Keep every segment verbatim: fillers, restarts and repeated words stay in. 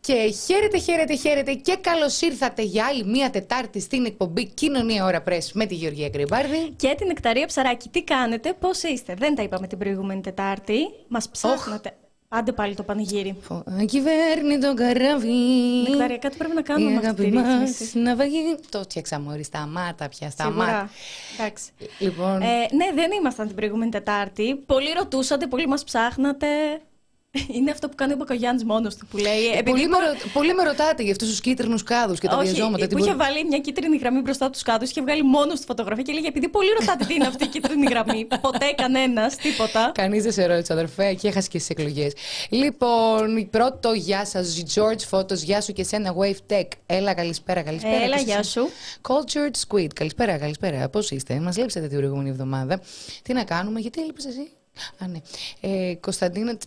Και χαίρετε, χαίρετε, χαίρετε και καλώς ήρθατε για άλλη μία Τετάρτη στην εκπομπή Κοινωνία Ώρα Press με τη Γεωργία Κρυμπάρδη. Και την Νεκταρία Ψαράκη. Τι κάνετε, πώς είστε? Δεν τα είπαμε την προηγούμενη Τετάρτη. Μας ψάχνατε. Oh. Άντε πάλι το πανηγύρι. Κυβέρνη το καράβι. Νεκταρία, κάτι πρέπει να κάνουμε με αυτή τη ρύθμιση. Να βαγεί. Το φτιάξα μωρή, σταμάτα πια, σταμάτα. Εντάξει. Λοιπόν. Ε, ναι, δεν ήμασταν την προηγούμενη Τετάρτη. Πολλοί ρωτούσατε, πολλοί μας ψάχνατε. Είναι αυτό που κάνει ο Μπακογιάννης μόνος του που λέει. Ε, πολύ, με, πολύ με ρωτάτε για αυτούς τους κίτρινους κάδους και τα βιαζώματα. Που είχε βάλει μια κίτρινη γραμμή μπροστά από τους κάδους, είχε βγάλει μόνος τη φωτογραφία και λέγε: επειδή πολλοί ρωτάτε τι είναι αυτή η κίτρινη γραμμή. Ποτέ κανένας, τίποτα. Κανείς δεν σε ρώτησε, αδερφέ, και έχασε και στις εκλογές. Λοιπόν, πρώτο γεια σας, George Photos, γεια σου και σένα, Wave Tech. Έλα, καλησπέρα, καλησπέρα. Έλα, γεια σου. Cultured Squid, καλησπέρα, καλησπέρα. Πώς είστε? Μας λείψατε την προηγούμενη εβδομάδα. Τι να κάνουμε, γιατί έλειπες εσύ? Α, ναι. Ε, Κωνσταντίνα.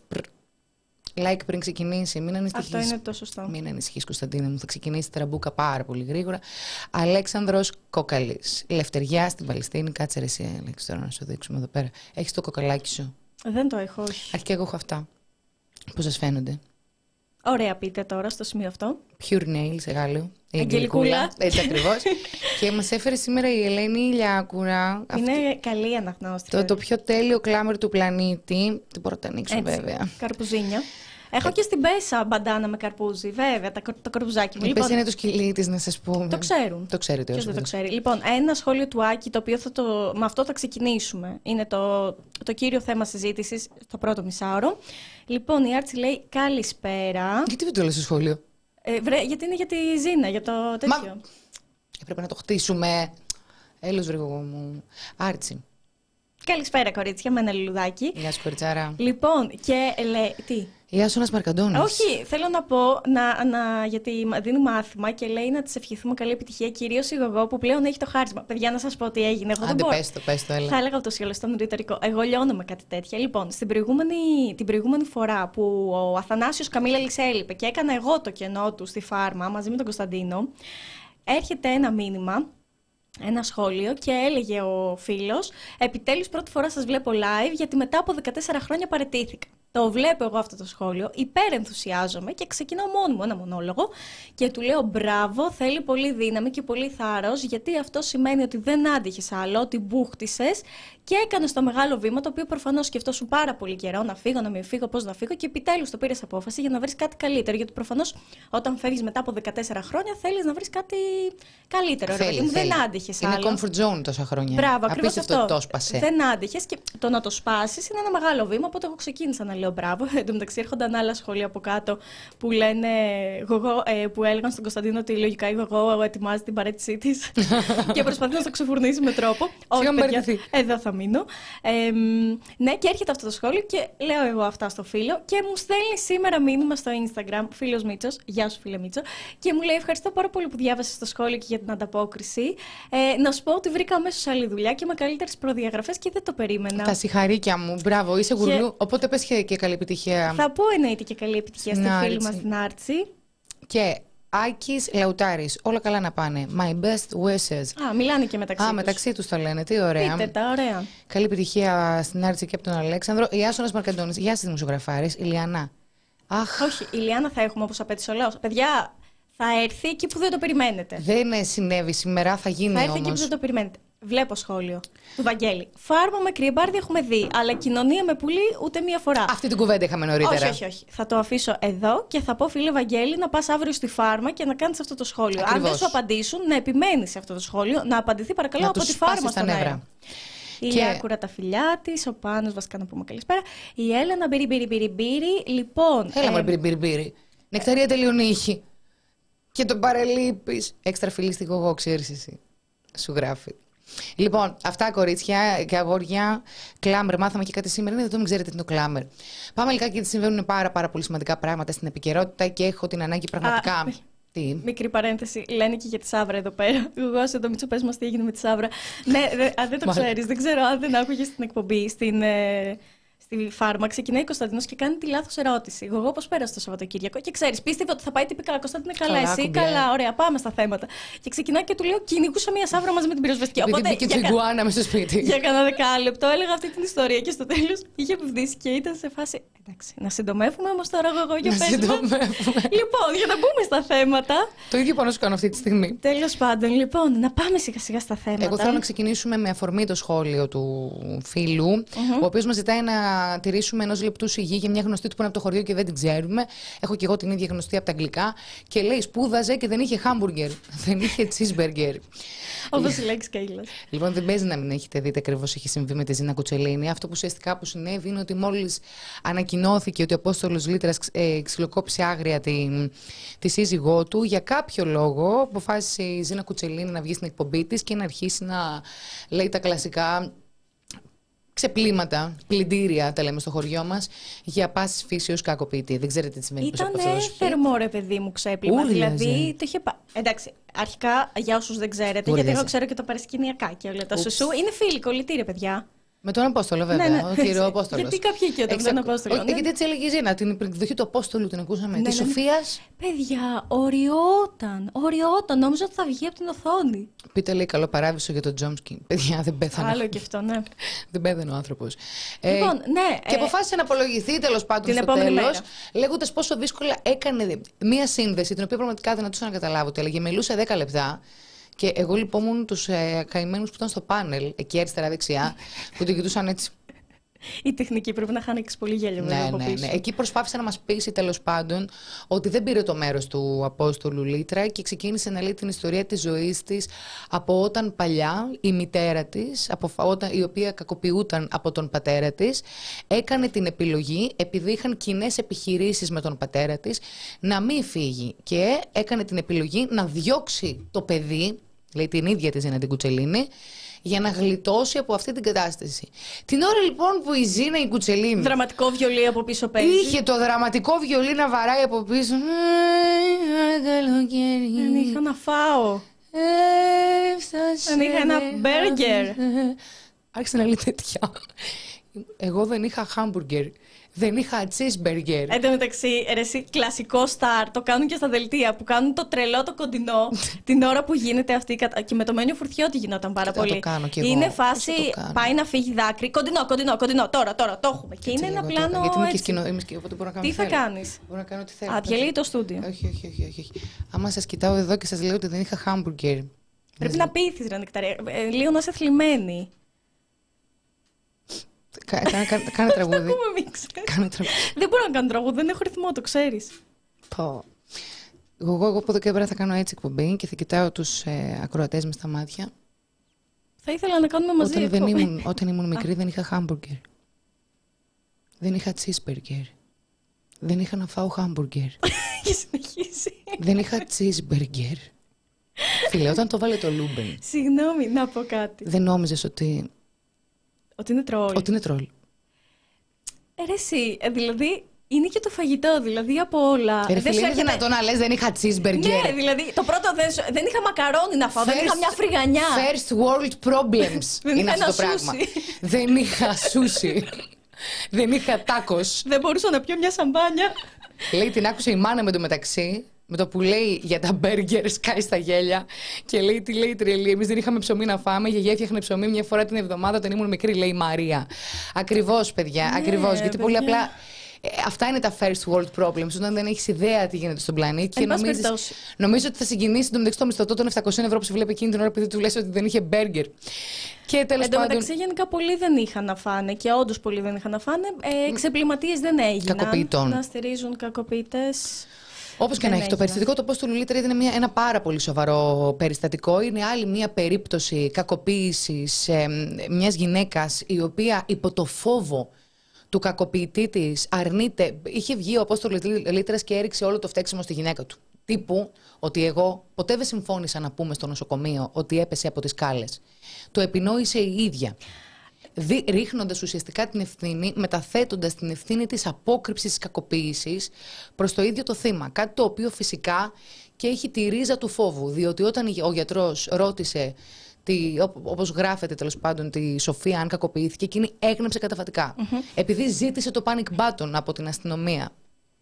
Like πριν ξεκινήσει, μην ανησυχείς. Αυτό είναι το σωστό. Μην ανησυχείς, Κωνσταντίνα μου, θα ξεκινήσει τραμπούκα πάρα πολύ γρήγορα. Αλέξανδρος Κοκαλής. Λευτεριά στην Παλαιστίνη. Κάτσε ρε εσύ, Αλέξη, τώρα να σου δείξουμε εδώ πέρα. Έχεις το κοκαλάκι σου? Δεν το έχω, όχι. Αχ, και εγώ έχω αυτά. Πώς σας φαίνονται? Ωραία, πείτε τώρα στο σημείο αυτό. Pure Nails, Γάλλιο. Η Αγγελικούλα. Έτσι ακριβώς. Και μας έφερε σήμερα η Ελένη Ηλιάκουρα. Είναι αυτή... καλή αναγνώστρια. Το, το πιο τέλειο κλάμερ του πλανήτη. Τι μπορώ να το ανοίξω, έτσι, βέβαια. Καρπουζίνια. Έχω και στην Πέσα μπαντάνα με καρπούζι, βέβαια, το, το καρπουζάκι μου. Η λοιπόν, Πέσα είναι το σκυλί της, να σας πούμε. Το ξέρουν. Το ξέρετε Ποιος δεν το ξέρει. Λοιπόν, ένα σχόλιο του Άκη, το οποίο θα το, με αυτό θα ξεκινήσουμε. Είναι το, το κύριο θέμα συζήτησης στο πρώτο μισάωρο. Λοιπόν, η Άρτσι λέει καλησπέρα. Γιατί δεν το λες στο σχόλιο? Ε, βρε, γιατί είναι για τη Ζήνα, για το τέτοιο. Μα... Έπρεπε να το χτίσουμε. Έλος βρε μου. Άρτσι. Καλησπέρα, κορίτσια, με ένα λουλουδάκι. Γεια σου, κοριτσάρα. Λοιπόν, και λέει. Τι. Ιάσονας Μαρκαντώνης. Όχι, θέλω να πω, να, να, γιατί δίνει μάθημα και λέει να της ευχηθούμε καλή επιτυχία, κυρίως η Γογό που πλέον έχει το χάρισμα. Παιδιά, να σας πω τι έγινε. Εγώ Άντε, δεν πες το, πες το, έλα. Θα έλεγα ούτως ή άλλως, ήταν ρητορικό. Εγώ λιώνω με κάτι τέτοια. Λοιπόν, στην προηγούμενη, την προηγούμενη φορά που ο Αθανάσιος Καμίλαλης έλειπε και έκανα εγώ το κενό του στη Φάρμα μαζί με τον Κωνσταντίνο, έρχεται ένα μήνυμα. Ένα σχόλιο και έλεγε ο φίλος: επιτέλους πρώτη φορά σας βλέπω live γιατί μετά από δεκατέσσερα χρόνια παραιτήθηκα. Το βλέπω εγώ αυτό το σχόλιο, υπερενθουσιάζομαι και ξεκινάω μόνο μου ένα μονόλογο και του λέω μπράβο, θέλει πολύ δύναμη και πολύ θάρρος, γιατί αυτό σημαίνει ότι δεν άντυχες άλλο, ότι μπούχτισες και έκανες το μεγάλο βήμα, το οποίο προφανώς σκεφτόσουν πάρα πολύ καιρό, να φύγω, να μην φύγω, πώς να φύγω, και επιτέλους το πήρες απόφαση για να βρεις κάτι καλύτερο. Γιατί προφανώς όταν φεύγεις μετά από δεκατέσσερα χρόνια θέλεις να βρεις κάτι καλύτερο. Θέλει, ρε, θέλει. Δεν άντυχες άλλο. Είναι comfort zone τόσα χρόνια. Μπράβο, ακριβώς αυτό. Το σπασέ. Δεν άντυχες και το να το σπάσεις είναι ένα μεγάλο βήμα, οπότε εγώ ξεκίνησα να λέω μπράβο. Εν τω μεταξύ έρχονταν άλλα σχόλια από κάτω που λένε γογό, ε, που έλεγαν στον Κωνσταντίνο ότι λογικά η Γογό ετοιμάζει την παρέτησή της και προσπαθεί να το ξεφορνήσει με τρόπο. Όχι, παιδιά, εδώ θα μείνω. Ε, ναι, και έρχεται αυτό το σχόλιο και λέω εγώ αυτά στο φίλο και μου στέλνει σήμερα μήνυμα στο Instagram, φίλος Μίτσος, γεια σου φίλε Μίτσο, και μου λέει ευχαριστώ πάρα πολύ που διάβασες το σχόλιο και για την ανταπόκριση. Ε, να σου πω ότι βρήκα αμέσως άλλη δουλειά και με καλύτερες προδιαγραφές και δεν το περίμενα. Τα συγχαρήκια μου, μπράβο, είσαι γουρλού. Και... Οπότε πες και, και καλή επιτυχία. Θα πω εννοείται και καλή επιτυχία στη φίλη μας την Άρτσι. Και Άκης Λαουτάρης, όλα καλά να πάνε. My best wishes. Α, μιλάνε και μεταξύ Α, τους. μεταξύ τους το λένε, τι ωραία. Πείτε τα, ωραία. Καλή επιτυχία στην Άρτσι και από τον Αλέξανδρο. Ιάσονας Μαρκαντώνης, γεια σας δημοσιογραφάρες. Ηλιανά. Αχ. Όχι, η Ηλιάνα θα έχουμε όπως απέτησε ο λαός. Παιδιά, θα έρθει εκεί που δεν το περιμένετε. Δεν συνέβη σήμερα, θα γίνει όμως. Θα έρθει όμως. Εκεί που δεν το περιμένετε. Βλέπω σχόλιο του Βαγγέλη. Φάρμα με Κρυμπάρδη έχουμε δει, αλλά κοινωνία με πουλί ούτε μία φορά. Αυτή την κουβέντα είχαμε νωρίτερα. Όχι, όχι, όχι. Θα το αφήσω εδώ και θα πω, φίλε Βαγγέλη, να πας αύριο στη Φάρμα και να κάνεις αυτό το σχόλιο. Ακριβώς. Αν δεν σου απαντήσουν, να επιμένεις σε αυτό το σχόλιο, να απαντηθεί παρακαλώ να από τη Φάρμα στον αέρα. Η και... Άκουρα τα φιλιά της, ο Πάνος, βασικά να πούμε καλησπέρα. Η Έλενα μπύρι μπύρι μπύρι μπύρι. Λοιπόν. Έλα, ε... μπύρι μπύρι μπύρι. Νεκταρία τελειονύχη. Και τον παρελείπεις. Έξτρα φιλί στη Γογό, ξέρεις εσύ. Σου γράφει. Λοιπόν, αυτά κορίτσια και αγόρια. Κλάμερ, μάθαμε και κάτι σήμερα. Είναι εδώ, μην ξέρετε τι είναι το κλάμερ. Πάμε λιγάκι, γιατί συμβαίνουν πάρα, πάρα πολύ σημαντικά πράγματα στην επικαιρότητα και έχω την ανάγκη πραγματικά. Α, τι? Μικρή παρένθεση, λένε και για τη Σάβρα εδώ πέρα. Εγώ σε το Μίτσο, πες μας τι έγινε με τη Σάβρα. Ναι, δε, α, δεν το ξέρεις. Δεν ξέρω αν δεν άκουγες στην εκπομπή, στην. Ε... στη Φάρμα, ξεκινάει ο Κωνσταντίνος και κάνει τη λάθος ερώτηση. Εγώ πώς πέρασα το Σαββατοκύριακο? Και ξέρεις, πίστευε ότι θα πάει τυπικά. Κωνσταντίνε, καλά, καλά, εσύ, κουμπλέ. Καλά, ωραία, πάμε στα θέματα. Και ξεκινάει και του λέω: κυνηγούσα μία σαύρα μαζί με την πυροσβεστική. Οπότε μπήκε τσιγκουάνα μες στο σπίτι. Για κανένα δεκάλεπτο έλεγα αυτή την ιστορία και στο τέλος είχε επιβδίσει και ήταν σε φάση. Εντάξει, να συντομεύουμε όμως τώρα εγώ για πες. Λοιπόν, για να μπούμε στα θέματα. Το ίδιο πάνω σου κάνω αυτή τη στιγμή. Τέλος πάντων, λοιπόν, να πάμε σιγά σιγά στα θέματα. Εγώ θέλω να ξεκινήσουμε με αφορμή το σχόλιο του φίλου, mm-hmm. ο οποίος μας ζητάει να τηρήσουμε ενός λεπτού σιγή για μια γνωστή του που είναι από το χωριό και δεν την ξέρουμε. Έχω και εγώ την ίδια γνωστή από τα αγγλικά. Και λέει: σπούδαζε και δεν είχε χάμπουργκερ. Δεν είχε cheeseburger. Όπως η λέξη Καΐλας. Λοιπόν, δεν παίζει να μην έχετε δει τι ακριβώς έχει συμβεί με τη Ζήνα Κουτσελίνη. Αυτό που ουσιαστικά που συνέβη είναι ότι μόλις ανακοινώθηκε ότι ο Απόστολος Λίτρας ε, ξυλοκόπησε άγρια τη, τη σύζυγό του, για κάποιο λόγο αποφάσισε η Ζήνα Κουτσελίνη να βγει στην εκπομπή της και να αρχίσει να λέει τα κλασικά ξεπλήματα, πλυντήρια τα λέμε στο χωριό μας, για πάσης φύσεως κακοποιητή. Δεν ξέρετε τι σημαίνει. Ήταν έθερμο, ρε παιδί μου, ξέπλυμα. Ούρλαζε. Δηλαδή το είχε πα... Εντάξει, αρχικά για όσους δεν ξέρετε, Ούρλαζε. Γιατί εγώ ξέρω και τα παρασκηνιακά και όλα τα σουσού. Είναι φίλοι, κολλητήρια, παιδιά. Με τον Απόστολο, βέβαια. Ναι, ναι. Ο κύριο Απόστολο. Γιατί κάποιοι εκεί όταν Εξα... τον Απόστολο. Ναι. Γιατί έτσι έλεγε η Ζήνα, την εκδοχή του Απόστολου την ακούσαμε. Ναι, τη ναι, ναι. Σοφία. Παιδιά, οριόταν. Οριόταν. Νόμιζα ότι θα βγει από την οθόνη. Πείτε, λέει, καλό παράδεισο για τον Τζόμσκι. Παιδιά, δεν πέθανε. Άλλο και αυτό, ναι. Δεν πέθανε ο άνθρωπος. Λοιπόν, ε, ναι. Και ε... αποφάσισε να απολογηθεί τέλος πάντων στο τέλος, λέγοντας πόσο δύσκολα έκανε μία σύνδεση, την οποία πραγματικά δεν ατούσα να καταλάβω. Τι έλεγε, μιλούσε δέκα λεπτά. Και εγώ λυπόμουν τους ε, καημένους που ήταν στο πάνελ, εκεί αριστερά-δεξιά, που την κοιτούσαν έτσι. Η τεχνική πρέπει να χάνει πολύ γέλιο. Ναι, ναι, ναι. Εκεί προσπάθησε να μας πείσει τέλος πάντων ότι δεν πήρε το μέρος του Απόστολου Λίτρα και ξεκίνησε να λέει την ιστορία της ζωής της από όταν παλιά η μητέρα της, από όταν, η οποία κακοποιούταν από τον πατέρα της, έκανε την επιλογή, επειδή είχαν κοινές επιχειρήσεις με τον πατέρα της, να μην φύγει και έκανε την επιλογή να διώξει το παιδί, λέει την ίδια τη Ζήνα την Κουτσελίνη, για να γλιτώσει από αυτή την κατάσταση. Την ώρα λοιπόν που η Ζήνα η Κουτσελίνη. Δραματικό βιολί από πίσω παίζει. Είχε το δραματικό βιολί να βαράει από πίσω. Δεν είχα να φάω. Δεν είχα ένα μπέργκερ. Άρχισε να λέει τέτοια. Εγώ δεν είχα χάμπουργκερ. Δεν είχα cheeseburger. Εν τω μεταξύ, εσύ, κλασικό στάρ, το κάνουν και στα δελτία που κάνουν το τρελό το κοντινό την ώρα που γίνεται αυτή. Και με το Μένιο Φουρτιώτη γινόταν πάρα πολύ. Το κάνω κι εγώ. Είναι φάση, πάει να φύγει δάκρυ. Κοντινό, κοντινό, κοντινό. Τώρα, τώρα το έχουμε. Και είναι ένα πλάνο. Γιατί είμαι και σκηνό, είμαι σκηνό, οπότε μπορώ να κάνω τι θα κάνει. Μπορώ να κάνω ό,τι θέλω. Α, διαλύει το στούντιο. Όχι, όχι, όχι, όχι. Άμα σας κοιτάω εδώ και σας λέω ότι δεν είχα χάμπουργκερ. Πρέπει να πείθεις, ρε Νεκταρία. Λίγο να είσαι θλιμμένη. Κάνε τραγούδι. Δεν μπορώ να κάνω τραγούδι, δεν έχω ρυθμό, το ξέρεις. Πω. Εγώ, εγώ από εδώ και πέρα θα κάνω έτσι εκπομπή και θα κοιτάω τους ε, ακροατές με στα μάτια. Θα ήθελα να κάνουμε μαζί όταν, δεν ήμουν, όταν ήμουν μικρή δεν είχα χάμπουργκερ. Δεν είχα cheeseburger. Δεν είχα να φάω χάμπουργκερ. Και συνεχίσει. Δεν είχα cheeseburger. Φίλε, όταν το βάλε το Λούμπεν. Συγγνώμη, να πω κάτι. Δεν νόμιζες ότι... Ότι είναι τρόλ. Ότι είναι τρόλ. Ε, ρε εσύ, ε, δηλαδή είναι και το φαγητό, δηλαδή από όλα. Ε, ρε φίλε, είναι δυνατόν να λες δεν είχα cheeseburger. Ναι, δηλαδή το πρώτο δεν, δεν είχα μακαρόνι να φάω, first, δεν είχα μια φρυγανιά. First world problems είναι αυτό το πράγμα. Δεν είχα σούσι. Δεν είχα τάκος. Δεν μπορούσα να πιω μια σαμπάνια. Λέει, την άκουσε η μάνα με το μεταξύ. Με το που λέει για τα μπέργκερ, σκάει στα γέλια και λέει τι λέει τρελή. Εμείς δεν είχαμε ψωμί να φάμε. Η γιαγιά έφτιαχνε ψωμί μια φορά την εβδομάδα όταν ήμουν μικρή, λέει η Μαρία. Ακριβώς, παιδιά, ναι, ακριβώς. Γιατί παιδιά. Πολύ απλά ε, αυτά είναι τα first world problems, όταν δεν έχεις ιδέα τι γίνεται στον πλανήτη. Και νομίζεις, νομίζω ότι θα συγκινήσει το μεταξύ το μισθωτό των επτακόσιων ευρώ που σε βλέπει εκείνη την ώρα επειδή του λες ότι δεν είχε μπέργκερ. Και τέλος πάντων. Εν τω μεταξύ, γενικά πολλοί δεν είχαν να φάνε και όντως πολλοί δεν είχαν να φάνε. Ε, ξεπληματίες δεν έγιναν. Κακοποιητών. Να στηρίζουν κακοποιητές. Όπως και να έχει, το περιστατικό του Απόστολου Λίτρα είναι μια, ένα πάρα πολύ σοβαρό περιστατικό. Είναι άλλη μια περίπτωση κακοποίησης ε, μιας γυναίκας η οποία υπό το φόβο του κακοποιητή της αρνείται. Είχε βγει ο Απόστολος Λίτρας και έριξε όλο το φταίξιμο στη γυναίκα του. Τύπου ότι εγώ ποτέ δεν συμφώνησα να πούμε στο νοσοκομείο ότι έπεσε από τις σκάλες. Το επινόησε η ίδια. Ρίχνοντας ουσιαστικά την ευθύνη, μεταθέτοντας την ευθύνη της απόκρυψης της κακοποίησης προς το ίδιο το θύμα. Κάτι το οποίο φυσικά και έχει τη ρίζα του φόβου. Διότι όταν ο γιατρός ρώτησε τη, όπως γράφεται τέλος πάντων, τη Σοφία αν κακοποιήθηκε, εκείνη έγνεψε καταφατικά. Mm-hmm. Επειδή ζήτησε το panic button από την αστυνομία.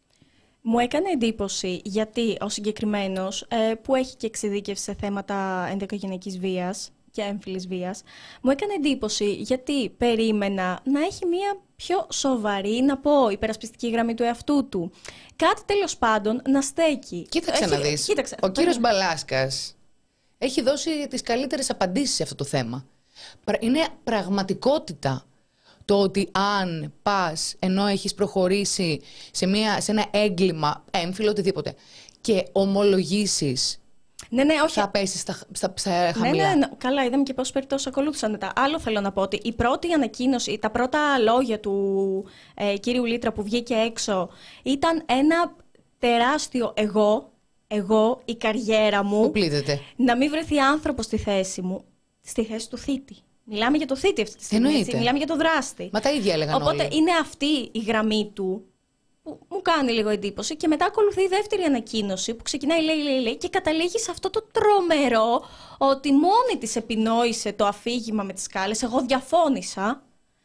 Μου έκανε εντύπωση γιατί ο συγκεκριμένος, ε, που έχει και εξειδίκευση σε θέματα ενδοοικογενειακής βίας και έμφυλης βίας, μου έκανε εντύπωση γιατί περίμενα να έχει μία πιο σοβαρή, να πω, υπερασπιστική γραμμή του εαυτού του. Κάτι τέλος πάντων να στέκει. Κοίταξε έχει... να δεις. Κοίταξε. Ο κύριος Μπαλάσκας έχει δώσει τις καλύτερες απαντήσεις σε αυτό το θέμα. Είναι πραγματικότητα το ότι αν πας ενώ έχεις προχωρήσει σε, μια, σε ένα έγκλημα, έμφυλο, οτιδήποτε, και ομολογήσεις, ναι, ναι, όχι. θα πέσεις στα, στα, στα χαμηλά. Ναι, ναι, ναι, καλά, είδαμε και πόσες περιπτώσεις ακολούθησαν μετά. Άλλο θέλω να πω ότι η πρώτη ανακοίνωση, τα πρώτα λόγια του ε, κύριου Λίτρα που βγήκε έξω ήταν ένα τεράστιο εγώ, εγώ, η καριέρα μου, που πλήττεται. Να μην βρεθεί άνθρωπος στη θέση μου, στη θέση του θήτη. Μιλάμε για το θήτη αυτή τη στιγμή. Έτσι, μιλάμε για το δράστη. Μα τα ίδια έλεγαν Οπότε όλοι. Είναι αυτή η γραμμή του που μου κάνει λίγο εντύπωση. Και μετά ακολουθεί η δεύτερη ανακοίνωση που ξεκινάει, λέει, λέει, λέει, και καταλήγει σε αυτό το τρομερό ότι μόνη της επινόησε το αφήγημα με τις σκάλες. Εγώ διαφώνησα.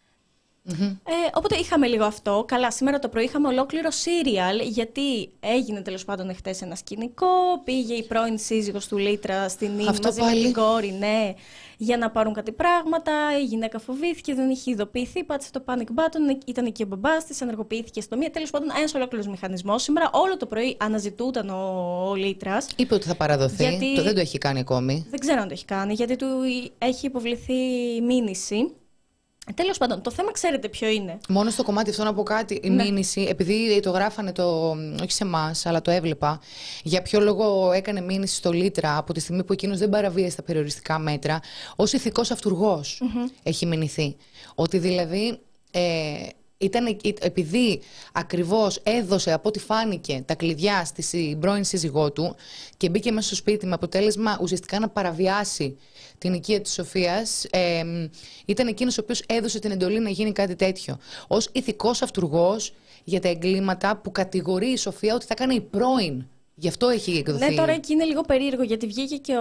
Mm-hmm. Ε, οπότε είχαμε λίγο αυτό. Καλά, σήμερα το πρωί είχαμε ολόκληρο σύριαλ, γιατί έγινε τέλος πάντων εχθές ένα σκηνικό. Πήγε η πρώην σύζυγος του Λίτρα στην Ήμη μαζί πάλι με την κόρη, ναι, για να πάρουν κάτι πράγματα. Η γυναίκα φοβήθηκε, δεν είχε ειδοποιηθεί, πάτησε το panic button, ήταν και ο μπαμπάς της, ενεργοποιήθηκε στο μία. Τέλος πάντων, ένας ολόκληρος μηχανισμός. Σήμερα όλο το πρωί αναζητούταν ο, ο Λίτρας. Είπε ότι θα παραδοθεί. Γιατί... Το δεν το έχει κάνει ακόμη. Δεν ξέρω αν το έχει κάνει, γιατί του έχει υποβληθεί μήνυση. Τέλος πάντων, το θέμα ξέρετε ποιο είναι. Μόνο στο κομμάτι αυτό να πω κάτι. Η ναι. μήνυση, επειδή το γράφανε, το, όχι σε εμάς, αλλά το έβλεπα, για ποιο λόγο έκανε μήνυση στο Λίτρα από τη στιγμή που εκείνος δεν παραβίασε τα περιοριστικά μέτρα, ως ηθικός αυτουργός mm-hmm. έχει μηνυθεί. Ότι δηλαδή. Ε, Ήταν, επειδή ακριβώς έδωσε από ό,τι φάνηκε τα κλειδιά στη πρώην σύζυγό του και μπήκε μέσα στο σπίτι με αποτέλεσμα ουσιαστικά να παραβιάσει την οικία της Σοφίας, ε, ήταν εκείνος ο οποίος έδωσε την εντολή να γίνει κάτι τέτοιο. Ως ηθικός αυτουργός για τα εγκλήματα που κατηγορεί η Σοφία ότι θα κάνει η πρώην. Γι' αυτό έχει εκδοθεί. Ναι, τώρα εκεί είναι λίγο περίεργο, γιατί βγήκε και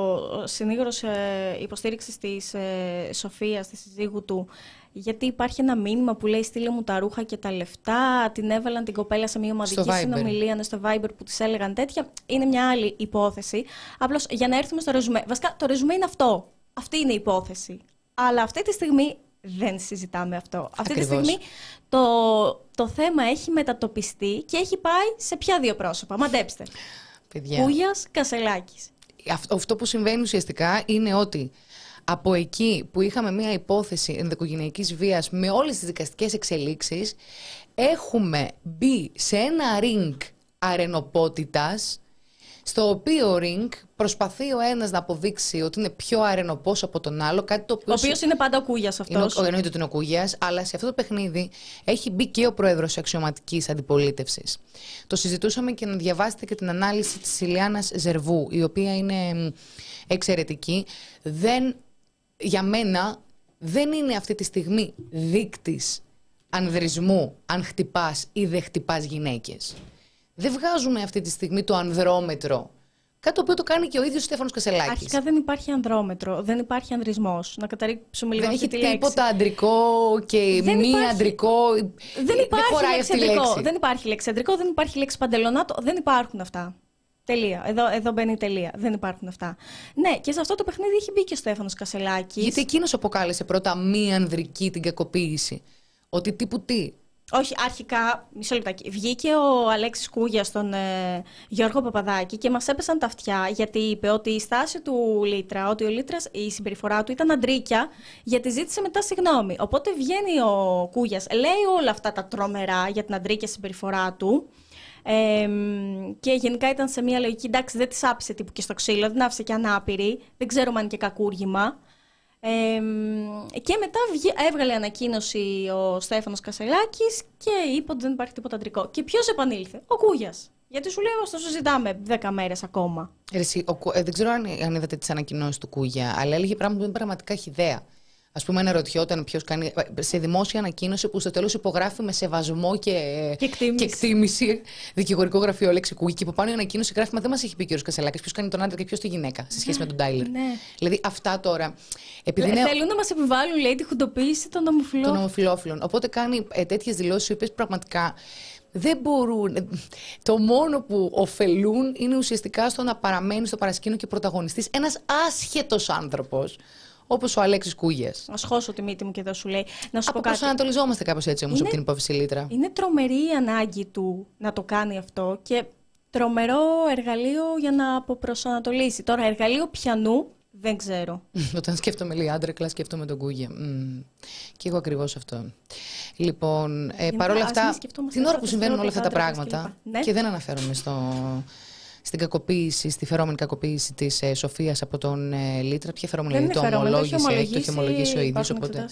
ο συνήγορος ε, υποστήριξης της ε, Σοφίας, της συζύγου του, γιατί υπάρχει ένα μήνυμα που λέει στείλε μου τα ρούχα και τα λεφτά, την έβαλαν την κοπέλα σε μια ομαδική συνομιλία στο Viber που της έλεγαν τέτοια. Είναι μια άλλη υπόθεση. Απλώς για να έρθουμε στο ρεζουμέ. Βασικά το ρεζουμέ είναι αυτό. Αυτή είναι η υπόθεση. Αλλά αυτή τη στιγμή δεν συζητάμε αυτό. Αυτή Ακριβώς. τη στιγμή το, το θέμα έχει μετατοπιστεί και έχει πάει σε ποια δύο πρόσωπα. Μαντέψτε. Παιδιά. Κούγιας, Κασελάκης. Αυτό που συμβαίνει ουσιαστικά είναι ότι από εκεί που είχαμε μια υπόθεση ενδοοικογενειακής βίας με όλες τις δικαστικές εξελίξεις, έχουμε μπει σε ένα ring αρενοπότητας, στο οποίο ring προσπαθεί ο ένας να αποδείξει ότι είναι πιο αρενοπός από τον άλλο, κάτι το οποίο. Ο οποίος είναι πάντα ο Κούγιας αυτός. Είναι, εννοείται ότι είναι ο Κούγιας, αλλά σε αυτό το παιχνίδι έχει μπει και ο πρόεδρος αξιωματικής αντιπολίτευσης. Το συζητούσαμε και να διαβάσετε και την ανάλυση της Ηλιάνας Ζερβού, η οποία είναι εξαιρετική. Δεν, για μένα δεν είναι αυτή τη στιγμή δείκτης ανδρισμού αν χτυπάς ή δεν χτυπάς γυναίκες. Δεν βγάζουμε αυτή τη στιγμή το ανδρόμετρο. Κάτι το οποίο το κάνει και ο ίδιος ο Στέφανος Κασελάκης. Αρχικά δεν υπάρχει ανδρόμετρο, δεν υπάρχει ανδρισμός. Να καταρρίψουμε λίγο δεν αυτή τη λέξη. Δεν έχει τίποτα αντρικό και δεν μη υπάρχει... αντρικό. Δεν υπάρχει δεν λέξη αντρικό. Δεν υπάρχει λέξη αντρικό, δεν υπάρχει λέξη παντελονάτο, δεν υπάρχουν αυτά. Τελεία. Εδώ, εδώ μπαίνει η τελεία. Δεν υπάρχουν αυτά. Ναι, και σε αυτό το παιχνίδι έχει μπει και ο Στέφανος Κασελάκης. Γιατί εκείνος αποκάλεσε πρώτα μη ανδρική την κακοποίηση. Ότι τύπου τι. Όχι, αρχικά, μισό λεπτάκι. Βγήκε ο Αλέξης Κούγιας στον ε, Γιώργο Παπαδάκη και μας έπεσαν τα αυτιά, γιατί είπε ότι η στάση του Λίτρα, ότι ο Λίτρας, η συμπεριφορά του ήταν αντρίκια, γιατί ζήτησε μετά συγγνώμη. Οπότε βγαίνει ο Κούγιας, λέει όλα αυτά τα τρομερά για την αντρίκια συμπεριφορά του. Ε, και γενικά ήταν σε μια λογική, εντάξει, δεν της άφησε τύπου και στο ξύλο, δεν άφησε και ανάπηρη, δεν ξέρουμε αν και κακούργημα. Ε, και μετά βγή, έβγαλε ανακοίνωση ο Στέφανος Κασελάκης και είπε ότι δεν υπάρχει τίποτα αντρικό. Και ποιος επανήλθε? Ο Κούγιας. Γιατί σου λέει, το συζητάμε δέκα μέρες ακόμα. Εσύ, ο, ε, δεν ξέρω αν, αν είδατε τις ανακοινώσεις του Κούγια, αλλά έλεγε πράγματα που είναι πραγματικά χυδαία. Ας πούμε, αναρωτιόταν ποιος κάνει. Σε δημόσια ανακοίνωση που στο τέλος υπογράφει με σεβασμό και, και, εκτίμηση. και εκτίμηση. Δικηγορικό γραφείο Λέξη Κούγη. Και από πάνω η ανακοίνωση γράφει: Μα δεν μας έχει πει ο κ. Κασελάκης ποιος κάνει τον άντρα και ποιος τη γυναίκα σε σχέση ναι, με τον Τάιλερ. Ναι. Δηλαδή αυτά τώρα. Επειδή ε, είναι... Θέλουν να μας επιβάλλουν, λέει, τη χουντοποίηση των ομοφυλόφιλων. Των ομοφυλόφιλων. Οπότε κάνει ε, τέτοιες δηλώσεις, οι οποίες πραγματικά δεν μπορούν. Το μόνο που ωφελούν είναι ουσιαστικά στο να παραμένει στο παρασκήνιο και πρωταγωνιστής ένας άσχετος άνθρωπος. Όπως ο Αλέξης Κούγιας. Να σχώσω τη μύτη μου και εδώ σου λέει. Να σου Από πω κάτι. προσανατολιζόμαστε κάπως έτσι όμως είναι, από την υπόθεση Λίτρα. Είναι τρομερή η ανάγκη του να το κάνει αυτό και τρομερό εργαλείο για να αποπροσανατολίσει. Τώρα, εργαλείο πιανού δεν ξέρω. Όταν σκέφτομαι λέει άντρα, σκέφτομαι τον Κούγια. Mm. Και εγώ ακριβώς αυτό. Λοιπόν, ε, παρόλα αυτά, την ώρα που συμβαίνουν όλα αυτά τα πράγματα και, ναι. και δεν αναφέρομαι στο... στην κακοποίηση, στη φερόμενη κακοποίηση της ε, Σοφίας από τον ε, Λίτρα. Ποια φερόμενη δηλαδή, το ομολόγησε, το έχει ομολογήσει ο ίδιος. Οπότε,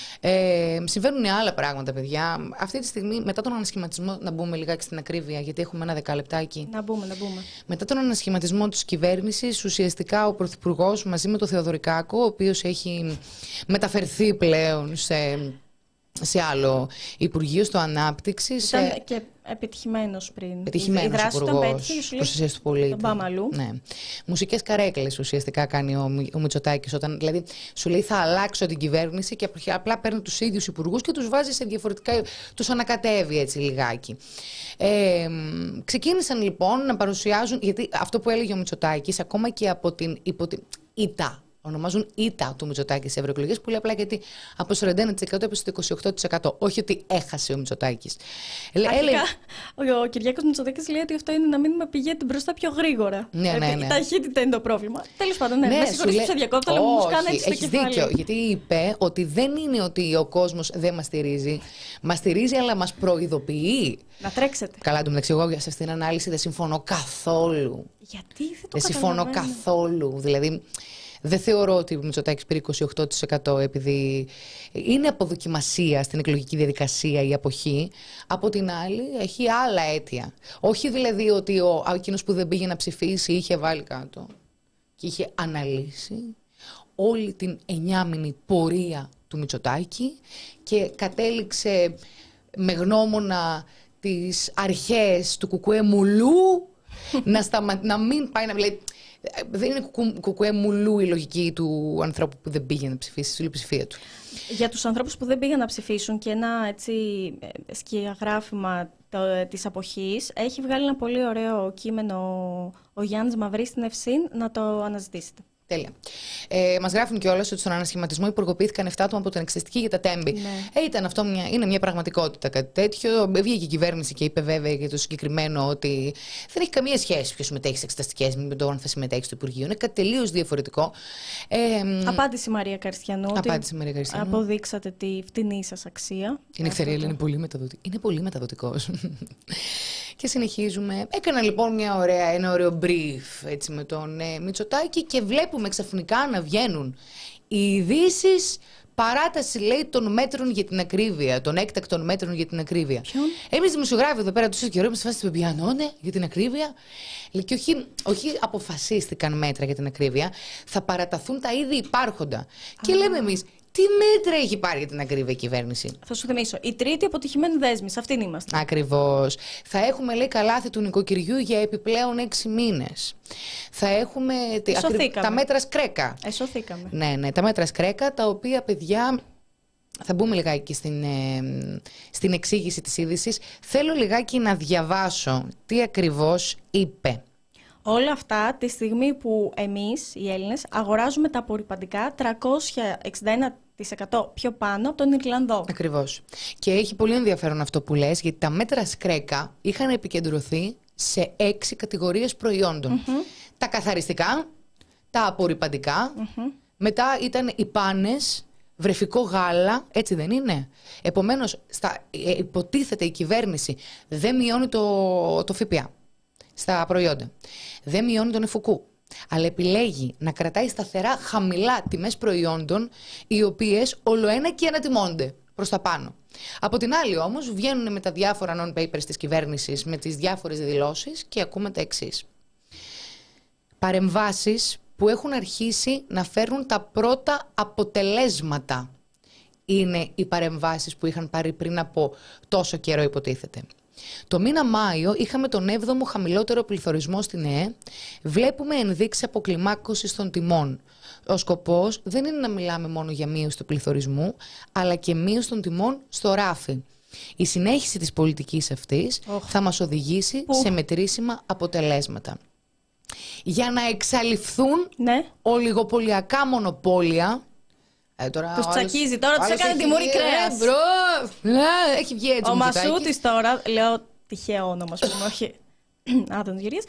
ε, συμβαίνουν άλλα πράγματα, παιδιά. Αυτή τη στιγμή, μετά τον ανασχηματισμό, να μπούμε λιγάκι στην ακρίβεια, γιατί έχουμε ένα δεκάλεπτάκι. Να μπούμε, να μπούμε. Μετά τον ανασχηματισμό της κυβέρνησης, ουσιαστικά ο Πρωθυπουργός μαζί με τον Θεοδωρικάκο, ο οποίος έχει μεταφερθεί πλέον σε. σε άλλο Υπουργείο, στο Ανάπτυξης. Ήταν σε... και επιτυχημένος πριν. Επιτυχημένος Υπουργός Προστασίας του Πολίτη. Τον Παμαλού. Ναι. Μουσικές καρέκλες ουσιαστικά κάνει ο, ο Μητσοτάκης. Όταν δηλαδή σου λέει θα αλλάξω την κυβέρνηση και απλά παίρνει τους ίδιους υπουργούς και τους βάζει σε διαφορετικά. Τους ανακατεύει έτσι λιγάκι. Ε, ξεκίνησαν λοιπόν να παρουσιάζουν. Γιατί αυτό που έλεγε ο Μητσοτάκης, ακόμα και από την, υπό την ΙΤΑ. Ονομάζουν ήττα του Μητσοτάκη σε ευρωεκλογές, που λέει απλά γιατί από σαράντα ένα τοις εκατό έπεσε στο είκοσι οκτώ τοις εκατό. Όχι ότι έχασε ο Μητσοτάκης. Αρχικά, ο Κυριάκος Μητσοτάκης λέει ότι αυτό είναι να μην με πηγαίνει μπροστά πιο γρήγορα. Ναι, ναι, ναι. Η ταχύτητα είναι το πρόβλημα. Τέλος πάντων, ναι, ναι με συγχωρείς που σε διακόπτω, αλλά μου κάνει έτσι στο κεφάλι. Έχεις δίκιο, γιατί είπε ότι δεν είναι ότι ο κόσμος δεν μας στηρίζει. Μας στηρίζει, αλλά μας προειδοποιεί. Να τρέξετε. Καλά, εντωμεταξύ, εγώ σε αυτήν την ανάλυση δεν συμφωνώ καθόλου. Γιατί δεν το Δεν συμφωνώ καθόλου. Δηλαδή. Δεν θεωρώ ότι ο Μητσοτάκης πήρε είκοσι οκτώ τοις εκατό επειδή είναι αποδοκιμασία στην εκλογική διαδικασία η αποχή. Από την άλλη, έχει άλλα αίτια. Όχι δηλαδή ότι ο, εκείνος που δεν πήγε να ψηφίσει είχε βάλει κάτω και είχε αναλύσει όλη την εννιάμινη πορεία του Μητσοτάκη και κατέληξε με γνώμονα τις αρχές του Κουκουέ Μουλού να, σταμα... να μην πάει να λέει. Δεν είναι κουκου, κουκουέ μουλού η λογική του ανθρώπου που δεν πήγε να ψηφίσει, στη πλειοψηφία του. Για τους ανθρώπους που δεν πήγαν να ψηφίσουν και ένα έτσι σκιαγράφημα της αποχής, έχει βγάλει ένα πολύ ωραίο κείμενο ο Γιάννης Μαυρής στην Ευσύν, να το αναζητήσετε. Τέλεια. Ε, μας γράφουν κιόλας ότι στον ανασχηματισμό υπουργοποιήθηκαν εφτά άτομα από την εξεταστική για τα τέμπη. Ναι. Ε, ήταν αυτό μια, είναι μια πραγματικότητα κάτι τέτοιο. Βγήκε η κυβέρνηση και είπε βέβαια για το συγκεκριμένο ότι δεν έχει καμία σχέση ποιος συμμετέχει σε εξεταστικές με το αν θα συμμετέχει στο Υπουργείο. Είναι κάτι τελείως διαφορετικό. Ε, απάντηση Μαρία Καριστιανού. Απάντηση Μαρία Καριστιανού. Αποδείξατε τη φτηνή σας αξία. Η Νεκταρία είναι πολύ μεταδοτικό. Είναι πολύ μεταδοτικός. Και συνεχίζουμε. Έκανα λοιπόν μια ωραία, ένα ωραίο brief έτσι, με τον ε, Μητσοτάκη και βλέπουμε ξαφνικά να βγαίνουν οι ειδήσεις παράταση λέει των μέτρων για την ακρίβεια, των έκτακτων μέτρων για την ακρίβεια. Εμείς δημοσιογράφοι εδώ πέρα τους καιρό είμαστε φάση του πιανώνε για την ακρίβεια. Και όχι, όχι αποφασίστηκαν μέτρα για την ακρίβεια, θα παραταθούν τα ήδη υπάρχοντα. Ah. Και λέμε εμείς, τι μέτρα έχει πάρει για την ακρίβεια η κυβέρνηση. Θα σου θυμίσω. Η τρίτη αποτυχημένη δέσμη. Σε αυτήν είμαστε. Ακριβώς. Θα έχουμε, λέει, καλάθι του νοικοκυριού για επιπλέον έξι μήνες. Θα έχουμε τα μέτρα σκρέκα. Εσωθήκαμε. Ναι, ναι, τα μέτρα σκρέκα, τα οποία, παιδιά, θα μπούμε λιγάκι στην, ε, στην εξήγηση της είδησης. Θέλω λιγάκι να διαβάσω τι ακριβώς είπε. Όλα αυτά τη στιγμή που εμείς οι Έλληνες αγοράζουμε τα απορρυπαντικά τριακόσια εξήντα ένα τοις εκατό πιο πάνω από τον Ιρλανδό. Ακριβώς. Και έχει πολύ ενδιαφέρον αυτό που λες, γιατί τα μέτρα σκρέκα είχαν επικεντρωθεί σε έξι κατηγορίες προϊόντων. Mm-hmm. Τα καθαριστικά, τα απορρυπαντικά, mm-hmm. μετά ήταν οι πάνες, βρεφικό γάλα, έτσι δεν είναι. Επομένως, στα, ε, υποτίθεται η κυβέρνηση δεν μειώνει το, το ΦΠΑ στα προϊόντα. Δεν μειώνει τον εφουκού. Αλλά επιλέγει να κρατάει σταθερά χαμηλά τιμές προϊόντων, οι οποίες ολοένα και ανατιμώνται προς τα πάνω. Από την άλλη όμως βγαίνουν με τα διάφορα non-papers της κυβέρνησης, με τις διάφορες δηλώσεις και ακούμε τα εξής. Παρεμβάσεις που έχουν αρχίσει να φέρουν τα πρώτα αποτελέσματα. είναι οι παρεμβάσεις που είχαν πάρει πριν από τόσο καιρό, υποτίθεται. Το μήνα Μάιο είχαμε τον έβδομο χαμηλότερο πληθωρισμό στην ΕΕ. Βλέπουμε ενδείξεις αποκλιμάκωσης των τιμών. Ο σκοπός δεν είναι να μιλάμε μόνο για μείωση του πληθωρισμού, αλλά και μείωση των τιμών στο ράφι. Η συνέχιση της πολιτικής αυτής oh. θα μας οδηγήσει oh. σε μετρήσιμα αποτελέσματα. Για να εξαλειφθούν ναι. ολιγοπολιακά μονοπόλια. Ε, τώρα, τους τσακίζει τώρα, τους έκανε τη μούρη κρέας. Ε, έχει βγει έτσι. Ο Μασούτης τώρα, λέω τυχαίο όνομα, ας πούμε, όχι. Α, τον γυρίες.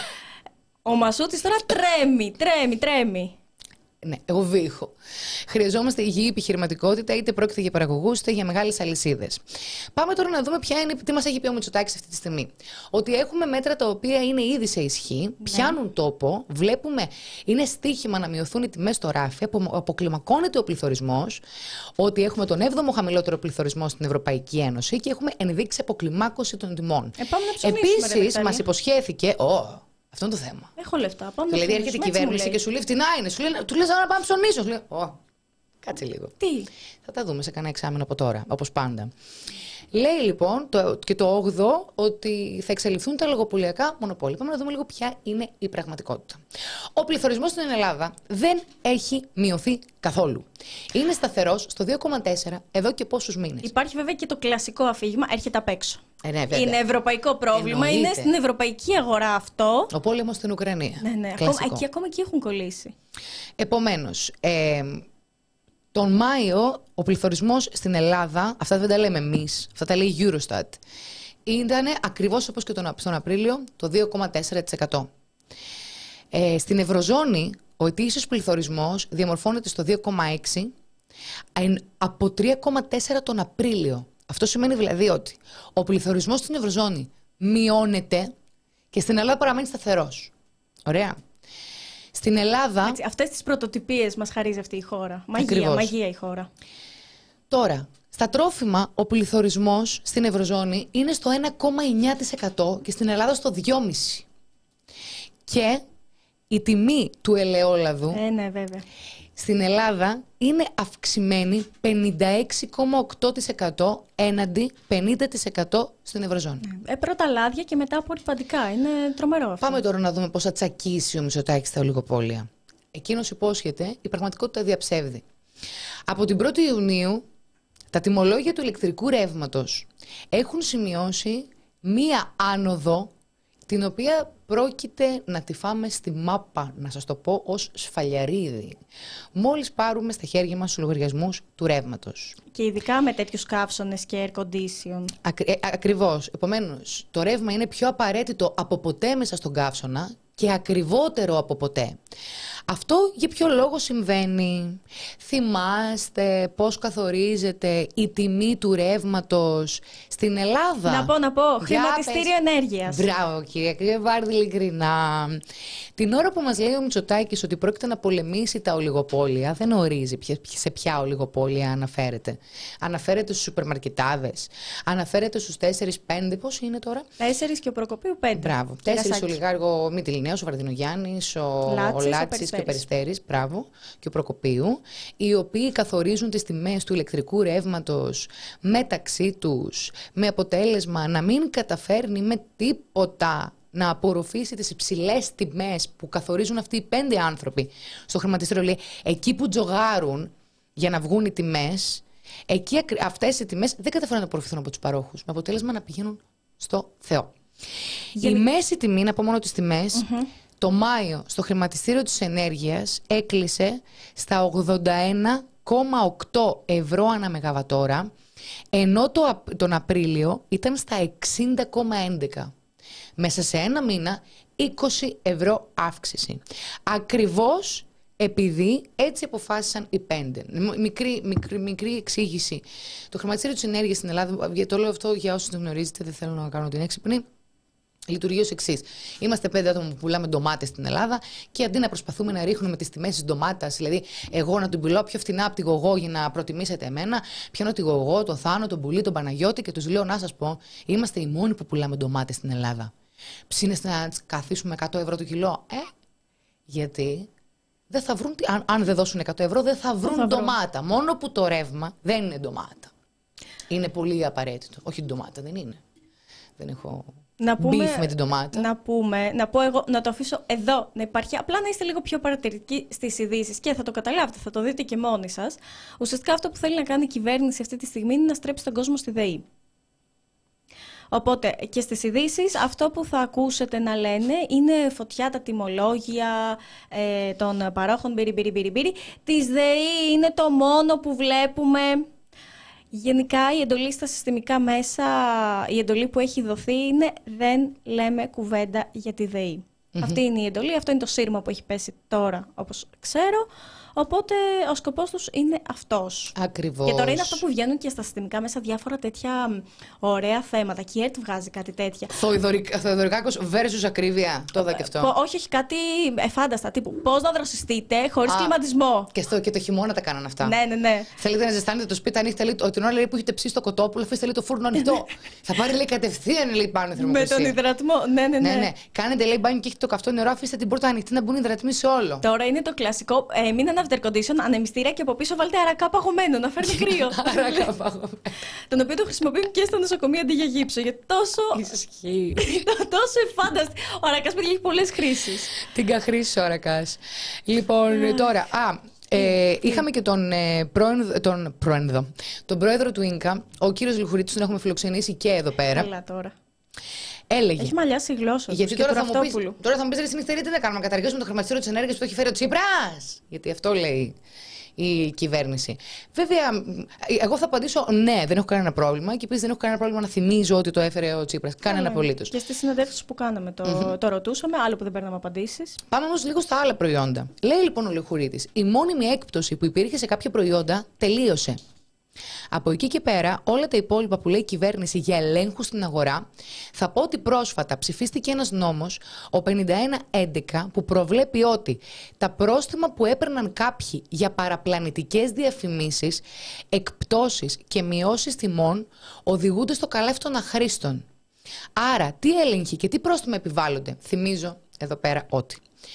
Ο Μασούτης τώρα τρέμει, τρέμει, τρέμει. Ναι, εγώ βήχω. Χρειαζόμαστε υγιή επιχειρηματικότητα, είτε πρόκειται για παραγωγούς, είτε για μεγάλες αλυσίδες. Πάμε τώρα να δούμε ποια είναι, τι μας έχει πει ο Μητσοτάκης αυτή τη στιγμή. Ότι έχουμε μέτρα τα οποία είναι ήδη σε ισχύ, ναι. πιάνουν τόπο, βλέπουμε, είναι στοίχημα να μειωθούν οι τιμές στο ράφι, αποκλιμακώνεται ο πληθωρισμός, ότι έχουμε τον έβδομο χαμηλότερο πληθωρισμό στην Ευρωπαϊκή Ένωση και έχουμε ενδείξει αποκλιμάκωση των τιμών. Ε, Επίσης, μας υποσχέθηκε. Oh, αυτό είναι το θέμα. Έχω λεφτά. Πάμε δηλαδή έρχεται η κυβέρνηση και σου λέει φτηνά είναι. Σου λέει, του λες να πάμε ψωνίσω. Σου λέει, Ω, κάτσε λίγο. Τι. Θα τα δούμε σε κανένα εξάμηνο από τώρα, όπως πάντα. Λέει λοιπόν το, και το όγδοο ότι θα εξαλειφθούν τα λογοπολιακά μονοπόλια. Πάμε να δούμε λίγο ποια είναι η πραγματικότητα. Ο πληθωρισμός στην Ελλάδα δεν έχει μειωθεί καθόλου. Είναι σταθερός στο δύο κόμμα τέσσερα εδώ και πόσους μήνες. Υπάρχει βέβαια και το κλασικό αφήγημα, έρχεται απ' έξω. Ε, ναι, είναι ευρωπαϊκό πρόβλημα, εννοείται. Είναι στην ευρωπαϊκή αγορά αυτό. Ο πόλεμος στην Ουκρανία. Ναι, ναι. Ακόμα, εκεί, ακόμα εκεί έχουν κολλήσει. Επομένως, ε, τον Μάιο ο πληθωρισμός στην Ελλάδα, αυτά δεν τα λέμε εμείς, αυτά τα λέει η Eurostat, ήταν ακριβώς όπως και τον, στον Απρίλιο το δύο κόμμα τέσσερα τοις εκατό. Ε, στην Ευρωζώνη ο ετήσιος πληθωρισμός διαμορφώνεται στο δύο κόμμα έξι από τρία κόμμα τέσσερα τον Απρίλιο. Αυτό σημαίνει δηλαδή ότι ο πληθωρισμός στην Ευρωζώνη μειώνεται και στην Ελλάδα παραμένει σταθερός. Ωραία. Στην Ελλάδα... Έτσι, αυτές τις πρωτοτυπίες μας χαρίζει αυτή η χώρα. Μαγεία, ακριβώς. Μαγεία η χώρα. Τώρα, στα τρόφιμα ο πληθωρισμός στην Ευρωζώνη είναι στο ένα κόμμα εννιά τοις εκατό και στην Ελλάδα στο δύο κόμμα πέντε τοις εκατό. Και η τιμή του ελαιόλαδου ε, ναι, βέβαια. στην Ελλάδα είναι αυξημένη πενήντα έξι κόμμα οκτώ τοις εκατό έναντι πενήντα τοις εκατό στην Ευρωζώνη. Ε, πρώτα λάδια και μετά απορριπαντικά. Είναι τρομερό αυτό. Πάμε τώρα να δούμε πώς θα τσακίσει ο Μητσοτάκης στα ολιγοπόλια. Εκείνος υπόσχεται, η πραγματικότητα διαψεύδει. Από την πρώτη Ιουνίου τα τιμολόγια του ηλεκτρικού ρεύματος έχουν σημειώσει μία άνοδο την οποία πρόκειται να τη φάμε στη μάπα, να σας το πω ως σφαλιαρίδι, μόλις πάρουμε στα χέρια μας τους λογαριασμούς του ρεύματος. Και ειδικά με τέτοιους καύσωνες και air condition. Ακρι, ε, ακριβώς. Επομένως, το ρεύμα είναι πιο απαραίτητο από ποτέ μέσα στον καύσωνα και ακριβότερο από ποτέ. Αυτό για ποιο λόγο συμβαίνει? Θυμάστε πώς καθορίζεται η τιμή του ρεύματος στην Ελλάδα? Να πω, να πω, χρηματιστήριο ενέργειας. Μπράβο κυρία Κρυβάρδη, ειλικρινά. Την ώρα που μας λέει ο Μητσοτάκης ότι πρόκειται να πολεμήσει τα ολιγοπόλια, δεν ορίζει σε ποια ολιγοπόλια αναφέρεται. Αναφέρεται στους σούπερ-μαρκετάδες, αναφέρεται στους τέσσερις πέντε, πώς είναι τώρα? Τέσσερις και ο Προκοπίου πέντε. Μπράβο. Τέσσερις ο Λιγάργο Μυτιληναίος, ο Βαρδινογιάννης, ο Λάτσης και ο Περιστέρης, μπράβο, και ο Προκοπίου, οι οποίοι καθορίζουν τις τιμές του ηλεκτρικού ρεύματος μεταξύ τους, με αποτέλεσμα να μην καταφέρνει με τίποτα να απορροφήσει τις υψηλές τιμές που καθορίζουν αυτοί οι πέντε άνθρωποι στο χρηματιστήριο. Λέει, εκεί που τζογάρουν για να βγουν οι τιμές, εκεί αυτές οι τιμές δεν καταφέρουν να απορροφηθούν από τους παρόχους, με αποτέλεσμα να πηγαίνουν στο Θεό. Για... Η μέση τιμή, να πω μόνο τις τιμές, mm-hmm. το Μάιο στο χρηματιστήριο της ενέργειας έκλεισε στα ογδόντα ένα κόμμα οκτώ ευρώ ανά μεγαβατόρα, ενώ το, τον Απρίλιο ήταν στα εξήντα κόμμα έντεκα. Μέσα σε ένα μήνα είκοσι ευρώ αύξηση. Ακριβώς επειδή έτσι αποφάσισαν οι πέντε. Μικρή, μικρή, μικρή εξήγηση. Το χρηματιστήριο της ενέργειας στην Ελλάδα, το λέω αυτό για όσους δεν γνωρίζετε, δεν θέλω να κάνω την έξυπνη, λειτουργεί ως εξής. Είμαστε πέντε άτομα που πουλάμε ντομάτες στην Ελλάδα και αντί να προσπαθούμε να ρίχνουμε τις τιμές της ντομάτας, δηλαδή εγώ να την πουλάω πιο φθηνά από τη γογό για να προτιμήσετε εμένα, πιάνω τη γογό, τον Θάνο, τον Πουλί, τον Παναγιώτη και τους λέω να σας πω, είμαστε οι μόνοι που πουλάμε ντομάτες στην Ελλάδα. Ψήνεστε να καθίσουμε εκατό ευρώ το κιλό. Ε, γιατί δεν θα βρουν, αν, αν δεν δώσουν εκατό ευρώ, δεν θα βρουν θα ντομάτα. Μόνο που το ρεύμα δεν είναι ντομάτα. Είναι πολύ απαραίτητο. Όχι ντομάτα, δεν είναι. Δεν έχω να πούμε, beef με την ντομάτα. Να πούμε, να πω εγώ, να το αφήσω εδώ, να υπάρχει, απλά να είστε λίγο πιο παρατηρητικοί στις ειδήσεις και θα το καταλάβετε, θα το δείτε και μόνοι σας. Ουσιαστικά αυτό που θέλει να κάνει η κυβέρνηση αυτή τη στιγμή είναι να στρέψει τον κόσμο στη ΔΕΗ. Οπότε και στις ειδήσεις αυτό που θα ακούσετε να λένε είναι φωτιά τα τιμολόγια ε, των παρόχων μπιρι μπιρι μπιρι μπιρι. Της ΔΕΗ είναι το μόνο που βλέπουμε. Γενικά η εντολή στα συστημικά μέσα, η εντολή που έχει δοθεί είναι δεν λέμε κουβέντα για τη ΔΕΗ. Mm-hmm. Αυτή είναι η εντολή, αυτό είναι το σύρμα που έχει πέσει τώρα όπως ξέρω. Οπότε ο σκοπός τους είναι αυτός. Ακριβώς. Και τώρα είναι αυτό που βγαίνουν και στα συστημικά μέσα διάφορα τέτοια ωραία θέματα. Και η ΕΡΤ βγάζει κάτι τέτοια. Θοδωρικάκος versus ακρίβεια. Το είδα και αυτό. Όχι, όχι, κάτι εφάνταστα. Τύπου πώς να δροσιστείτε χωρίς κλιματισμό. Και, στο, και το χειμώνα τα κάνανε αυτά. Ναι, ναι, ναι. Θέλετε να ζεστάνετε το σπίτι ανοιχτά, λέει, την ώρα λέει, που έχετε ψήσει το κοτόπουλο, αφήστε λέει, το φούρνο ανοιχτό. Θα πάρει λέει, κατευθείαν λέει, πάνω η θερμοκρασία. Με τον υδρατμό. Ναι, ναι, ναι. ναι, ναι. Κάνετε λέει, μπάνιο και έχετε το καυτό νερό, αφήστε την πόρτα ανοιχτή να μπουν υδρατμοί σε όλο. Τώρα είναι το κλασικό. Ε, μην ένα air condition, ανεμιστήρα και από πίσω βάλτε αρακά παγωμένο να φέρνει κρύο. Αρακά παγωμένο. Τον οποίο το χρησιμοποιούν και στα νοσοκομεία αντί για γύψο. Γιατί τόσο. Ισχύει. Τόσο εφάνταστη. Ο αρακάς, παιδιά, έχει πολλές χρήσεις. Την καχρήση ο αρακάς. Λοιπόν, τώρα. Α, ε, είχαμε και τον, ε, πρόεδρο, τον, πρόεδρο, τον πρόεδρο του Ίνκα, ο κύριος Λουχουρίτης, τον έχουμε φιλοξενήσει και εδώ πέρα. Καλά τώρα. Έλεγε. Έχει μαλλιάσει η γλώσσα. Γιατί τώρα θα, μου πεις, τώρα θα μου πει ρε συνηθερή, τι να κάνουμε, να καταργήσουμε το χρηματιστήριο της ενέργειας που το έχει φέρει ο Τσίπρας. Γιατί αυτό λέει η κυβέρνηση. Βέβαια, εγώ θα απαντήσω ναι, δεν έχω κανένα πρόβλημα. Και επίσης δεν έχω κανένα πρόβλημα να θυμίζω ότι το έφερε ο Τσίπρας. Κανένα απολύτως. Και στις συνεντεύξεις που κάναμε το, mm-hmm. το ρωτούσαμε, άλλο που δεν παίρναμε απαντήσεις. Πάμε όμως λίγο στα άλλα προϊόντα. Λέει λοιπόν ο Λουχουρίτης, η μόνιμη έκπτωση που υπήρχε σε κάποια προϊόντα τελείωσε. Από εκεί και πέρα, όλα τα υπόλοιπα που λέει η κυβέρνηση για ελέγχου στην αγορά, θα πω ότι πρόσφατα ψηφίστηκε ένας νόμος, ο πενήντα ένα έντεκα, που προβλέπει ότι τα πρόστιμα που έπαιρναν κάποιοι για παραπλανητικές διαφημίσεις, εκπτώσεις και μειώσεις τιμών οδηγούνται στο καλέφι των αχρήστων. Άρα, τι έλεγχοι και τι πρόστιμα επιβάλλονται? Θυμίζω εδώ πέρα ότι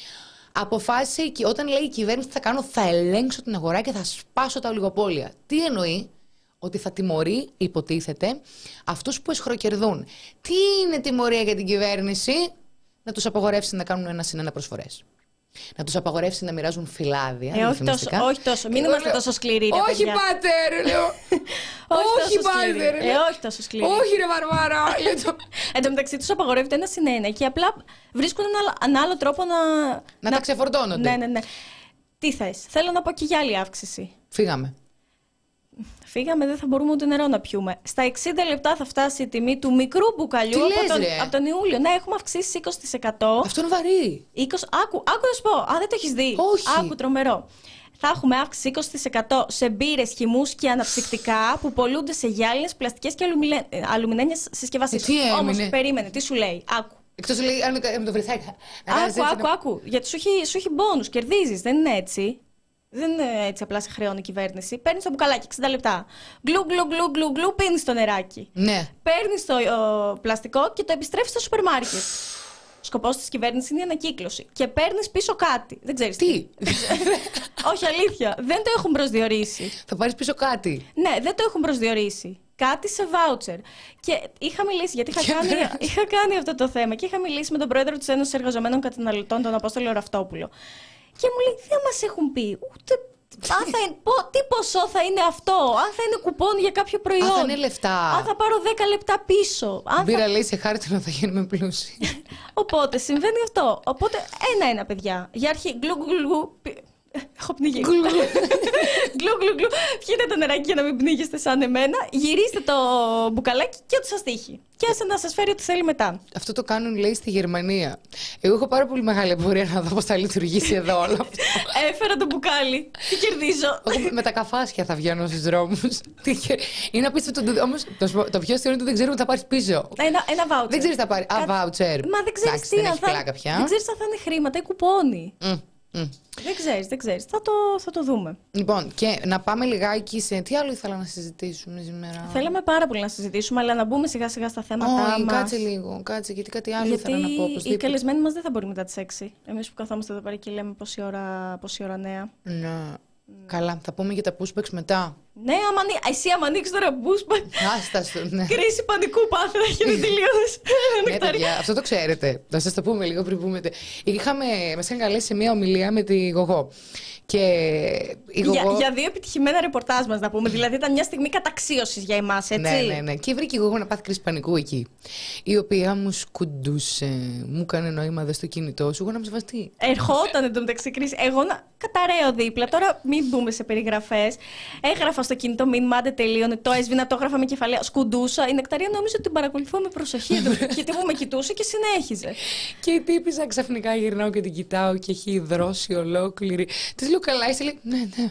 αποφάσισε και όταν λέει η κυβέρνηση τι θα κάνω, θα ελέγξω την αγορά και θα σπάσω τα ολιγοπόλια. Τι εννοεί? Ότι θα τιμωρεί, υποτίθεται, αυτούς που εσχροκερδούν. Τι είναι τιμωρία για την κυβέρνηση? Να τους απαγορεύσει να κάνουν ένα συν ένα προσφορές. Να τους απαγορεύσει να μοιράζουν φυλάδια. Ε, όχι, τόσο, όχι τόσο. Μην είμαστε τόσο σκληροί. Ρε, όχι, πάτερ, λέω. όχι, πάτερ. Ε, όχι τόσο σκληροί. Όχι, ρε Βαρβάρα. Εν τω μεταξύ τους απαγορεύεται ένα συν ένα και απλά βρίσκουν ένα, ένα άλλο τρόπο να. Να, να τα ξεφορτώνονται. Ναι, ναι, ναι. Τι θες? Θέλω να πω και για άλλη αύξηση. Φύγαμε. Φύγαμε, δεν θα μπορούμε ούτε νερό να πιούμε. Στα εξήντα λεπτά θα φτάσει η τιμή του μικρού μπουκαλιού από, λες, τον, από τον Ιούλιο. Ναι, έχουμε αυξήσει είκοσι τοις εκατό. Αυτό είναι βαρύ. είκοσι, άκου, άκου να σου πω. Α, δεν το έχεις δει. Όχι. Άκου, τρομερό. Θα έχουμε αύξηση είκοσι τοις εκατό σε μπύρες, χυμούς και αναψυκτικά που πολλούνται σε γυάλινες, πλαστικές και αλουμινένιες συσκευασίες. Τι έμεινε? Όμως, περίμενε, τι σου λέει. Άκου. Εκτός λέει, αν με το βρυθάκι. Άκου, άκου, άκου. Γιατί σου έχει, σου έχει μπόνους, κερδίζεις, δεν είναι έτσι. Δεν είναι έτσι απλά σε χρεώνει η κυβέρνηση. Παίρνει το μπουκαλάκι εξήντα λεπτά. Γκλου, γκλου, γκλου, γκλου, γκλου, πίνει το νεράκι. Ναι. Παίρνει το ο, πλαστικό και το επιστρέφει στο σούπερ μάρκετ. Σκοπός της κυβέρνησης είναι η ανακύκλωση. Και παίρνει πίσω κάτι. Δεν ξέρεις τι. τι. Όχι, αλήθεια. Δεν το έχουν προσδιορίσει. Θα πάρεις πίσω κάτι. Ναι, δεν το έχουν προσδιορίσει. Κάτι σε βάουτσερ. Και είχα μιλήσει, γιατί είχα κάνει, είχα κάνει αυτό το θέμα και είχα μιλήσει με τον πρόεδρο της Ένωσης Εργαζομένων Καταναλωτών, τον Απόστολο Ραυτόπουλο. Και μου λέει, δεν μας έχουν πει ούτε αν θα είναι, τι ποσό θα είναι αυτό, αν θα είναι κουπόν για κάποιο προϊόν. Αν θα είναι λεφτά. Αν θα πάρω δέκα λεπτά πίσω. Μπήρα θα... λέει σε χάρτινο θα γίνουμε πλούσιοι. Οπότε συμβαίνει αυτό. Οπότε ένα-ένα, παιδιά. Για αρχή, γκλου γκλου. Έχω πνιγεί. Γκλου γκλου γκλου. Πιείτε το νεράκι για να μην πνίγεστε σαν εμένα. Γυρίστε το μπουκαλάκι και ό,τι σας τύχει. Και άσε να σας φέρει ό,τι θέλει μετά. Αυτό το κάνουν, λέει, στη Γερμανία. Εγώ έχω πάρα πολύ μεγάλη απορία να δω πώς θα λειτουργήσει εδώ όλο αυτό. Έφερα το μπουκάλι. Τι κερδίζω. Εγώ με τα καφάσια θα βγαίνω στους δρόμους. Είναι απίστευτο. Όμως το πιο αστείο είναι ότι δεν ξέρουμε τι θα πάρεις πίσω. Ένα, ένα βάουτσερ. Δεν ξέρεις τι θα πάρει. Α, βάουτσερ. Μα δεν ξέρεις τι. Δεν αν θα... Δεν ξέρεις αν θα είναι χρήματα ή κουπόνι. Mm. Mm. Δεν ξέρεις, δεν ξέρεις. Θα το, θα το δούμε. Λοιπόν, και να πάμε λιγάκι σε. Τι άλλο ήθελα να συζητήσουμε σήμερα. Θέλαμε πάρα πολύ να συζητήσουμε, αλλά να μπούμε σιγά σιγά στα θέματα Όχι, μας. κάτσε λίγο, κάτσε, γιατί κάτι άλλο Γιατί ήθελα να πω. οι οι καλεσμένοι μας δεν θα μπορεί μετά τις έξι. Εμείς που καθόμαστε εδώ πέρα και λέμε πόση ώρα, πόση ώρα νέα. Ναι. Καλά, θα πούμε για τα pushbacks μετά. Ναι, άμα, ανοί- εσύ άμα ανοίξεις τώρα pushback. Άστα στο, ναι. Κρίση πανικού πάθρα και δεν τελείωνες. Ναι, παιδιά, αυτό το ξέρετε. Θα σας το πούμε λίγο πριν πούμε. Είχαμε, μας είχαν καλέσει σε μια ομιλία με τη Γογό. Και η Για, Γογό... για δύο επιτυχημένα ρεπορτάζ μας να πούμε. Δηλαδή ήταν μια στιγμή καταξίωσης για εμάς, έτσι. Ναι, ναι, ναι. Και βρήκε η Γογό να πάθει κρίση πανικού εκεί. Η οποία μου σκουντούσε, μου έκανε νόημα δε στο κινητό σου. Εγώ να μου σεβαστεί. Ερχόταν εντωμεταξύ κρίση. Εγώ να καταραίω δίπλα. Τώρα μην μπούμε σε περιγραφές. Έγραφα στο κινητό μήνυμα, άντε τελείωνε. Το έσβηνα, το έγραφα με κεφαλαία. Σκουντούσα. Η Νεκταρία νόμιζε ότι την παρακολουθώ με προσοχή. Γιατί μου με κοιτούσε και συνέχιζε. Και η τύπησα ξαφνικά γυρνάω και την κοιτάω και έχει υδρώσει ολόκληρη. Τη λέω καλά, είσαι λέει. Ναι, ναι.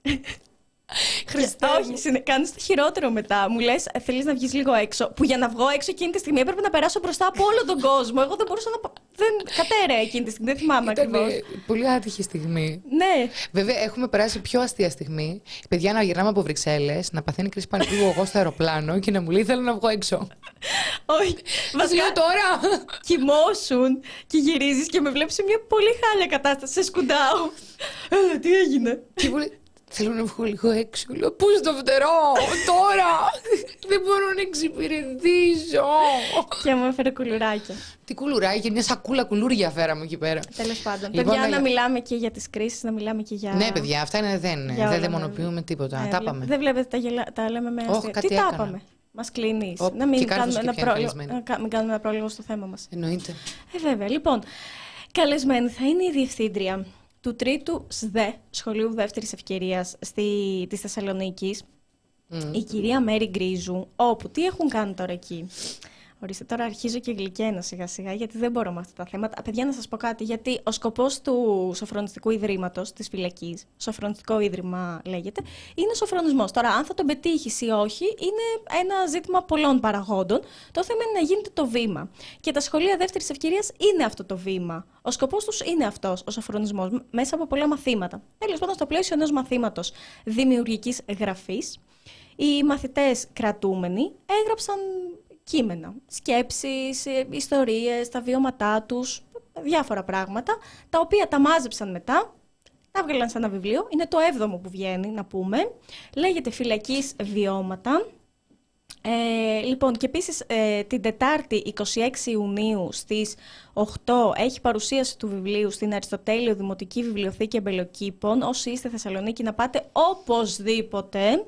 Χριστέ, όχι, κάνεις το χειρότερο μετά. Μου λες, θέλεις να βγεις λίγο έξω. Που για να βγω έξω εκείνη τη στιγμή έπρεπε να περάσω μπροστά από όλο τον κόσμο. Εγώ δεν μπορούσα να. Δεν κατέρεα εκείνη τη στιγμή, δεν θυμάμαι ακριβώς. Πολύ άτυχη στιγμή. Ναι. Βέβαια, έχουμε περάσει πιο αστεία στιγμή. Παιδιά, να γυρνάμε από Βρυξέλλες, να παθαίνει κρίση πανικού εγώ στο αεροπλάνο και να μου λέει: θέλω να βγω έξω. Όχι. Βασικά τώρα. Κοιμώσουν και γυρίζεις και με βλέπεις σε μια πολύ χάλια κατάσταση. Σε σκουντάω. Ε, τι έγινε. Και μου λέει: θέλω να βγω λίγο έξω. Λέω: πού στο φτερό, τώρα! Δεν μπορώ να εξυπηρετήσω. Και μου έφερε κουλουράκια. Τι κουλουράκι, μια σακούλα κουλούρια φέραμε εκεί πέρα. Τέλος πάντων. Λοιπόν, παιδιά, έλα. να μιλάμε και για τις κρίσεις, να μιλάμε και για. Ναι, παιδιά, αυτά είναι, δεν, Για όλα, δεν ναι. δαιμονοποιούμε τίποτα. Ε, τα βλέ- πάμε. Δεν βλέπετε, τα, γελα... τα λέμε με Όχ, αστεία. κάτι Τι έκανα. τα είπαμε. Μας κλείνεις. Ω, Να μην και κάθεσαι κάνουμε, και ένα πιάνει πρόλογο... καλεσμένη. να κα- μην κάνουμε ένα πρόλογο στο θέμα μας. Εννοείται. Ε, βέβαια. Λοιπόν, καλεσμένη θα είναι η διευθύντρια του τρίτου ΣΔΕ, Σχολείου Δεύτερης Ευκαιρίας στη... της Θεσσαλονίκης, Mm. η κυρία Μέρη Γκρίζου, όπου τι έχουν κάνει τώρα εκεί. Ορίστε, τώρα αρχίζω και γλυκαίνω σιγά σιγά, γιατί δεν μπορώ με αυτά τα θέματα. Παιδιά, να σας πω κάτι, γιατί ο σκοπός του Σοφρονιστικού Ιδρύματος, της φυλακής, Σοφρονιστικό Ίδρυμα λέγεται, είναι ο σοφρονισμός. Τώρα, αν θα τον πετύχεις ή όχι, είναι ένα ζήτημα πολλών παραγόντων. Το θέμα είναι να γίνεται το βήμα. Και τα σχολεία δεύτερης ευκαιρίας είναι αυτό το βήμα. Ο σκοπός τους είναι αυτός, ο σοφρονισμός, μέσα από πολλά μαθήματα. Τέλος πάντων, στο πλαίσιο ενός μαθήματος δημιουργικής γραφής, οι μαθητές κρατούμενοι έγραψαν κείμενα, σκέψεις, ιστορίες, τα βιώματά τους, διάφορα πράγματα, τα οποία τα μάζεψαν μετά, τα βγάλαν σε ένα βιβλίο. Είναι το έβδομο που βγαίνει, να πούμε. Λέγεται «Φυλακής βιώματα». Ε, λοιπόν, και επίσης ε, την Τετάρτη εικοστή έκτη Ιουνίου στις οκτώ έχει παρουσίαση του βιβλίου στην Αριστοτέλειο Δημοτική Βιβλιοθήκη Εμπελοκήπων. Όσοι είστε Θεσσαλονίκη να πάτε οπωσδήποτε.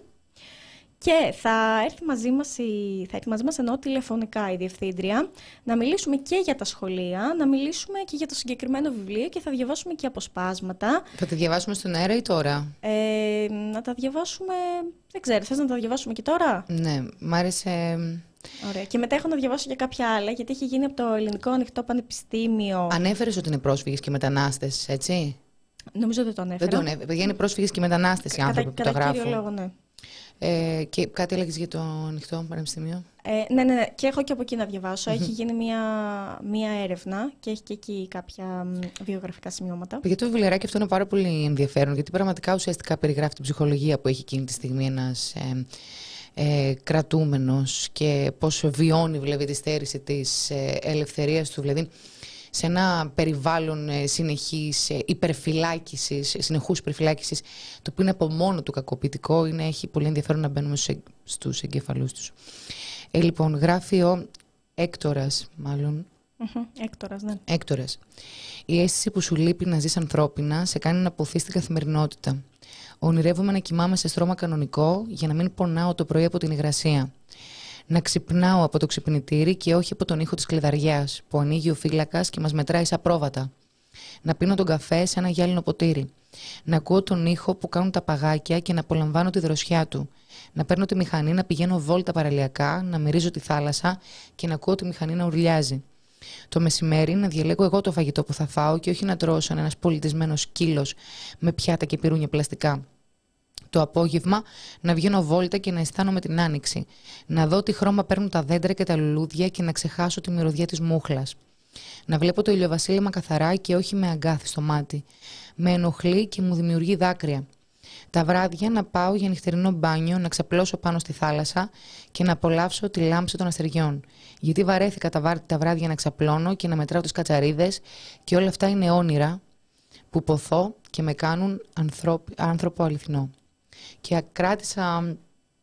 Και θα έρθει μαζί μας, η... θα έρθει μαζί μας εννοώ τηλεφωνικά η Διευθύντρια, να μιλήσουμε και για τα σχολεία, να μιλήσουμε και για το συγκεκριμένο βιβλίο και θα διαβάσουμε και αποσπάσματα. Θα τα διαβάσουμε στον αέρα ή τώρα? Ε, να τα διαβάσουμε, δεν ξέρω, θες να τα διαβάσουμε και τώρα? Ναι, μ' άρεσε. Ωραία. Και μετά έχω να διαβάσω και κάποια άλλα, γιατί έχει γίνει από το Ελληνικό Ανοιχτό Πανεπιστήμιο. Ανέφερες ότι είναι πρόσφυγες και μετανάστες, έτσι? Νομίζω δεν το ανέφερα. Δεν το ανέφερε. Παιδιά, είναι πρόσφυγες και μετανάστες οι Κατά, άνθρωποι που κατά τα γράφουν. κύριο λόγο, ναι. Ε, και κάτι έλεγες για το Ανοιχτό Πανεπιστήμιο? Ε, ναι, ναι, ναι, και έχω και από εκεί να διαβάσω. Έχει γίνει μια, μια έρευνα και έχει και εκεί κάποια μ, βιογραφικά σημειώματα. Γιατί το βιβλιαράκι αυτό είναι πάρα πολύ ενδιαφέρον, γιατί πραγματικά ουσιαστικά περιγράφει την ψυχολογία που έχει εκείνη τη στιγμή ένας ε, ε, κρατούμενος και πώς βιώνει, βλέπει, τη στέρηση της ε, ελευθερίας του, δηλαδή σε ένα περιβάλλον ε, συνεχής ε, υπερφυλάκησης, συνεχούς υπερφυλάκησης, το οποίο είναι από μόνο του κακοποιητικό, είναι, έχει πολύ ενδιαφέρον να μπαίνουμε στους, στους εγκεφαλούς τους. Ε, λοιπόν, γράφει ο Έκτορας, μάλλον. Mm-hmm. Έκτορας, ναι. Έκτορας. Η αίσθηση που σου λείπει να ζεις ανθρώπινα σε κάνει να ποθείς στην καθημερινότητα. Ονειρεύομαι να κοιμάμαι σε στρώμα κανονικό για να μην πονάω το πρωί από την υγρασία. Να ξυπνάω από το ξυπνητήρι και όχι από τον ήχο της κλειδαριάς που ανοίγει ο φύλακας και μας μετράει σαν πρόβατα. Να πίνω τον καφέ σε ένα γυάλινο ποτήρι. Να ακούω τον ήχο που κάνουν τα παγάκια και να απολαμβάνω τη δροσιά του. Να παίρνω τη μηχανή, να πηγαίνω βόλτα παραλιακά, να μυρίζω τη θάλασσα και να ακούω τη μηχανή να ουρλιάζει. Το μεσημέρι να διαλέγω εγώ το φαγητό που θα φάω και όχι να τρώω σαν ένας πολιτισμένος σκύλος με πιάτα και πυρούνια πλαστικά. Το απόγευμα να βγαίνω βόλτα και να αισθάνομαι την άνοιξη. Να δω τι χρώμα παίρνουν τα δέντρα και τα λουλούδια και να ξεχάσω τη μυρωδιά της μούχλας. Να βλέπω το ηλιοβασίλεμα καθαρά και όχι με αγκάθι στο μάτι. Με ενοχλεί και μου δημιουργεί δάκρυα. Τα βράδια να πάω για νυχτερινό μπάνιο, να ξαπλώσω πάνω στη θάλασσα και να απολαύσω τη λάμψη των αστεριών. Γιατί βαρέθηκα τα, βάρ... τα βράδια να ξαπλώνω και να μετράω τις κατσαρίδες και όλα αυτά είναι όνειρα που ποθώ και με κάνουν ανθρώπ... άνθρωπο αληθινό. Και κράτησα...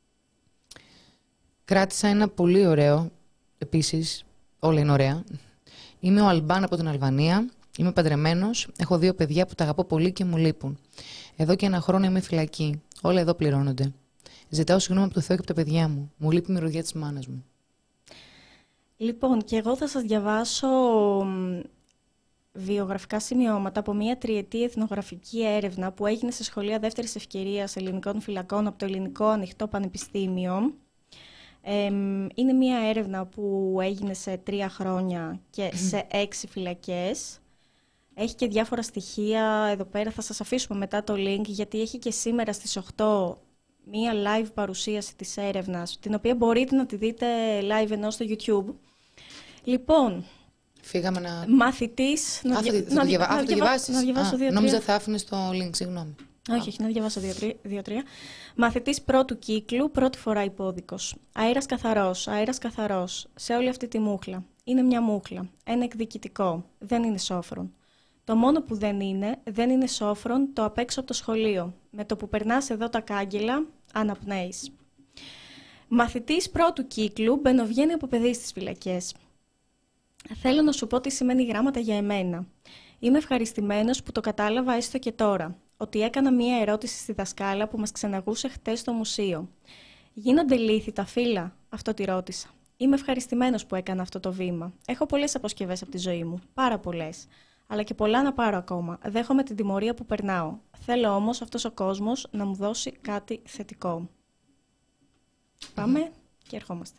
κράτησα ένα πολύ ωραίο, επίσης όλα είναι ωραία. Είμαι ο Αλμπάν από την Αλβανία, είμαι παντρεμένος, έχω δύο παιδιά που τα αγαπώ πολύ και μου λείπουν. Εδώ και ένα χρόνο είμαι φυλακή. Όλα εδώ πληρώνονται. Ζητάω συγγνώμη από το Θεό και από τα παιδιά μου. Μου λείπει η μυρωδιά της μάνας μου. Λοιπόν, και εγώ θα σας διαβάσω βιογραφικά σημειώματα από μια τριετή εθνογραφική έρευνα που έγινε σε σχολεία δεύτερης ευκαιρίας ελληνικών φυλακών από το Ελληνικό Ανοιχτό Πανεπιστήμιο. Ε, είναι μια έρευνα που έγινε σε τρία χρόνια και σε έξι φυλακές. Έχει και διάφορα στοιχεία εδώ πέρα, θα σας αφήσουμε μετά το link, γιατί έχει και σήμερα στις οκτώ μία live παρουσίαση της έρευνας, την οποία μπορείτε να τη δείτε live ενώ στο YouTube. Λοιπόν, φύγαμε να... μαθητής... Να, αυτό, δια... θα να, διαβα... να, διαβα... διαβάσεις. Να διαβάσω δύο-τρία. Νόμιζα θα άφηνες το link, συγγνώμη. Όχι, όχι, να διαβάσω δύο-τρία. Μαθητής πρώτου κύκλου, πρώτη φορά υπόδικος. Αέρας καθαρός, αέρας καθαρός, σε όλη αυτή τη μούχλα. Είναι μια μούχλα, ένα εκδικητικό, δεν είναι σόφρον. Το μόνο που δεν είναι, δεν είναι σόφρον το απ' έξω από το σχολείο. Με το που περνάς εδώ τα κάγκελα, αναπνέεις. Μαθητής πρώτου κύκλου, μπαινοβγαίνει από παιδί στις φυλακές. Θέλω να σου πω τι σημαίνει γράμματα για εμένα. Είμαι ευχαριστημένος που το κατάλαβα έστω και τώρα. Ότι έκανα μία ερώτηση στη δασκάλα που μας ξεναγούσε χτες στο μουσείο. Γίνονται λύθη τα φύλλα, αυτό τη ρώτησα. Είμαι ευχαριστημένος που έκανα αυτό το βήμα. Έχω πολλές αποσκευές από τη ζωή μου, πάρα πολλές. Αλλά και πολλά να πάρω ακόμα. Δέχομαι την τιμωρία που περνάω. Θέλω όμως αυτός ο κόσμος να μου δώσει κάτι θετικό. Πάμε mm. και ερχόμαστε.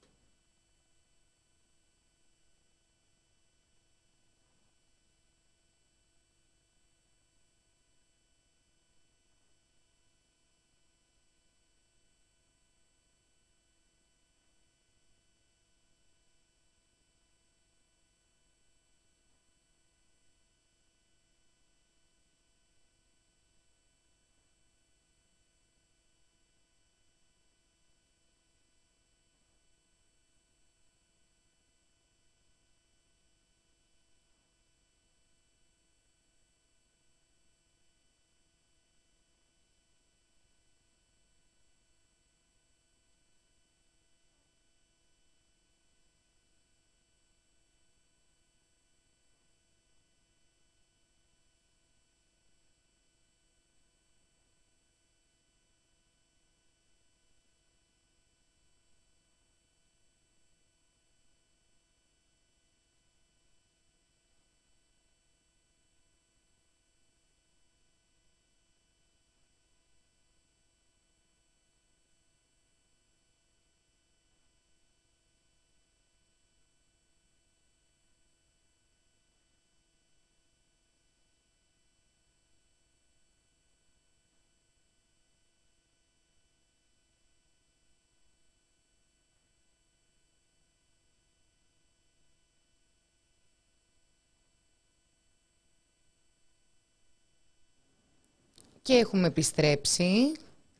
Και έχουμε επιστρέψει.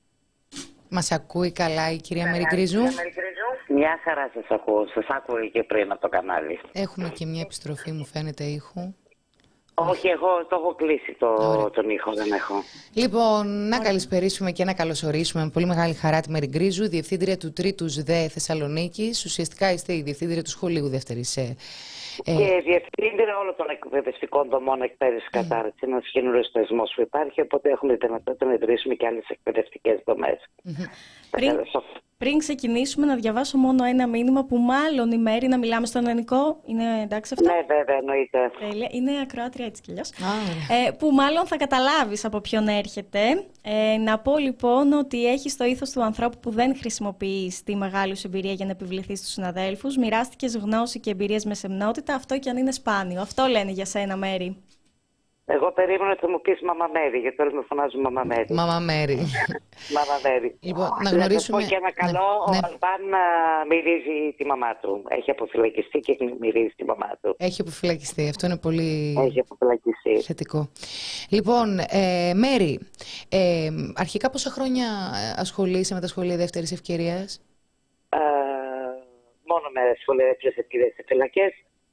Μας ακούει καλά η κυρία Μεριγκρίζου? Μια χαρά σας ακούω. Σας άκουγα και πριν από το κανάλι. Έχουμε και μια επιστροφή, μου φαίνεται, ήχου. Όχι, εγώ το έχω κλείσει το, τον ήχο, δεν έχω. Λοιπόν, να καλησπερίσουμε και να καλωσορίσουμε με πολύ μεγάλη χαρά τη Μεριγκρίζου, διευθύντρια του Τρίτου ΣΔΕ Θεσσαλονίκης. Ουσιαστικά είστε η διευθύντρια του σχολείου δεύτερης. Ε, και ε... διευθύντρια όλων των εκπαιδευτικών δομών εκπαίδευσης mm. κατάρτισης. Είναι ένας καινούριος θεσμός που υπάρχει, οπότε έχουμε τη δυνατότητα να ιδρύσουμε και άλλες εκπαιδευτικές δομές. Mm-hmm. Πριν, πριν ξεκινήσουμε, να διαβάσω μόνο ένα μήνυμα που μάλλον η Μέρη, να μιλάμε στο ελληνικό. Είναι εντάξει αυτό? Ναι, βέβαια, εννοείται. Είναι ακροάτρια έτσι κι αλλιώς. Ah. Ε, που μάλλον θα καταλάβεις από ποιον έρχεται. Ε, να πω λοιπόν ότι έχεις το ήθος του ανθρώπου που δεν χρησιμοποιείς τη μεγάλη σου εμπειρία για να επιβληθείς στους συναδέλφους. Μοιράστηκες γνώση και εμπειρίες με σεμνότητα, αυτό κι αν είναι σπάνιο. Αυτό λένε για σένα, Μέρη. Εγώ περίμενα ότι θα μου πεις Μαμά Μέρη, γιατί τώρα με φωνάζουν Μαμά Μέρη. Μαμά Μέρη. Μαμά Μέρη. Λοιπόν, να γνωρίσουμε... Να πω και ένα καλό, ναι, ο ναι. Αλβάν μυρίζει τη μαμά του. Έχει αποφυλακιστεί και μυρίζει τη μαμά του. Έχει αποφυλακιστεί. Αυτό είναι πολύ Έχει αποφυλακιστεί. θετικό. Λοιπόν, ε, Μέρη, ε, αρχικά πόσα χρόνια ασχολείσαι με τα σχολεία δεύτερης ευκαιρίας? Ε, μόνο με σχολεία δεύτερης ευκαιρίας σε φυλακές.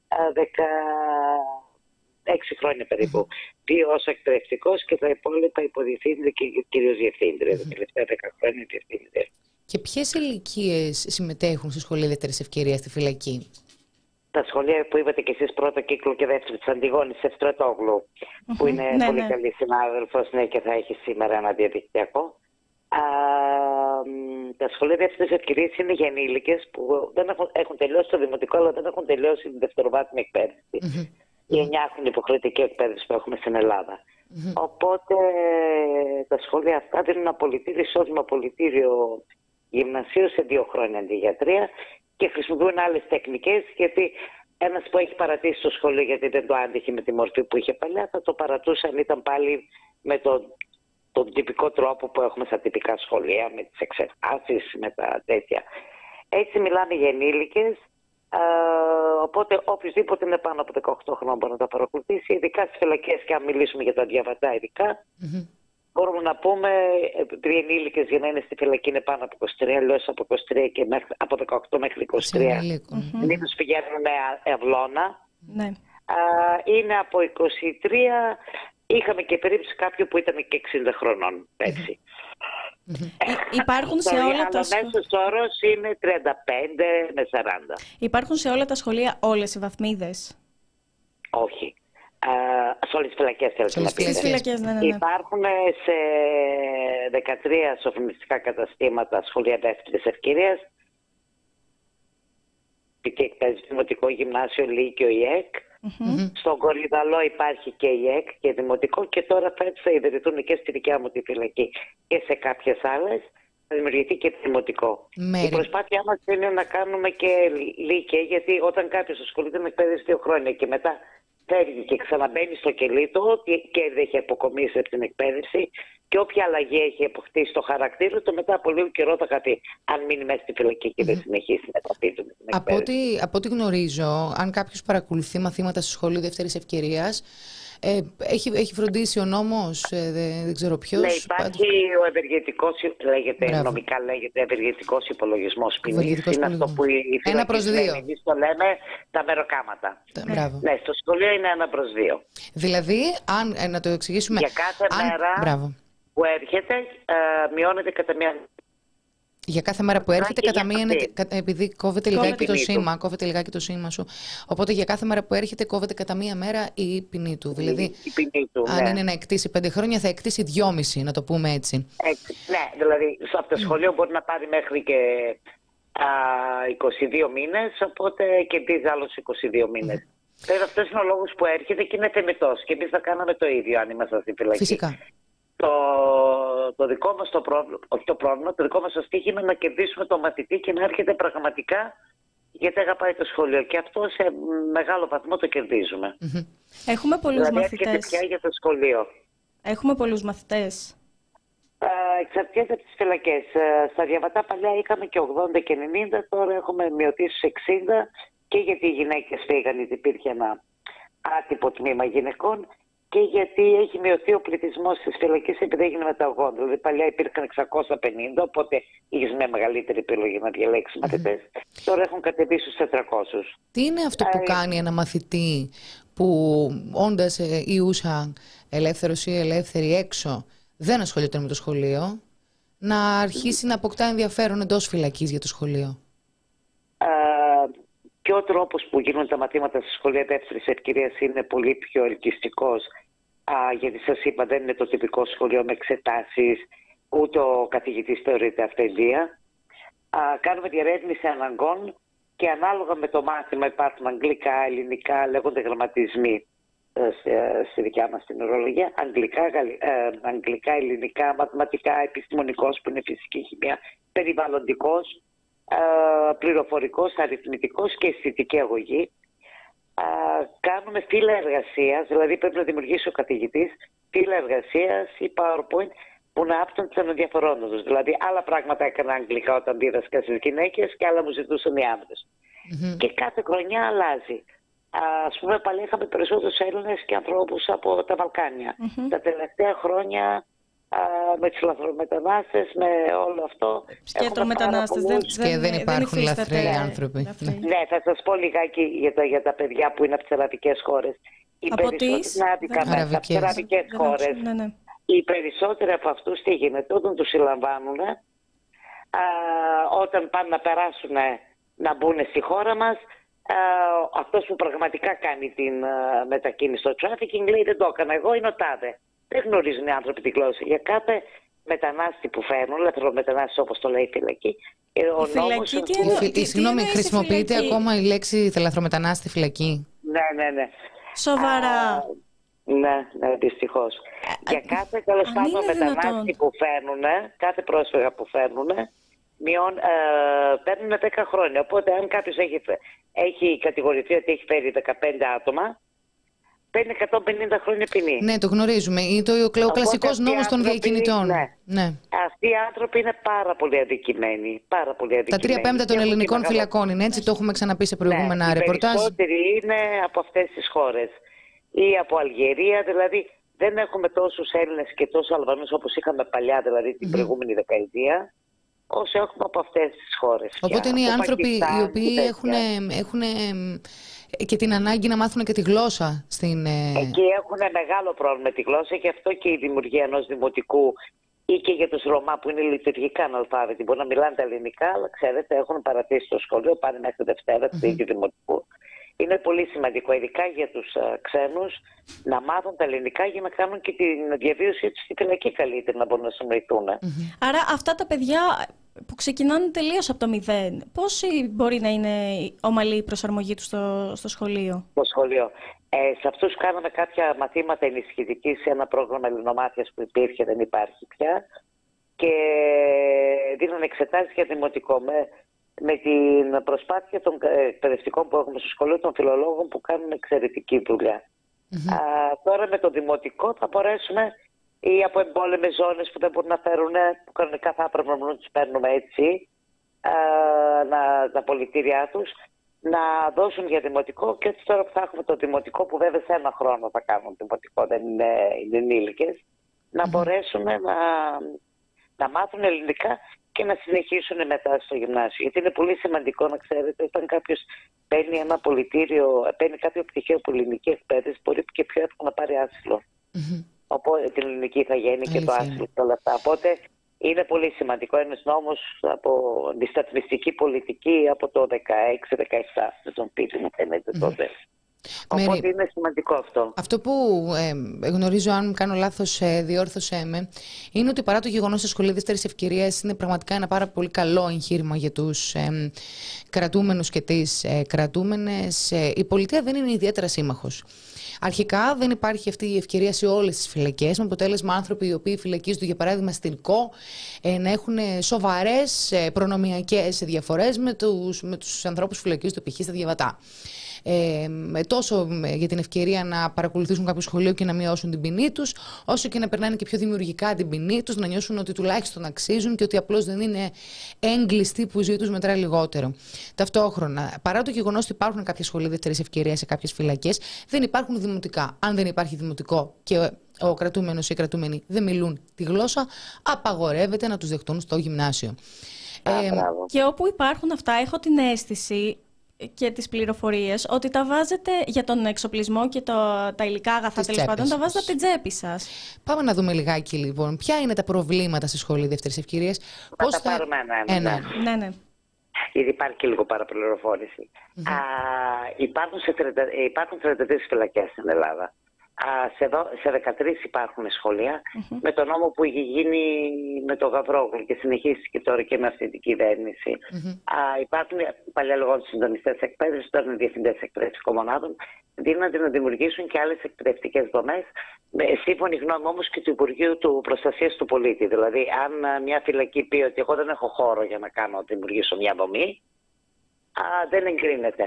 δεκαέξι χρόνια περίπου. Δύο ως εκπαιδευτικός και τα υπόλοιπα υποδιευθύντρια και κυρίως διευθύντρια. Τα τελευταία δέκα χρόνια διευθύντρια. Και ποιες ηλικίες συμμετέχουν στη σχολεία δεύτερης ευκαιρίας στη φυλακή? Τα σχολεία που είπατε και εσείς, πρώτο κύκλο και δεύτερο της Αντιγόνης Ευστρατόγλου, mm-hmm. που είναι ναι, πολύ ναι. καλή συνάδελφος, ναι, και θα έχει σήμερα ένα διαδικτυακό. Α, τα σχολεία δεύτερης ευκαιρίας είναι για ενήλικες που δεν έχουν, έχουν τελειώσει το δημοτικό, αλλά δεν έχουν τελειώσει την δευτεροβάθμια εκπαίδευση. Mm-hmm. Οι εννιά έχουν υποχρεωτική εκπαίδευση που έχουμε στην Ελλάδα. Mm-hmm. Οπότε τα σχολεία αυτά δίνουν απολυτήριο, εισόδημα απολυτήριο γυμνασίου σε δύο χρόνια αντί για τρία και χρησιμοποιούν άλλες τεχνικές, γιατί ένας που έχει παρατήσει το σχολείο γιατί δεν το άντυχε με τη μορφή που είχε παλιά, θα το παρατούσε αν ήταν πάλι με τον, τον τυπικό τρόπο που έχουμε στα τυπικά σχολεία, με τις εξετάσεις, με τα τέτοια. Έτσι μιλάμε για ενήλικες. Uh, οπότε οποιοδήποτε είναι πάνω από δεκαοκτώ χρόνια μπορεί να τα παρακολουθήσει, ειδικά στις φυλακές, και αν μιλήσουμε για τα διαβατά ειδικά, mm-hmm. μπορούμε να πούμε, επειδή ενήλικες για να είναι στη φυλακή είναι πάνω από είκοσι τρία, αλλιώς από, είκοσι τρία και μέχρι, από δεκαοκτώ μέχρι είκοσι τρία, συνήθως mm-hmm. πηγαίνουν με ευλώνα. Ναι. Uh, είναι από είκοσι τρία, είχαμε και περίπτωση κάποιου που ήταν και εξήντα χρονών πέρσι. Mm-hmm. Υπάρχουν σε όλα τα σχολεία. Ο μέσος όρος είναι τριάντα πέντε με σαράντα. Υπάρχουν σε όλα τα σχολεία όλες οι βαθμίδες? Όχι. Α, σε όλες τις φυλακές θέλετε να πείτε. Φυλακές, ναι, ναι, ναι. Υπάρχουν σε δεκατρία σοφρονιστικά καταστήματα σχολεία δεύτερης ευκαιρίας. Και εκπαίδευση δημοτικό, γυμνάσιο, λύκειο, η ΕΚ. Mm-hmm. Στον Κορυδαλό υπάρχει και η ΕΚ και δημοτικό, και τώρα φέτος θα ιδρυθούν και στη δικιά μου τη φυλακή και σε κάποιες άλλες θα δημιουργηθεί και δημοτικό. Μέρη. Η προσπάθειά μας είναι να κάνουμε και λύκεια, γιατί όταν κάποιος ασχολείται με εκπαίδευση δύο χρόνια και μετά φεύγει και ξαναμπαίνει στο κελί του, ό,τι κέρδη έχει αποκομίσει από την εκπαίδευση και όποια αλλαγή έχει αποκτήσει στο χαρακτήρα του, μετά από λίγο καιρό θα χαθεί. Αν μείνει μέσα στη φυλακή και δεν συνεχίσει να επαφή του με την εκπαίδευση. Από ό,τι, από ό,τι γνωρίζω, αν κάποιος παρακολουθεί μαθήματα στο σχολείο δεύτερης ευκαιρίας, ε, έχει, έχει φροντίσει ο νόμος, ε, δεν, δεν ξέρω ποιος. Ναι, υπάρχει ο ευεργετικός, λέγεται, νομικά λέγεται ευεργετικός υπολογισμός ποινής. Είναι αυτό που οι φυλακισμένοι, εμείς το λέμε, τα μεροκάματα. Μπράβο. Ναι, στο σχολείο είναι ένα προς δύο. Δηλαδή, αν, ε, να το εξηγήσουμε... Για κάθε αν, μέρα μπράβο. που έρχεται, ε, μειώνεται κατά μία... Για κάθε μέρα που έρχεται, κατά μία είναι, επειδή κόβεται λιγάκι το σήμα, κόβεται λιγάκι το σήμα σου. Οπότε για κάθε μέρα που έρχεται, κόβεται κατά μία μέρα η ποινή του. Δηλαδή, η ποινή του, αν ναι. είναι να εκτίσει πέντε χρόνια, θα εκτίσει δυόμιση, να το πούμε έτσι. έτσι. Ναι, δηλαδή από το σχολείο μπορεί να πάρει μέχρι και α, είκοσι δύο μήνες, οπότε κερδίζει άλλους είκοσι δύο μήνες. Mm. Βέβαια, αυτός είναι ο λόγος που έρχεται και είναι θεμιτός. Και εμείς θα κάναμε το ίδιο αν ήμασταν στη φυλακή. Φυσικά. Το, το δικό μας το πρόβλημα, όχι το πρόβλημα, το δικό μας το στίχημα είναι να κερδίσουμε το μαθητή και να έρχεται πραγματικά γιατί αγαπάει το σχολείο. Και αυτό σε μεγάλο βαθμό το κερδίζουμε. Mm-hmm. Έχουμε πολλούς δηλαδή, μαθητές. έρχεται πια για το σχολείο. Έχουμε πολλούς μαθητές. Ε, εξαρτιέται από τις φυλακές. Ε, στα διαβατά παλιά είχαμε και ογδόντα και ενενήντα, τώρα έχουμε μειωθεί στους εξήντα, και γιατί οι γυναίκες φύγαν, γιατί υπήρχε ένα άτυπο τμήμα γυναικών, και γιατί έχει μειωθεί ο πληθυσμός της φυλακής επειδή έγινε μεταγόντα. Δηλαδή παλιά υπήρχαν εξακόσια πενήντα, οπότε είχες μια μεγαλύτερη επιλογή να διαλέξεις μαθητές. Mm-hmm. Τώρα έχουν κατεβεί στους τετρακόσιους. Τι είναι αυτό που ε... κάνει ένα μαθητή που όντας ε, ιούσα ελεύθερος ή ελεύθερη έξω, δεν ασχολείται με το σχολείο, να αρχίσει mm. να αποκτά ενδιαφέρον εντός φυλακής για το σχολείο? Ε, και ο τρόπος που γίνονται τα μαθήματα στη σχολεία δεύτερης ευκαιρίας είναι πολύ πιο ελκυστικός. Α, γιατί σας είπα, δεν είναι το τυπικό σχολείο με εξετάσεις, ούτε ο καθηγητής θεωρείται αυθεντία. Α, κάνουμε διερεύνηση αναγκών και ανάλογα με το μάθημα υπάρχουν αγγλικά, ελληνικά, λέγονται γραμματισμοί στη δικιά μας την ορολογία, αγγλικά, ε, αγγλικά, ελληνικά, μαθηματικά, επιστημονικός που είναι φυσική χημεία, περιβαλλοντικός, ε, πληροφορικός, αριθμητικός και αισθητική αγωγή. α, κάνουμε φύλλα εργασίας, δηλαδή πρέπει να δημιουργήσει ο καθηγητής φύλλα εργασίας ή PowerPoint που να άπτουν τους ενδιαφερόντων τους. Δηλαδή, άλλα πράγματα έκανα αγγλικά όταν δίδασκα στις γυναίκες και άλλα μου ζητούσαν οι άντρες. Mm-hmm. Και κάθε χρονιά αλλάζει. Ας πούμε, παλιά είχαμε περισσότερους Έλληνες και ανθρώπους από τα Βαλκάνια. Mm-hmm. Τα τελευταία χρόνια α, με τους λαθρομετανάστες, με όλο αυτό. Σκέτο-μετανάστες δεν, δεν, και δεν υπάρχουν λαθρέοι άνθρωποι. Ναι. ναι, θα σας πω λιγάκι για τα, για τα παιδιά που είναι από τις αραβικές χώρες. Οι από τις αραβικές χώρες. Ναι, ναι. Οι περισσότεροι από αυτούς τι γίνεται, όταν τους συλλαμβάνουν, α, όταν πάνε να περάσουν να μπουν στη χώρα μας, α, αυτός που πραγματικά κάνει την α, μετακίνηση στο trafficking λέει δεν το έκανα εγώ, είναι ο τάδε. Δεν γνωρίζουν οι άνθρωποι τη γλώσσα. Για κάθε μετανάστη που φέρνουν, λαθρομετανάστη όπως το λέει η φυλακή, ο νόμος... Συγγνώμη, χρησιμοποιείται ακόμα η λέξη λαθρομετανάστη φυλακή? Ναι, ναι, ναι. Σοβαρά. Α, ναι, ναι, δυστυχώς. Για κάθε τέλος πάντων μετανάστη που φέρνουν, κάθε πρόσφυγα που φέρνουν, μειών, ε, παίρνουν δέκα χρόνια. Οπότε, αν κάποιος έχει, έχει κατηγορηθεί ότι έχει φέρει δεκαπέντε άτομα, παίρνει εκατόν πενήντα χρόνια ποινή. Ναι, το γνωρίζουμε. Είναι το, ο, ο κλασικός νόμος των διακινητών. Ναι. Ναι. Αυτοί οι άνθρωποι είναι πάρα πολύ αδικημένοι. Πάρα πολύ αδικημένοι. Τα τρία πέμπτα των ελληνικών φυλακών είναι έτσι, το έχουμε ξαναπεί σε προηγούμενα ναι, ρεπορτάζ. Οι περισσότεροι είναι από αυτές τις χώρες. Ή από Αλγερία, δηλαδή δεν έχουμε τόσους Έλληνες και τόσους Αλβανούς όπως είχαμε παλιά, δηλαδή την mm-hmm. προηγούμενη δεκαετία, όσο έχουμε από αυτές τις χώρες. Οπότε είναι οι άνθρωποι Πακιστάν, οι οποίοι έχουν, έχουν και την ανάγκη να μάθουν και τη γλώσσα. Στην... Εκεί έχουν μεγάλο πρόβλημα με τη γλώσσα, και αυτό και η δημιουργία ενός δημοτικού, ή και για τους Ρωμά που είναι λειτουργικά αναλφάβητοι. Μπορεί να μιλάνε τα ελληνικά, αλλά ξέρετε, έχουν παρατήσει το σχολείο, πάνε μέχρι Δευτέρα, mm-hmm. του δημοτικού. Είναι πολύ σημαντικό, ειδικά για τους uh, ξένους, να μάθουν τα ελληνικά για να κάνουν και τη διαβίωσή τους στη φυλακή καλύτερα, να μπορούν να συνοηθούν. Mm-hmm. Άρα αυτά τα παιδιά που ξεκινάνε τελείως από το μηδέν, πώς μπορεί να είναι ομαλή η προσαρμογή τους στο, στο σχολείο? Στο σχολείο. Ε, σε αυτούς κάναμε κάποια μαθήματα ενισχυτικής σε ένα πρόγραμμα ελληνομάθειας που υπήρχε, δεν υπάρχει πια, και δίνουν εξετάσεις για δημοτικό. Με, με την προσπάθεια των εκπαιδευτικών που έχουμε στο σχολείο, των φιλολόγων που κάνουν εξαιρετική δουλειά. Mm-hmm. Α, τώρα με το δημοτικό θα μπορέσουμε, ή από εμπόλεμες ζώνες που δεν μπορούν να φέρουν, που κανονικά θα έπρεπε να τους παίρνουμε έτσι, α, να, τα πολιτήριά τους, να δώσουν για δημοτικό, και έτσι τώρα που θα έχουμε το δημοτικό, που βέβαια σε ένα χρόνο θα κάνουν δημοτικό, δεν είναι, είναι ενήλικες, να mm-hmm. μπορέσουν να, να μάθουν ελληνικά και να συνεχίσουν μετά στο γυμνάσιο. Γιατί είναι πολύ σημαντικό να ξέρετε, όταν κάποιος παίρνει ένα πολιτήριο, παίρνει κάποιο πτυχίο από ελληνική εκπαίδευση, μπορεί και πιο εύκολα να πάρει άσυλο. Mm-hmm. Οπότε την ελληνική ηθαγένεια και το άσυλο και όλα αυτά. Οπότε είναι πολύ σημαντικό. Ένας νόμος από τη σταθμιστική πολιτική από το δεκαέξι δεκαεπτά, δεν τον πείτε, μου φαίνεται τότε. Οπότε Μέρη, είναι σημαντικό αυτό. Αυτό που ε, γνωρίζω, αν κάνω λάθος, ε, διόρθωσέ με, είναι ότι παρά το γεγονός ότι η Σχολή Δεύτερης Ευκαιρίας είναι πραγματικά ένα πάρα πολύ καλό εγχείρημα για τους ε, κρατούμενους και τις ε, κρατούμενες, ε, η πολιτεία δεν είναι ιδιαίτερα σύμμαχος. Αρχικά δεν υπάρχει αυτή η ευκαιρία σε όλες τις φυλακές, με αποτέλεσμα άνθρωποι οι οποίοι φυλακίζονται, για παράδειγμα στην ΚΟ, ε, να έχουν σοβαρές ε, προνομιακές διαφορές με τους, με τους ανθρώπους που φυλακίζονται π.χ. στα Διαβατά. Ε, τόσο για την ευκαιρία να παρακολουθήσουν κάποιο σχολείο και να μειώσουν την ποινή τους, όσο και να περνάνε και πιο δημιουργικά την ποινή τους, να νιώσουν ότι τουλάχιστον αξίζουν και ότι απλώς δεν είναι έγκλειστοι που η ζωή τους μετρά λιγότερο. Ταυτόχρονα, παρά το γεγονός ότι υπάρχουν κάποια σχολεία δεύτερης ευκαιρίας σε κάποιες φυλακές, δεν υπάρχουν δημοτικά. Αν δεν υπάρχει δημοτικό και ο κρατούμενος ή οι κρατούμενοι δεν μιλούν τη γλώσσα, απαγορεύεται να τους δεχτούν στο γυμνάσιο. Α, ε, και όπου υπάρχουν αυτά, έχω την αίσθηση και τις πληροφορίες ότι τα βάζετε για τον εξοπλισμό και το, τα υλικά αγαθά, τέλος πάντων, τα βάζετε από την τσέπη σας. Πάμε να δούμε λιγάκι λοιπόν. Ποια είναι τα προβλήματα στη Σχολή Δεύτερης Ευκαιρίας? Θα Πώς τα θα... πάρουμε ένα-ένα. Ναι, ναι. Ήδη υπάρχει και λίγο παραπληροφόρηση. Mm-hmm. Α, υπάρχουν, σε τριάντα, υπάρχουν τριάντα τρεις φυλακές στην Ελλάδα. Α, σε, δο, σε δεκατρείς υπάρχουν σχολεία, mm-hmm. με τον νόμο που είχε γίνει με τον Γαβρόγλου και συνεχίστηκε τώρα και με αυτή την κυβέρνηση. Mm-hmm. Α, υπάρχουν παλιά λεγόντων συντονιστές εκπαίδευσης, τώρα είναι διευθυντές εκπαιδευτικών μονάδων. Δίνονται να δημιουργήσουν και άλλες εκπαιδευτικές δομές, σύμφωνη γνώμη όμως και του Υπουργείου του Προστασίας του Πολίτη. Δηλαδή, αν μια φυλακή πει ότι εγώ δεν έχω χώρο για να κάνω, δημιουργήσω μια δομή, α, δεν εγκρίνεται.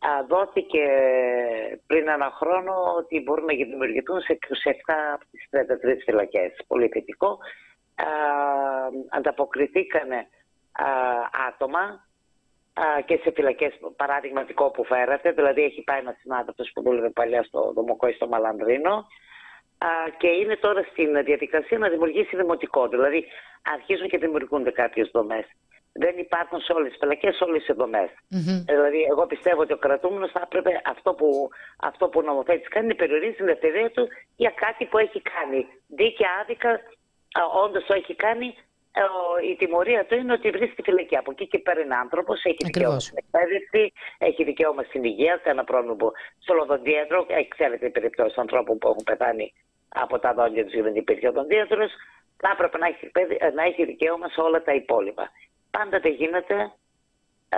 δόθηκε πριν ένα χρόνο ότι μπορούν να δημιουργηθούν σε είκοσι επτά από τις τριάντα τρεις φυλακές. Πολύ θετικό. Α, ανταποκριθήκανε α, άτομα α, και σε φυλακές, παραδειγματικό που φέρατε, δηλαδή έχει πάει ένας συνάδελφος που δούλευε παλιά στο Δομοκόη στο Μαλανδρίνο α, και είναι τώρα στην διαδικασία να δημιουργήσει δημοτικό, δηλαδή αρχίζουν και δημιουργούνται κάποιες δομές. Δεν υπάρχουν σε όλες τις φυλακές όλες τις δομές. Mm-hmm. Δηλαδή, εγώ πιστεύω ότι ο κρατούμενος θα έπρεπε αυτό που, αυτό που ο νομοθέτης κάνει να περιορίζει την ελευθερία του για κάτι που έχει κάνει. Δίκαια, άδικα, όντως το έχει κάνει. Η τιμωρία του είναι ότι βρίσκει στη φυλακή. Από εκεί και πέρα είναι άνθρωπος, έχει δικαίωμα στην εκπαίδευση, έχει δικαίωμα στην υγεία, κανένα πρόβλημα που στο οδοντίατρο. Ξέρετε, οι περιπτώσεις ανθρώπων που έχουν πεθάνει από τα δόντια τους γιατί δεν υπήρχε οδοντίατρος, θα έπρεπε να έχει, να έχει δικαίωμα σε όλα τα υπόλοιπα. Πάντα δεν γίνεται. Ε,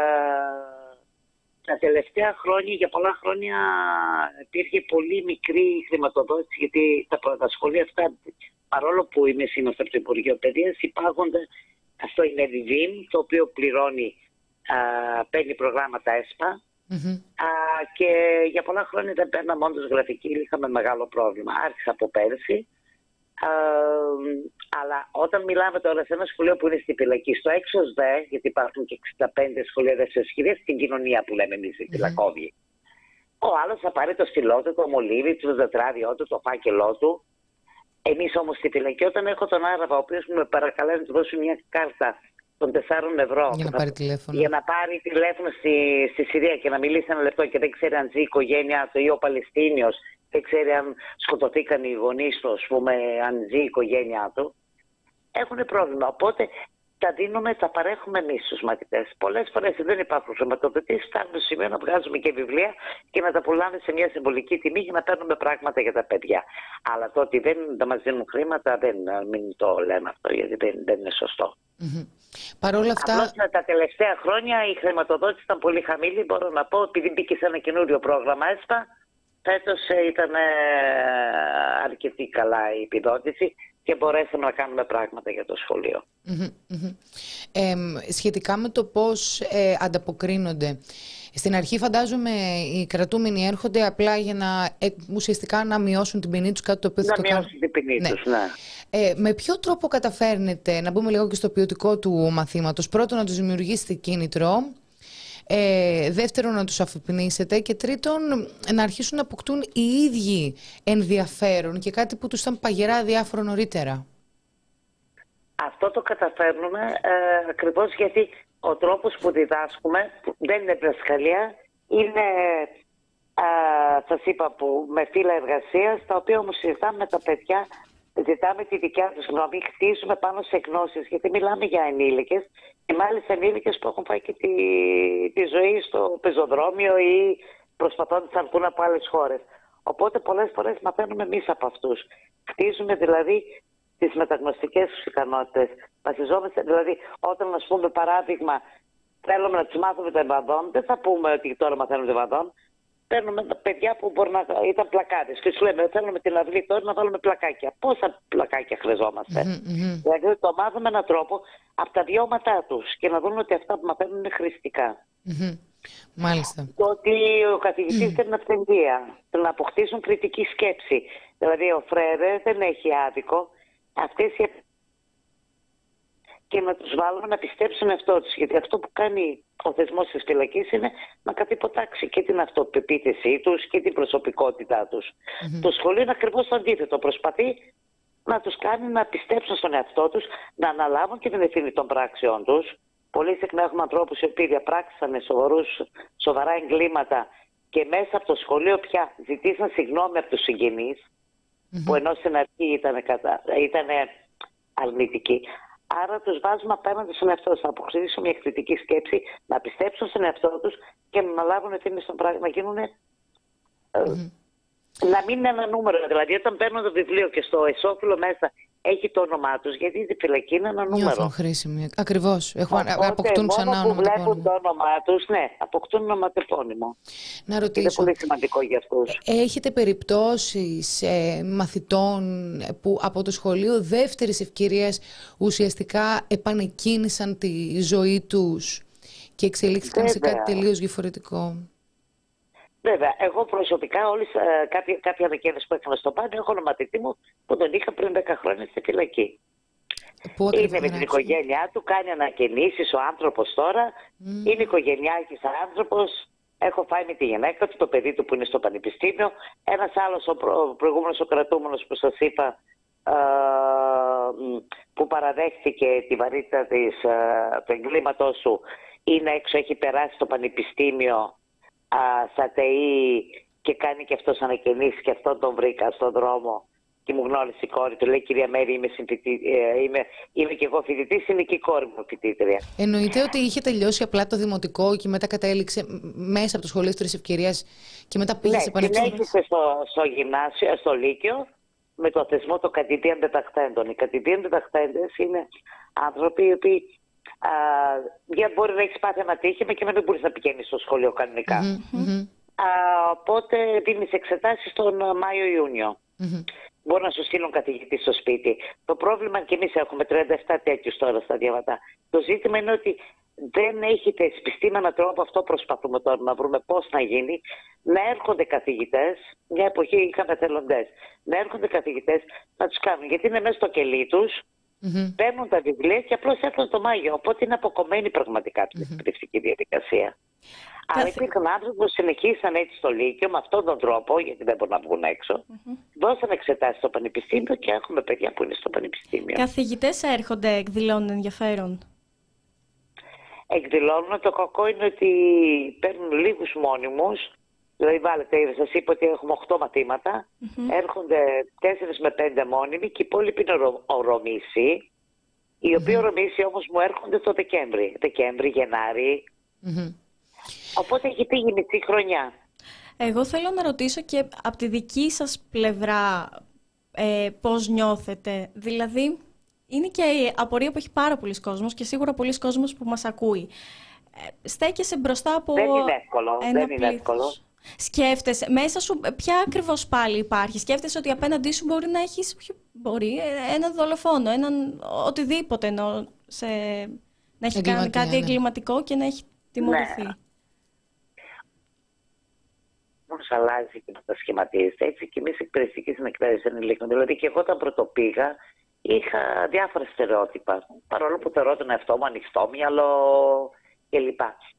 τα τελευταία χρόνια, για πολλά χρόνια υπήρχε πολύ μικρή χρηματοδότηση, γιατί τα, τα σχολεία αυτά, παρόλο που είμαι σύμβουλος από το Υπουργείο Παιδείας, υπάγονται, αυτό είναι Διβίμ, το οποίο πληρώνει, α, παίρνει προγράμματα ΕΣΠΑ mm-hmm. α, και για πολλά χρόνια δεν παίρναμε όντως γραφική, είχαμε μεγάλο πρόβλημα. Άρχισα από πέρσι. Uh, αλλά όταν μιλάμε τώρα σε ένα σχολείο που είναι στη φυλακή, στο έξω δε, γιατί υπάρχουν και εξήντα πέντε σχολεία δεύτερης χειρίας στην κοινωνία που λέμε εμείς, οι φυλακόβιοι. Mm-hmm. Ο άλλος θα πάρει το στυλό του, το μολύβι, το τετράδιό του, το φάκελό του. Εμείς όμως στη φυλακή, όταν έχω τον Άραβα, ο οποίος μου με παρακαλάει να του δώσω μια κάρτα των τεσσάρων ευρώ για να πάρει τηλέφωνο, για να πάρει τηλέφωνο στη, στη Συρία και να μιλήσει ένα λεπτό και δεν ξέρει αν ζει η οικογένειά του ή ο Παλαιστίνιος. Δεν ξέρει αν σκοτωθήκαν οι γονείς του, ας πούμε, αν ζει η οικογένειά του. Έχουν πρόβλημα. Οπότε τα δίνουμε, τα παρέχουμε εμείς στους μαθητές. Πολλές φορές δεν υπάρχουν χρηματοδοτήσεις, φτάνουμε στο σημείο να βγάζουμε και βιβλία και να τα πουλάμε σε μια συμβολική τιμή για να παίρνουμε πράγματα για τα παιδιά. Αλλά το ότι δεν θα μας δίνουν χρήματα, δεν, μην το λέμε αυτό, γιατί δεν, δεν είναι σωστό. Mm-hmm. Παρ' όλα αυτά... Απλώς τα τελευταία χρόνια η χρηματοδότηση ήταν πολύ χαμηλή, μπορώ να πω, επειδή μπήκε σε ένα καινούριο πρόγραμμα ΕΣΠΑ. Φέτος ήταν αρκετή καλά η επιδότηση και μπορέσαμε να κάνουμε πράγματα για το σχολείο. Mm-hmm, mm-hmm. Ε, σχετικά με το πώς ε, ανταποκρίνονται. Στην αρχή φαντάζομαι οι κρατούμενοι έρχονται απλά για να ε, ουσιαστικά να μειώσουν την ποινή τους, κάτι το οποίο να θα το κάνουν. Να μειώσουν την ποινή ναι. τους, ναι. Ε, με ποιο τρόπο καταφέρνετε, να μπούμε λίγο και στο ποιοτικό του μαθήματος, πρώτον να τους δημιουργήσετε κίνητρο, Ε, δεύτερον να τους αφυπνίσετε και τρίτον να αρχίσουν να αποκτούν οι ίδιοι ενδιαφέρον και κάτι που τους ήταν παγερά διάφορο νωρίτερα. Αυτό το καταφέρνουμε ε, ακριβώς γιατί ο τρόπος που διδάσκουμε δεν είναι διδασκαλία, είναι ε, σας είπα που, με φύλλα εργασίας, τα οποία όμως συζητάμε με τα παιδιά. Ζητάμε τη δικιά τους γνώμη, χτίζουμε πάνω σε γνώσεις, γιατί μιλάμε για ενήλικες και μάλιστα ενήλικες που έχουν πάει και τη, τη ζωή στο πεζοδρόμιο ή προσπαθώντας να βγουν από άλλες χώρες. Οπότε πολλές φορές μαθαίνουμε εμείς από αυτούς. Χτίζουμε δηλαδή τις μεταγνωστικές τους ικανότητες. Βασιζόμαστε δηλαδή όταν, ας πούμε, παράδειγμα, θέλουμε να τους μάθουμε το εμβαδόν, δεν θα πούμε ότι τώρα μαθαίνουμε το εμβαδόν. Παίρνουμε παιδιά που μπορεί να ήταν πλακάδες και σου λέμε θέλουμε την αυλή τώρα να βάλουμε πλακάκια. Πόσα πλακάκια χρειαζόμαστε. Mm-hmm. Δηλαδή το μάθουμε με έναν τρόπο από τα βιώματά τους και να δουν ότι αυτά που μαθαίνουν είναι χρηστικά. Mm-hmm. Μάλιστα. Το ότι ο καθηγητής mm. θέλει αυθεντία, να αποκτήσουν κριτική σκέψη. Δηλαδή ο Φρέρε δεν έχει άδικο αυτές οι και να τους βάλουμε να πιστέψουν εαυτό τους. Γιατί αυτό που κάνει ο θεσμός της φυλακής είναι να κατυποτάξει και την αυτοπεποίθησή τους και την προσωπικότητά τους. Mm-hmm. Το σχολείο είναι ακριβώς το αντίθετο. Προσπαθεί να τους κάνει να πιστέψουν στον εαυτό τους, να αναλάβουν και την ευθύνη των πράξεων τους. Πολύ συχνά έχουμε ανθρώπους οι οποίοι διαπράξανε σοβαρούς, σοβαρά εγκλήματα και μέσα από το σχολείο πια ζητήσαν συγγνώμη από τους συγγενείς, mm-hmm. που ενώ στην αρχή ήταν, κατα... ήταν αρνητικοί. Άρα τους βάζουμε απέναντι στον εαυτό τους, να αποκτήσουν μια κριτική σκέψη, να πιστέψουν στον εαυτό τους και να αναλάβουν ευθύνη στον πράγμα, να γίνουν. Mm-hmm. Να μην είναι ένα νούμερο. Δηλαδή, όταν παίρνουν το βιβλίο και στο εσώφυλλο μέσα έχει το όνομά τους, γιατί η φυλακή είναι ένα νούμερο. Νιώθουν χρήσιμοι. Ακριβώς. Αποκτούν ξανά μόνο που βλέπουν το όνομά τους, ναι, αποκτούν ονοματεπώνυμο. Να ρωτήσω. Είναι πολύ σημαντικό για αυτούς. Έχετε περιπτώσεις ε, μαθητών που από το σχολείο δεύτερης ευκαιρίας ουσιαστικά επανεκκίνησαν τη ζωή τους και εξελίχθηκαν Βέβαια. σε κάτι τελείως διαφορετικό? Βέβαια, εγώ προσωπικά όλες, ε, κάποια, κάποια ανακαίνιση που έκανα στο Πάνιο, έχω ένα μαθητή μου που τον είχα πριν δέκα χρόνια στη φυλακή. Πού Είναι με την οικογένειά του, κάνει ανακαινήσεις ο άνθρωπος τώρα, mm. είναι οικογενειάρχης άνθρωπος, έχω φάει με τη γυναίκα του, το παιδί του που είναι στο πανεπιστήμιο, ένας άλλος ο, προ, ο προηγούμενος ο κρατούμενος που σας είπα, ε, που παραδέχτηκε τη βαρύτητα της, ε, του εγκλήματός σου, είναι έξω, έχει περάσει στο πανεπιστήμιο στα ΤΕΗ και κάνει και αυτός ανακαινήσεις και αυτόν τον βρήκα στον δρόμο και μου γνώρισε η κόρη του. Λέει, κυρία Μέρη, είμαι, συμφοιτη... είμαι... είμαι και εγώ φοιτητής, είναι και η κόρη μου φοιτήτρια. Εννοείται ότι είχε τελειώσει απλά το δημοτικό και μετά κατέληξε μέσα από το σχολείο της ευκαιρίας και μετά πήγε ναι, σε πανεπιστήμιο. Συνέχισε στο, στο γυμνάσιο, στο Λύκειο, με το θεσμό των κατηδίαν διδακτέντων. Οι κατηδίαν διδακτέντες είναι άνθρωποι οι οποίοι για μπορεί να έχει πάθει ένα ατύχημα και να μην μπορεί να πηγαίνει στο σχολείο κανονικά. Mm-hmm, mm-hmm. Α, οπότε δίνει εξετάσεις τον Μάιο-Ιούνιο. Mm-hmm. Μπορεί να σου στείλουν καθηγητή στο σπίτι. Το πρόβλημα, και εμείς έχουμε τριάντα επτά τέτοιους τώρα στα διαβατά. Το ζήτημα είναι ότι δεν έχει θεσπιστεί με έναν τρόπο, αυτό προσπαθούμε τώρα να βρούμε πώς να γίνει, να έρχονται καθηγητές, μια εποχή είχαμε εθελοντές, να έρχονται καθηγητές να τους κάνουν, γιατί είναι μέσα στο κελί τους. Mm-hmm. Παίρνουν τα βιβλία και απλώς έρχονται το Μάγιο. Οπότε είναι αποκομμένη πραγματικά από την εκπαιδευτική διαδικασία. Mm-hmm. Αλλά υπήρχαν άνθρωποι που συνεχίσαν έτσι στο Λύκειο με αυτόν τον τρόπο, γιατί δεν μπορούν να βγουν έξω. Mm-hmm. Δώσαν εξετάσεις στο πανεπιστήμιο και έχουμε παιδιά που είναι στο πανεπιστήμιο. Καθηγητές έρχονται, εκδηλώνουν ενδιαφέρον. Εκδηλώνουν. Το κακό είναι ότι παίρνουν λίγους μόνιμους. Δηλαδή, βάλετε, σας είπα ότι έχουμε οκτώ μαθήματα. Mm-hmm. Έρχονται τέσσερις με πέντε μόνιμοι και οι υπόλοιποι είναι ορομήσοι. Οι οποίοι mm-hmm. ορομήσοι όμως μου έρχονται το Δεκέμβρη. Δεκέμβρη, Γενάρη. Mm-hmm. Οπότε έχει πήγει μισή χρονιά. Εγώ θέλω να ρωτήσω και από τη δική σας πλευρά ε, πώς νιώθετε. Δηλαδή, είναι και η απορία που έχει πάρα πολλοί κόσμος και σίγουρα πολλοί κόσμος που μας ακούει. Ε, στέκεσαι μπροστά από δεν είναι εύκολο, ένα δεν είναι εύκολο. Σκέφτεσαι, μέσα σου ποια ακριβώς πάλι υπάρχει. Σκέφτεσαι ότι απέναντί σου μπορεί να έχεις μπορεί, έναν δολοφόνο, έναν οτιδήποτε εννοώ, σε, να έχει κάνει κάτι ναι. εγκληματικό και να έχει τιμωρηθεί. Ναι. Όμως αλλάζει και να σχηματίζεται. Έτσι και εμείς εκπαιδευτικοί στην εκπαίδευση ενηλίκων. Δηλαδή και εγώ όταν πρωτοπήγα είχα διάφορα στερεότυπα. Παρόλο που θεωρώ τον εαυτό μου ανοιχτόμυαλο κλπ.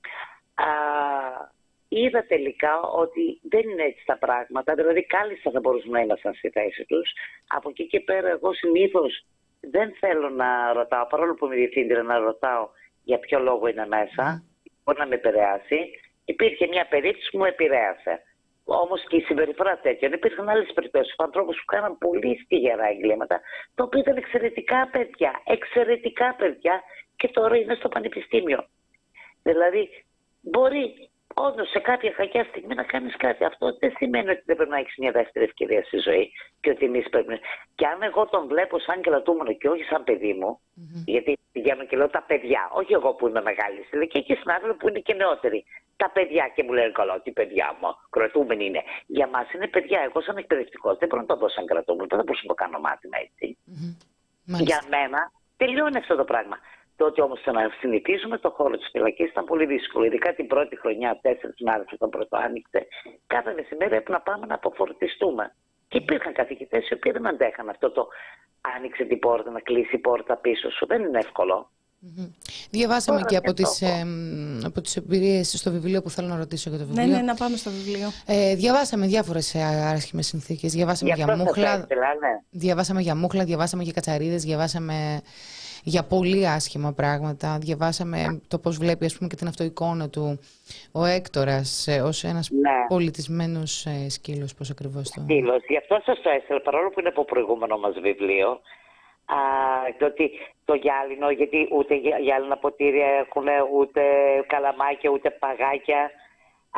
Είδα τελικά ότι δεν είναι έτσι τα πράγματα, δηλαδή κάλλιστα θα μπορούσαμε να ήμασταν στη θέση τους. Από εκεί και πέρα εγώ συνήθως δεν θέλω να ρωτάω, παρόλο που είμαι διευθύντρια, να ρωτάω για ποιο λόγο είναι μέσα, mm. μπορεί να με επηρεάσει. Υπήρχε μια περίπτωση που μου επηρέασε. Όμως και η συμπεριφορά τέτοιων. Υπήρχαν άλλες περιπτώσεις από ανθρώπους που κάναν πολύ στιγερά εγκλήματα, τα οποία ήταν εξαιρετικά παιδιά, εξαιρετικά παιδιά και τώρα είναι στο πανεπιστήμιο. Δηλαδή μπορεί όντως σε κάποια κακιά στιγμή να κάνεις κάτι. Αυτό δεν σημαίνει ότι δεν πρέπει να έχεις μια δεύτερη ευκαιρία στη ζωή και ότι εμείς πρέπει να... Και αν εγώ τον βλέπω σαν κρατούμενο και όχι σαν παιδί μου, mm-hmm. γιατί πηγαίνω και λέω τα παιδιά, όχι εγώ που είμαι μεγάλη στη ηλικία και συνάδελφοι που είναι και νεότεροι. Τα παιδιά και μου λένε καλά, τι παιδιά μου, κρατούμενοι είναι. Για μας είναι παιδιά. Εγώ σαν εκπαιδευτικός δεν μπορώ να το δω σαν κρατούμενο, δεν θα μπορούσα να το κάνω μάθημα έτσι. Mm-hmm. Για μένα τελειώνει αυτό το πράγμα. Το ότι όμως να συνηθίζουμε το χώρο της φυλακής ήταν πολύ δύσκολο. Ειδικά την πρώτη χρονιά, τέσσερις μέρες όταν πρώτο άνοιξε, κάθε μεσημέρι έπρεπε να πάμε να αποφορτιστούμε. Και υπήρχαν καθηγητές οι οποίοι δεν αντέχαν αυτό το άνοιξε την πόρτα, να κλείσει η πόρτα πίσω σου. Δεν είναι εύκολο. Mm-hmm. Διαβάσαμε Τώρα και από τις, ε, από τις εμπειρίες στο βιβλίο που θέλω να ρωτήσω για το βιβλίο. Ναι, ναι, να πάμε στο βιβλίο. Ε, διαβάσαμε διάφορες άσχημες συνθήκες. Διαβάσαμε για, για μούχλα, ήθελα, ναι. διαβάσαμε για μούχλα, διαβάσαμε για κατσαρίδες, διαβάσαμε για πολύ άσχημα πράγματα. Διαβάσαμε το πώς βλέπει, ας πούμε, και την αυτοεικόνα του ο Έκτορας ε, ως ένας ναι. πολιτισμένος ε, σκύλος. Πώς ακριβώς το... Σκύλος. Γι' αυτό σας το έστειλα, παρόλο που είναι από προηγούμενο μας βιβλίο. Α, το ότι το γυάλινο, γιατί ούτε γυάλινα ποτήρια έχουν, ούτε καλαμάκια, ούτε παγάκια. Α,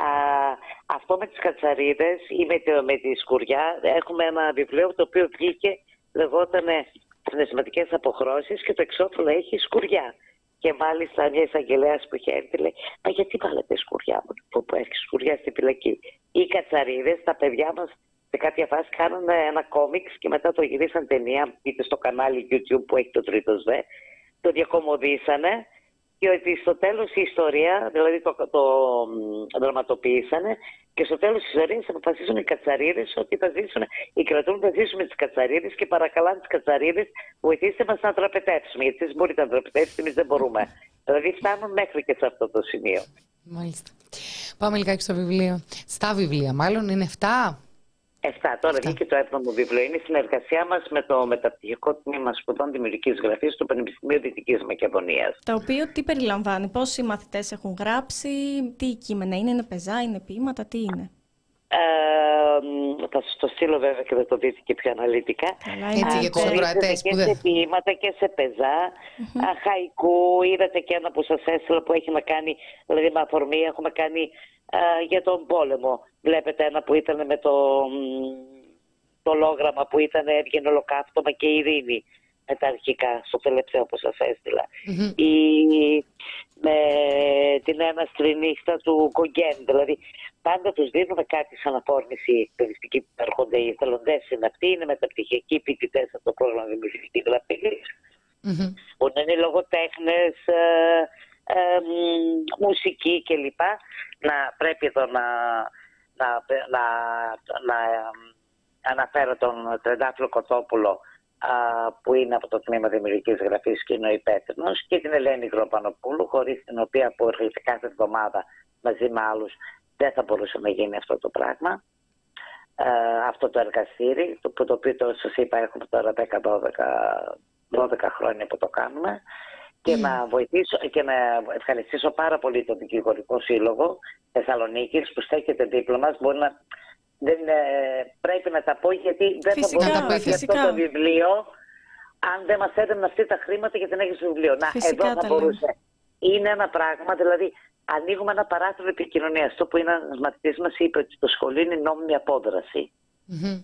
αυτό με τις κατσαρίδες ή με, με τη σκουριά, έχουμε ένα βιβλίο το οποίο βγήκε, λεγότανε Συναισθηματικές αποχρώσεις και το εξώφυλλο έχει σκουριά. Και μάλιστα μια εισαγγελέας που είχε έρθει λέει, μα γιατί βάλετε σκουριά μου, που, που έχει σκουριά στη φυλακή. Οι κατσαρίδες, τα παιδιά μας σε κάποια φάση κάνουν ένα κόμιξ και μετά το γυρίσαν ταινία, είτε στο κανάλι YouTube που έχει το τρίτο ΣΔΕ, το διακομωδήσανε και ότι στο τέλος η ιστορία, δηλαδή το, το, το δραματοποιήσανε και στο τέλος της ιστορίας θα αποφασίσουν οι κατσαρίδες ότι θα ζήσουν, οι κρατούν θα ζήσουν με τις κατσαρίδες και παρακαλάνε τις κατσαρίδες, βοηθήστε μας να τραπετεύσουμε, γιατί εσείς μπορείτε να τραπετεύσετε, εμείς δεν μπορούμε. Δηλαδή φτάνουν μέχρι και σε αυτό το σημείο. Μάλιστα. Πάμε λιγάκι στο βιβλίο. Στα βιβλία μάλλον, είναι εφτά. Εφτά. Τώρα βγήκε το έβδομο βιβλίο. Είναι η συνεργασία μας με το Μεταπτυχιακό Τμήμα Σπουδών Δημιουργικής Γραφής του Πανεπιστημίου Δυτικής Μακεδονίας. Το οποίο τι περιλαμβάνει, πόσοι μαθητές έχουν γράψει, τι κείμενα είναι, είναι πεζά, είναι ποίηματα, τι είναι? Ε, θα σας το στείλω βέβαια και θα το δείτε και πιο αναλυτικά. Καλά, έτσι, για τους ακροατές και που δεν... σε ποίηματα και σε πεζά, mm-hmm. α, χαϊκού, είδατε και ένα που σας έστειλα που έχει να κάνει, δηλαδή με αφορμή έχουμε κάνει α, για τον πόλεμο. Βλέπετε ένα που ήταν με το, το λόγραμμα που ήταν έβγαινε ολοκαύτωμα και ειρήνη με τα αρχικά, στο τελευταίο που σας έστειλα. Mm-hmm. Η, με την έναστρη νύχτα του Γκογκέν, δηλαδή πάντα τους δίνουμε κάτι σαν αφόρμηση εκπαιδευτική που έρχονται οι εθελοντές είναι αυτοί, είναι μεταπτυχιακοί φοιτητές από το πρόγραμμα δημιουργική γραφής, mm-hmm. που είναι λογοτέχνες, ε, ε, ε, μουσική κλπ. Να πρέπει εδώ να, να, να, να αναφέρω τον Τρεντάφυλλο Κοτόπουλο, α, που είναι από το Τμήμα Δημιουργικής Γραφής και είναι ο υπεύθυνος, και την Ελένη Γροπανοπούλου, χωρίς την οποία που έρχεται κάθε εβδομάδα μαζί με άλλους δεν θα μπορούσε να γίνει αυτό το πράγμα, ε, αυτό το εργαστήρι, το, το οποίο το, σας είπα έχουμε τώρα δέκα δώδεκα χρόνια που το κάνουμε, και mm. να βοηθήσω και να ευχαριστήσω πάρα πολύ τον Δικηγορικό Σύλλογο Θεσσαλονίκης που στέκεται δίπλα μας. Μπορεί να, δεν, ε, πρέπει να τα πω γιατί δεν φυσικά, θα μπορούσα να πει αυτό το βιβλίο αν δεν μας έδιναν αυτή τα χρήματα για την έκδοση του βιβλίου. Να, φυσικά εδώ θα μπορούσε. Είναι ένα πράγμα, δηλαδή ανοίγουμε ένα παράθυρο επικοινωνίας. Το που είναι ένας μαθητής μας είπε ότι το σχολείο είναι νόμιμη απόδραση. Mm-hmm.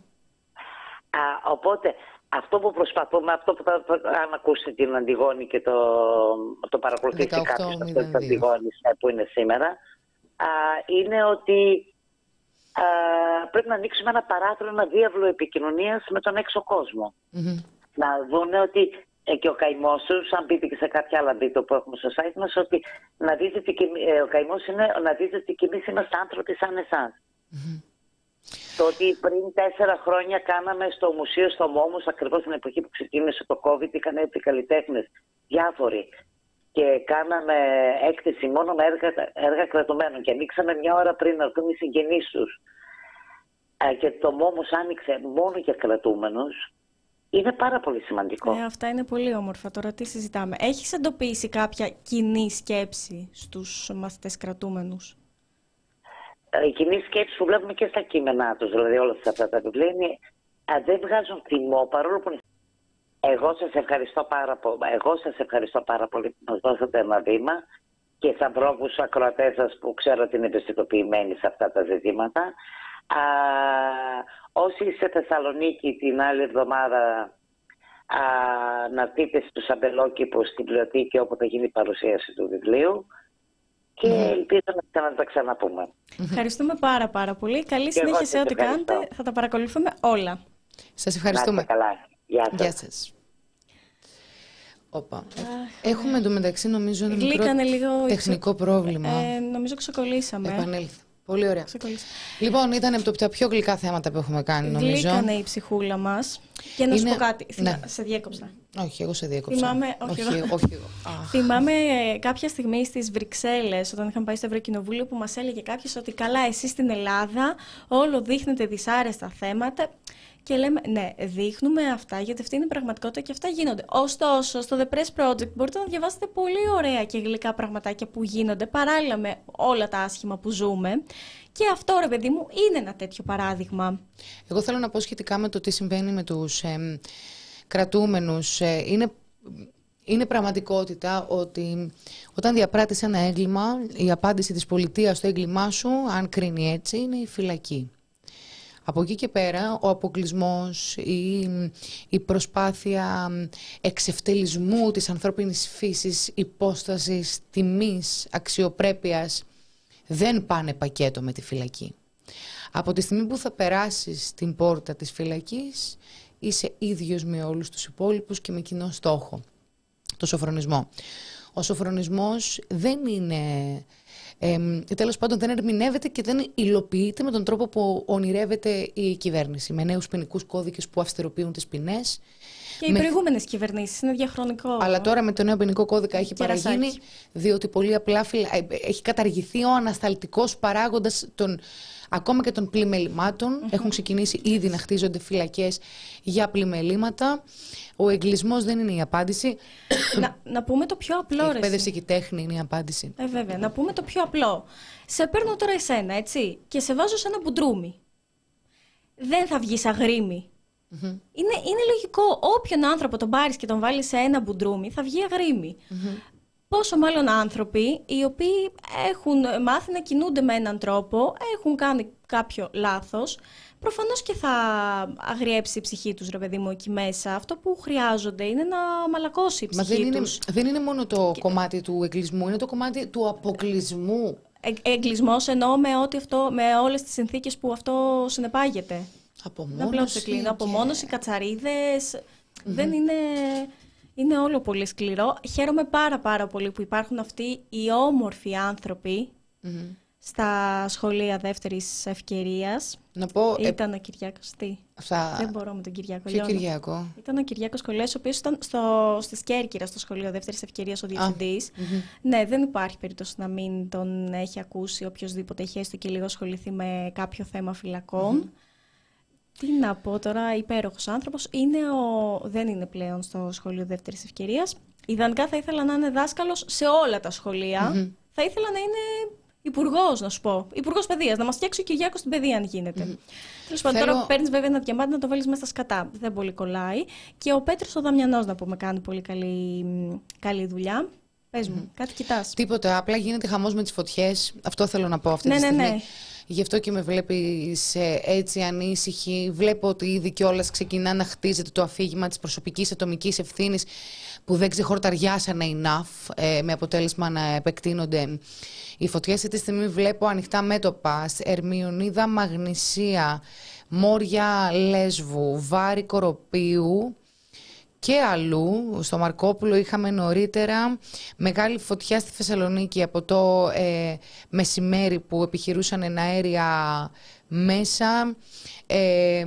Α, οπότε αυτό που προσπαθούμε, αυτό που θα, αν ακούσετε την Αντιγόνη και το, το παρακολουθήσετε κάποιος αυτό της Αντιγόνης που είναι σήμερα, α, είναι ότι α, πρέπει να ανοίξουμε ένα παράθυρο, ένα διάβλο επικοινωνίας με τον έξω κόσμο. Mm-hmm. Να δούνε ότι ε, και ο καημός τους, αν μπείτε και σε κάποια άλλα βίντεο που έχουμε στο site μας, ότι να δείτε ότι και, ε, ο καημός είναι να δείτε ότι και εμείς είμαστε άνθρωποι σαν εσάς. Mm-hmm. Το ότι πριν τέσσερα χρόνια κάναμε στο Μουσείο στο Μόμους, ακριβώς την εποχή που ξεκίνησε το COVID, είχαν έρθει καλλιτέχνες διάφοροι και κάναμε έκθεση μόνο με έργα, έργα κρατουμένων και ανοίξαμε μια ώρα πριν να έρθουν οι συγγενείς τους. Και το Μόμους άνοιξε μόνο για κρατούμενους. Είναι πάρα πολύ σημαντικό. Ε, αυτά είναι πολύ όμορφα. Τώρα τι συζητάμε. Έχεις εντοπίσει κάποια κοινή σκέψη στους μαθητές κρατούμενους? Η κοινή σκέψη που βλέπουμε και στα κείμενά τους, δηλαδή όλα αυτά τα βιβλία, είναι, α, δεν βγάζουν θυμό, παρόλο που είναι... Εγώ σας ευχαριστώ πάρα πολύ, εγώ σας ευχαριστώ πάρα πολύ που μας δώσατε ένα βήμα και στα ανθρώπους ακροατές σας που ξέρω ότι είναι ευαισθητοποιημένοι σε αυτά τα ζητήματα. Α, όσοι είστε Θεσσαλονίκη την άλλη εβδομάδα, α, να δείτε στους αμπελόκηπους στην βιβλιοθήκη όπου θα γίνει η παρουσίαση του βιβλίου. Και ελπίζω να τα ξαναπούμε. Ευχαριστούμε πάρα πάρα πολύ. Καλή συνέχεια σε ό,τι κάνετε. Θα τα παρακολουθούμε όλα. Σας ευχαριστούμε. Να είστε καλά. Γεια σας. Γεια σας. Όπα. Έχουμε εντωμεταξύ νομίζω ένα μικρό λίγο τεχνικό πρόβλημα. Ε, νομίζω ξεκολλήσαμε. Επανέλθει. Πολύ ωραία. Λοιπόν, ήταν από τα πιο γλυκά θέματα που έχουμε κάνει, νομίζω. Γλύκανε η ψυχούλα μας. Και να Είναι... σου πω κάτι. Ναι. Σε διέκοψα. Όχι, εγώ σε διέκοψα. Θυμάμαι, όχι, όχι, εγώ. όχι, εγώ. Θυμάμαι κάποια στιγμή στις Βρυξέλλες, όταν είχαμε πάει στο Ευρωκοινοβούλιο, που μας έλεγε κάποιος ότι καλά, εσείς στην Ελλάδα όλο δείχνετε δυσάρεστα θέματα. Και λέμε, ναι, δείχνουμε αυτά γιατί αυτή είναι η πραγματικότητα και αυτά γίνονται. Ωστόσο, στο The Press Project μπορείτε να διαβάσετε πολύ ωραία και γλυκά πραγματάκια που γίνονται παράλληλα με όλα τα άσχημα που ζούμε. Και αυτό, ρε παιδί μου, είναι ένα τέτοιο παράδειγμα. Εγώ θέλω να πω σχετικά με το τι συμβαίνει με τους ε, κρατούμενους. Ε, είναι, είναι πραγματικότητα ότι όταν διαπράττεις ένα έγκλημα, η απάντηση της πολιτείας στο έγκλημά σου, αν κρίνει έτσι, είναι η φυλακή. Από εκεί και πέρα, ο αποκλεισμός, η, η προσπάθεια εξευτελισμού της ανθρώπινης φύσης, υπόστασης, τιμής, αξιοπρέπειας, δεν πάνε πακέτο με τη φυλακή. Από τη στιγμή που θα περάσεις την πόρτα της φυλακής, είσαι ίδιος με όλους τους υπόλοιπους και με κοινό στόχο, το σοφρονισμό. ο σοφρονισμός δεν είναι... Ε, τέλος πάντων δεν ερμηνεύεται και δεν υλοποιείται με τον τρόπο που ονειρεύεται η κυβέρνηση, με νέους ποινικούς κώδικες που αυστηροποιούν τις ποινές. Και οι με... προηγούμενες κυβερνήσεις είναι διαχρονικό. Αλλά τώρα με το νέο ποινικό κώδικα έχει παραγίνει, διότι πολύ απλά φυλα... έχει καταργηθεί ο ανασταλτικός παράγοντας των... ακόμα και των πλημελημάτων. Mm-hmm. Έχουν ξεκινήσει ήδη να χτίζονται φυλακές για πλημελήματα. Ο εγκλισμός δεν είναι η απάντηση. Να, να πούμε το πιο απλό. Η εκπαίδευση και η τέχνη είναι η απάντηση. Ε, βέβαια. Να πούμε το πιο απλό. Σε παίρνω τώρα εσένα, έτσι, και σε βάζω σε ένα μπουντρούμι. Δεν θα βγεις αγρίμη. Mm-hmm. Είναι, είναι λογικό. Όποιον άνθρωπο τον πάρεις και τον βάλεις σε ένα μπουντρούμι, θα βγει αγρίμη. Mm-hmm. Πόσο μάλλον άνθρωποι οι οποίοι έχουν μάθει να κινούνται με έναν τρόπο, έχουν κάνει κάποιο λάθος, προφανώς και θα αγριέψει η ψυχή τους, ρε παιδί μου, εκεί μέσα. Αυτό που χρειάζονται είναι να μαλακώσει η ψυχή Μα δεν τους. Είναι, δεν είναι μόνο το και... κομμάτι του εγκλισμού, είναι το κομμάτι του αποκλεισμού. Ε, εγκλισμός εννοώ με, ότι αυτό, με όλες τις συνθήκες που αυτό συνεπάγεται. Απομόνωση. Και... Απομόνωση, κατσαρίδες, mm-hmm. δεν είναι... Είναι όλο πολύ σκληρό. Χαίρομαι πάρα πάρα πολύ που υπάρχουν αυτοί οι όμορφοι άνθρωποι mm-hmm. στα σχολεία δεύτερης ευκαιρίας. Να πω... Ήταν ε... ο Κυριάκος, τι. Αυτά... Δεν μπορώ με τον Κυριάκο. Ποιο Κυριάκο? Ήταν ο Κυριάκος Κολλές, ο οποίος ήταν στο... στη Κέρκυρα, στο σχολείο δεύτερης ευκαιρίας, ο διευθυντής. Ah. Mm-hmm. Ναι, δεν υπάρχει περίπτωση να μην τον έχει ακούσει οποιοδήποτε έχει έστω και λίγο ασχοληθεί με κάποιο θέμα φυλακών. Mm-hmm. Τι να πω τώρα, υπέροχος άνθρωπος. Είναι ο... Δεν είναι πλέον στο σχολείο δεύτερης ευκαιρίας. Ιδανικά θα ήθελα να είναι δάσκαλος σε όλα τα σχολεία. Mm-hmm. Θα ήθελα να είναι υπουργός, να σου πω. Υπουργός παιδείας. Να μας φτιάξει ο Κυριάκος την παιδεία, αν γίνεται. Mm-hmm. Τέλος πάντων, Θέλω... τώρα παίρνεις βέβαια ένα διαμάντι να το βάλεις μέσα στα σκατά. Δεν πολύ κολλάει. Και ο Πέτρος ο Δαμιανός, να πούμε, κάνει πολύ καλή, καλή δουλειά. Πες μου, mm-hmm. κάτι κοιτάς. Τίποτα. Απλά γίνεται χαμός με τις φωτιές. Αυτό θέλω να πω αυτή ναι, τη στιγμή. Ναι, ναι. Γι' αυτό και με βλέπεις έτσι ανήσυχη. Βλέπω ότι ήδη κιόλας ξεκινά να χτίζεται το αφήγημα της προσωπικής ατομικής ευθύνης που δεν ξεχορταριάσανε enough, ε, με αποτέλεσμα να επεκτείνονται οι φωτιές. Αυτή τη στιγμή βλέπω ανοιχτά μέτωπα, Ερμιονίδα Μαγνησία, Μόρια Λέσβου, Βάρη Κοροπίου και αλλού. Στο Μαρκόπουλο είχαμε νωρίτερα μεγάλη φωτιά στη Θεσσαλονίκη από το ε, μεσημέρι που επιχειρούσαν εναέρια μέσα. Ε,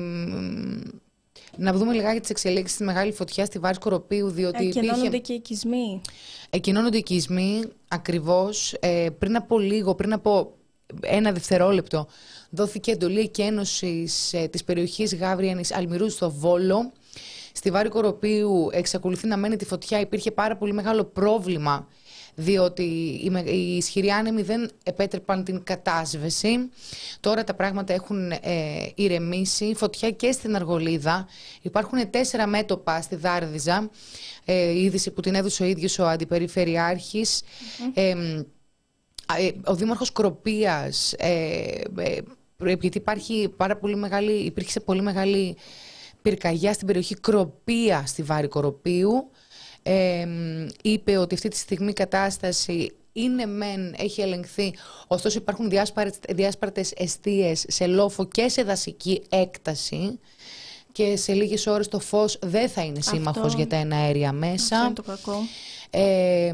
να δούμε λιγάκι τις εξελίξεις στη μεγάλη φωτιά στη Βάρη Κοροπίου, διότι Εκκοινώνονται υπήρχε... και οικισμοί. Εκκοινώνονται οικισμοί, ακριβώς. Ε, πριν από λίγο, πριν από ένα δευτερόλεπτο, δόθηκε εντολή εκένωσης ε, της περιοχής Γάβριανης Αλμυρού στο Βόλο. Στη Βάρη Κοροπίου εξακολουθεί να μένει τη φωτιά. Υπήρχε πάρα πολύ μεγάλο πρόβλημα, διότι οι ισχυροί άνεμοι δεν επέτρεπαν την κατάσβεση. Τώρα τα πράγματα έχουν ε, ηρεμήσει. Φωτιά και στην Αργολίδα. Υπάρχουν τέσσερα μέτωπα στη Δάρδιζα. Ε, η είδηση που την έδωσε ο ίδιος ο Αντιπεριφερειάρχης. Mm-hmm. Ε, ε, ο Δήμαρχος Κροπίας, ε, ε, επειδή υπάρχει πάρα πολύ μεγάλη, υπήρχε πολύ μεγάλη πυρκαγιά στην περιοχή Κροπία στη Βάρη Κοροπίου, ε, είπε ότι αυτή τη στιγμή η κατάσταση είναι μεν, έχει ελεγχθεί, ωστόσο υπάρχουν διάσπαρτες εστίες σε λόφο και σε δασική έκταση και σε λίγες ώρες το φως δεν θα είναι σύμμαχος αυτό, για τα εναέρια μέσα. Αυτό είναι το κακό. Ε,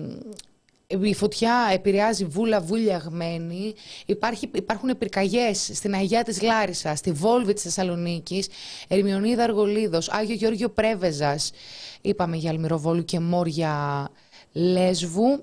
η φωτιά επηρεάζει Βούλα Βουλιαγμένη. Υπάρχει, υπάρχουν πυρκαγιές στην Αγιά της Λάρισσας, στη Βόλβη της Θεσσαλονίκης, Ερμιονίδα Αργολίδος, Άγιο Γεώργιο Πρέβεζας. Είπαμε για Αλμυροβόλου και Μόρια Λέσβου.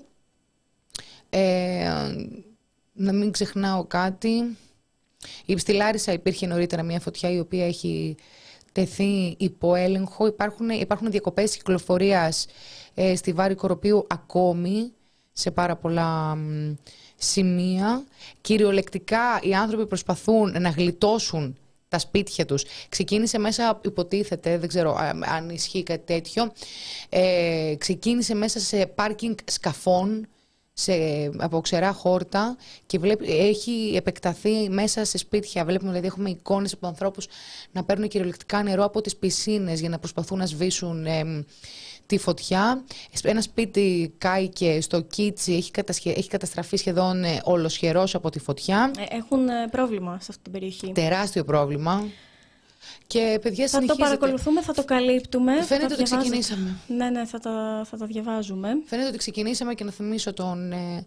Ε, να μην ξεχνάω κάτι. Στη Λάρισα υπήρχε νωρίτερα μια φωτιά η οποία έχει τεθεί υπό έλεγχο. Υπάρχουν, υπάρχουν διακοπές κυκλοφορίας ε, στη Βάρη Κοροπίου ακόμη σε πάρα πολλά μ, σημεία. Κυριολεκτικά οι άνθρωποι προσπαθούν να γλιτώσουν τα σπίτια τους. Ξεκίνησε μέσα, υποτίθεται, δεν ξέρω αν ισχύει κάτι τέτοιο, ε, ξεκίνησε μέσα σε πάρκινγκ σκαφών, σε, από ξερά χόρτα και βλέπει, έχει επεκταθεί μέσα σε σπίτια. Βλέπουμε, δηλαδή, έχουμε εικόνες από ανθρώπους να παίρνουν κυριολεκτικά νερό από τις πισίνες για να προσπαθούν να σβήσουν ε, τη φωτιά. Ένα σπίτι κάηκε στο Κίτσι, έχει, κατασχε... έχει καταστραφεί σχεδόν ε, ολοσχερός από τη φωτιά. Έχουν ε, πρόβλημα σε αυτή την περιοχή. Τεράστιο πρόβλημα. Και παιδιά, θα το παρακολουθούμε, θα το καλύπτουμε. Φαίνεται ότι ξεκινήσαμε. Ναι, ναι, θα το, θα το διαβάζουμε. Φαίνεται ότι ξεκινήσαμε και να θυμίσω τον... Ε...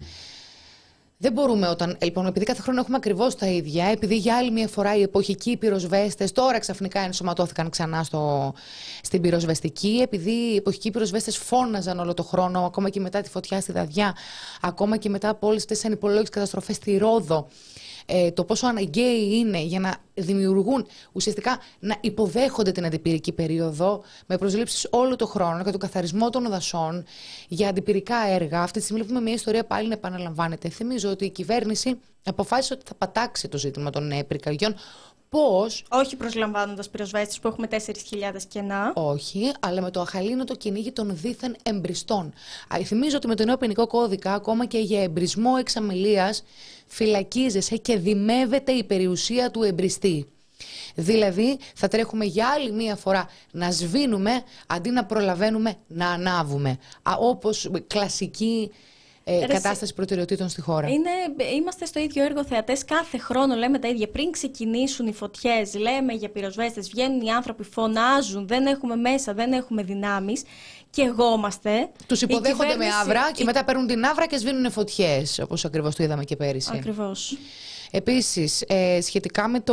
Δεν μπορούμε όταν. Λοιπόν, επειδή κάθε χρόνο έχουμε ακριβώς τα ίδια, επειδή για άλλη μια φορά οι εποχικοί πυροσβέστες τώρα ξαφνικά ενσωματώθηκαν ξανά στο, στην πυροσβεστική, επειδή οι εποχικοί πυροσβέστες φώναζαν όλο το χρόνο, ακόμα και μετά τη φωτιά στη Δαδιά, ακόμα και μετά από όλες αυτές τις ανυπολόγιστες καταστροφές στη Ρόδο. Ε, το πόσο αναγκαίοι είναι για να δημιουργούν, ουσιαστικά να υποδέχονται την αντιπυρική περίοδο με προσλήψεις όλο το χρόνο και τον καθαρισμό των δασών για αντιπυρικά έργα. Αυτή τη στιγμή βλέπουμε μια ιστορία πάλι να επαναλαμβάνεται. Θυμίζω ότι η κυβέρνηση αποφάσισε ότι θα πατάξει το ζήτημα των ε, πυρκαγιών. Πώς? Όχι προσλαμβάνοντας πυροσβέστες που έχουμε τέσσερις χιλιάδες κενά. Όχι, αλλά με το αχαλήνοτο κυνήγι των δίθεν εμπριστών. Θυμίζω ότι με τον νέο ποινικό κώδικα, ακόμα και για εμπρισμό εξ αμελίας, φυλακίζεσαι και δημεύεται η περιουσία του εμπριστή. Δηλαδή, θα τρέχουμε για άλλη μία φορά να σβήνουμε αντί να προλαβαίνουμε να ανάβουμε. Όπως κλασική. Ε, κατάσταση προτεραιοτήτων στη χώρα. Είναι, είμαστε στο ίδιο έργο θεατές. Κάθε χρόνο λέμε τα ίδια. Πριν ξεκινήσουν οι φωτιές, λέμε για πυροσβέστες. Βγαίνουν οι άνθρωποι, φωνάζουν. Δεν έχουμε μέσα, δεν έχουμε δυνάμεις. Και εγώμαστε. Τους υποδέχονται κυβέρνηση... με άβρα και η... μετά παίρνουν την άβρα και σβήνουν φωτιές. Όπως ακριβώς το είδαμε και πέρυσι. Ακριβώς. Επίσης, ε, σχετικά με, το,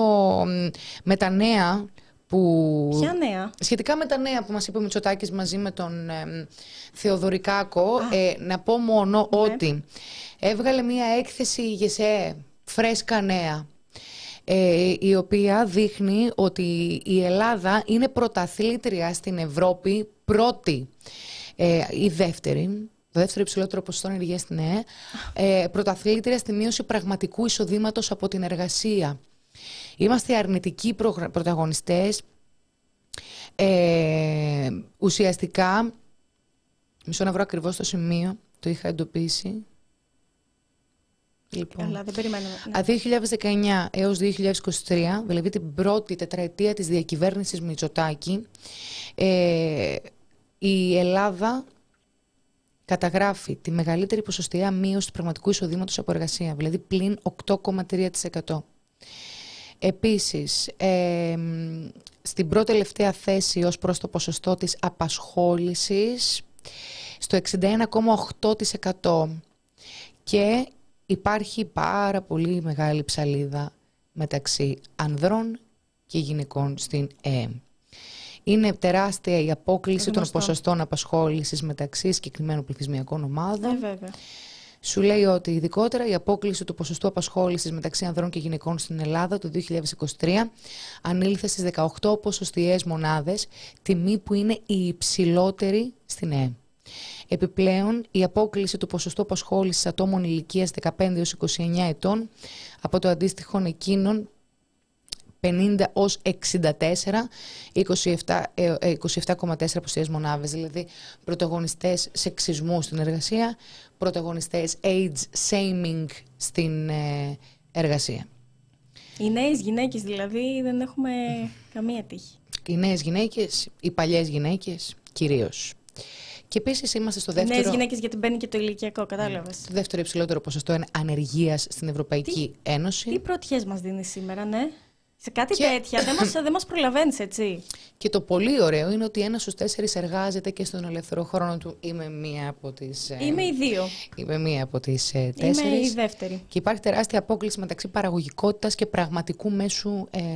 με τα νέα. Που... Ποια νέα? Σχετικά με τα νέα που μας είπε ο Μητσοτάκης μαζί με τον ε, Θεοδωρικάκο, ε, να πω μόνο ναι. ότι έβγαλε μία έκθεση η ΓΕΣΕ, φρέσκα νέα, ε, η οποία δείχνει ότι η Ελλάδα είναι πρωταθλήτρια στην Ευρώπη, πρώτη ε, ή δεύτερη, το δεύτερο υψηλότερο ποσοστό ενεργείας στην ΕΕ, ε, πρωταθλήτρια στη μείωση πραγματικού εισοδήματος από την εργασία. Είμαστε αρνητικοί πρωταγωνιστές. Ε, ουσιαστικά, μισό να βρω ακριβώς το σημείο, το είχα εντοπίσει. Λοιπόν, καλά, δεν περιμένουμε. Ναι. δύο χιλιάδες δεκαεννιά έως δύο χιλιάδες είκοσι τρία, δηλαδή την πρώτη τετραετία της διακυβέρνησης Μητσοτάκη, ε, η Ελλάδα καταγράφει τη μεγαλύτερη ποσοστιαία μείωση του πραγματικού εισοδήματος από εργασία, δηλαδή πλην οκτώ κόμμα τρία τοις εκατό. Επίσης, ε, στην πρώτη τελευταία θέση ως προς το ποσοστό της απασχόλησης, στο εξήντα ένα κόμμα οκτώ τοις εκατό. Και υπάρχει πάρα πολύ μεγάλη ψαλίδα μεταξύ ανδρών και γυναικών στην ΕΕ. Είναι τεράστια η απόκλιση των ποσοστών απασχόλησης μεταξύ συγκεκριμένων πληθυσμιακών ομάδων. Ε, βέβαια. Σου λέει ότι ειδικότερα η απόκλιση του ποσοστού απασχόλησης μεταξύ ανδρών και γυναικών στην Ελλάδα το δύο χιλιάδες είκοσι τρία ανήλθε στις δεκαοκτώ ποσοστιαίες μονάδες, τιμή που είναι η υψηλότερη στην ΕΕ. Επιπλέον, η απόκλιση του ποσοστού απασχόλησης ατόμων ηλικίας δεκαπέντε έως είκοσι εννέα ετών από το αντίστοιχο εκείνων πενήντα έως εξήντα τέσσερα, είκοσι επτά κόμμα τέσσερα ποσοστιαίες μονάδες, δηλαδή πρωταγωνιστές σεξισμού στην εργασία, πρωταγωνιστές age shaming στην ε, εργασία. Οι νέες γυναίκες δηλαδή δεν έχουμε καμία τύχη. Οι νέες γυναίκες, οι παλιές γυναίκες κυρίως. Και επίσης είμαστε στο δεύτερο. Νέες γυναίκες γιατί μπαίνει και το ηλικιακό, κατάλαβες. Το δεύτερο υψηλότερο ποσοστό ανεργίας στην Ευρωπαϊκή τι, Ένωση. Τι πρωτιές μας δίνει σήμερα, ναι. Σε κάτι και... τέτοια δεν μας, δεν μας προλαβαίνεις, έτσι. Και το πολύ ωραίο είναι ότι ένας στους τέσσερις εργάζεται και στον ελεύθερο χρόνο του. Είμαι μία από τις... Είμαι οι δύο. Είμαι μία από τις ε, τέσσερις. Είμαι η δεύτερη. Και υπάρχει τεράστια απόκλιση μεταξύ παραγωγικότητας και πραγματικού μέσου ε,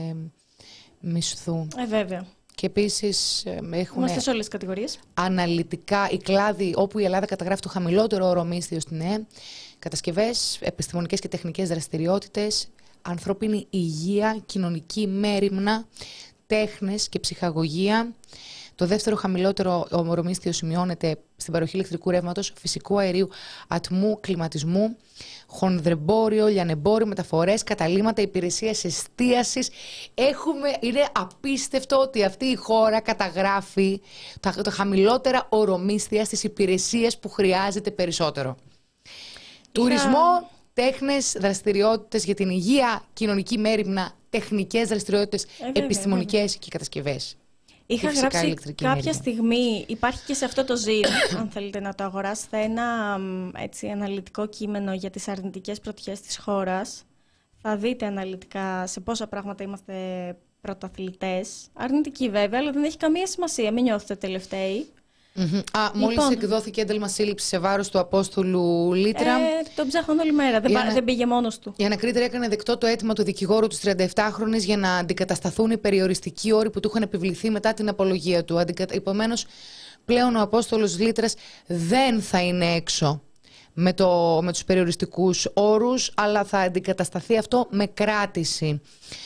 μισθού. Ε, βέβαια. Και επίσης έχουν είμαστε σε όλες τις κατηγορίες. Αναλυτικά οι κλάδοι όπου η Ελλάδα καταγράφει το χαμηλότερο ορομίσθιο στην ΕΕ, κατασκευές, επιστημονικές και τεχνικές δραστηριότητες, ανθρώπινη υγεία, κοινωνική μέριμνα, τέχνες και ψυχαγωγία. Το δεύτερο χαμηλότερο ορομίσθιο σημειώνεται στην παροχή ηλεκτρικού ρεύματος, φυσικού αερίου, ατμού, κλιματισμού, χονδρεμπόριο, λιανεμπόριο, μεταφορές, καταλύματα, υπηρεσίες εστίασης. Έχουμε, είναι απίστευτο ότι αυτή η χώρα καταγράφει τα, τα χαμηλότερα ορομίσθια στις υπηρεσίες που χρειάζεται περισσότερο. Είχα... Τουρισμό, τέχνες, δραστηριότητες για την υγεία, κοινωνική μέριμνα, τεχνικές δραστηριότητες, ε, βέβαια, επιστημονικές βέβαια. Και κατασκευές. Είχα γράψει κάποια ενέργεια. Στιγμή, υπάρχει και σε αυτό το ζήν, αν θέλετε να το αγοράσετε, ένα έτσι, αναλυτικό κείμενο για τις αρνητικές πρωτιές της χώρας. Θα δείτε αναλυτικά σε πόσα πράγματα είμαστε πρωταθλητές. Αρνητική βέβαια, αλλά δεν έχει καμία σημασία. Μην νιώθετε τελευταίοι. Mm-hmm. Α, μόλις Λοιπόν, εκδόθηκε ένταλμα σύλληψη σε βάρος του Απόστολου Λίτρα. Ε, τον ψάχναν όλη μέρα. Δεν, ανα... δεν πήγε μόνος του. Η ανακρίτρια έκανε δεκτό το αίτημα του δικηγόρου του τριανταεπτάχρονης για να αντικατασταθούν οι περιοριστικοί όροι που του είχαν επιβληθεί μετά την απολογία του. Αντικατα... Επομένως, πλέον ο Απόστολος Λίτρας δεν θα είναι έξω με, το... με τους περιοριστικούς όρους, αλλά θα αντικατασταθεί αυτό με κράτηση.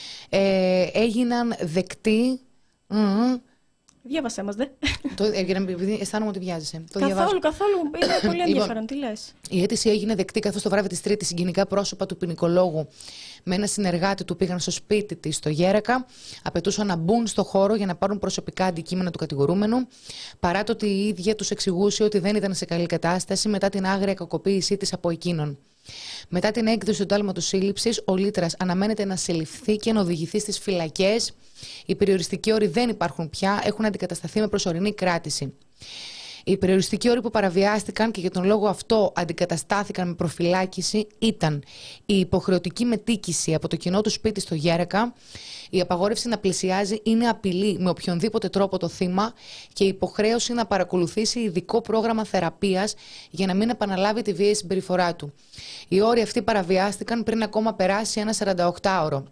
Ε, έγιναν δεκτοί. Mm-hmm. Διάβασέ μας, δε. Το, επειδή αισθάνομαι ότι βιάζεσαι. Το καθόλου, διαβάζω. καθόλου. Είναι πολύ ενδιαφέρον. Λοιπόν, τι λες. Η αίτηση έγινε δεκτή καθώς το βράδυ της Τρίτης συγγενικά πρόσωπα του ποινικολόγου με ένα συνεργάτη του πήγαν στο σπίτι της στο Γέρακα. Απαιτούσαν να μπουν στο χώρο για να πάρουν προσωπικά αντικείμενα του κατηγορούμενου. Παρά το ότι η ίδια τους εξηγούσε ότι δεν ήταν σε καλή κατάσταση μετά την άγρια κακοποίησή της από εκείνον. Μετά την έκδοση του εντάλματος σύλληψης, ο Λίτρας αναμένεται να συλληφθεί και να οδηγηθεί στις φυλακές. Οι περιοριστικοί όροι δεν υπάρχουν πια, έχουν αντικατασταθεί με προσωρινή κράτηση. Οι περιοριστικοί όροι που παραβιάστηκαν και για τον λόγο αυτό αντικαταστάθηκαν με προφυλάκηση ήταν η υποχρεωτική μετοίκηση από το κοινό του σπίτι στο Γέρακα, η απαγόρευση να πλησιάζει ή να απειλεί με οποιονδήποτε τρόπο το θύμα και η υποχρέωση να παρακολουθήσει ειδικό πρόγραμμα θεραπείας για να μην επαναλάβει τη βίαιη συμπεριφορά του. Οι όροι αυτοί παραβιάστηκαν πριν ακόμα περάσει ένα σαρανταοκτάωρο.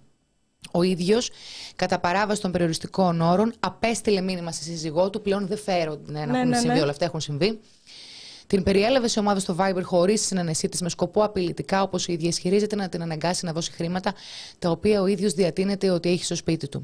Ο ίδιος, κατά παράβαση των περιοριστικών όρων, απέστειλε μήνυμα στη σύζυγό του. Πλέον δεν φέρω ναι, να ναι, έχουν ναι, συμβεί, ναι. όλα αυτά έχουν συμβεί. Την περιέλαβε σε ομάδα στο Viber χωρίς συνένεσή της, με σκοπό απειλητικά, όπως η ίδια ισχυρίζεται, να την αναγκάσει να δώσει χρήματα, τα οποία ο ίδιος διατείνεται ότι έχει στο σπίτι του.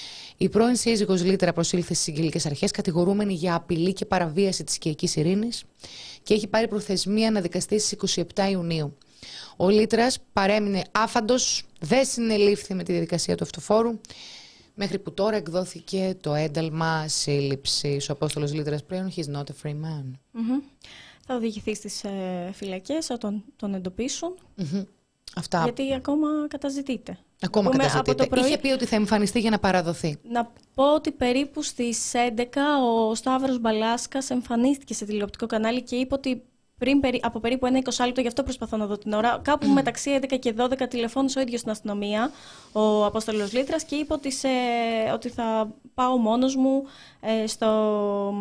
Η πρώην σύζυγος Λίτρα προσήλθε στις εισαγγελικές αρχές, κατηγορούμενη για απειλή και παραβίαση της οικιακής ειρήνης και έχει πάρει προθεσμία να δικαστεί στις είκοσι επτά Ιουνίου. Ο Λίτρας παρέμεινε άφαντος, δεν συνελήφθη με τη διαδικασία του αυτοφόρου, μέχρι που τώρα εκδόθηκε το ένταλμα σύλληψης. Ο Απόστολος Λίτρας πλέον, he's not a free man. Mm-hmm. Θα οδηγηθεί στις ε, φυλακές όταν τον εντοπίσουν. Mm-hmm. Αυτά. Γιατί ακόμα καταζητείται. Ακόμα Πούμε, καταζητείται. πρωί... Είχε πει ότι θα εμφανιστεί για να παραδοθεί. Να πω ότι περίπου στις έντεκα ο Σταύρος Μπαλάσκας εμφανίστηκε σε τηλεοπτικό κανάλι και είπε ότι πριν, από περίπου ένα είκοσι λεπτό, γι' αυτό προσπαθώ να δω την ώρα, κάπου mm. μεταξύ έντεκα και δώδεκα τηλεφώνησε ο ίδιος στην αστυνομία, ο Απόστολος Λίτρας, και είπε ότι, σε, ότι θα πάω μόνος μου ε, στο,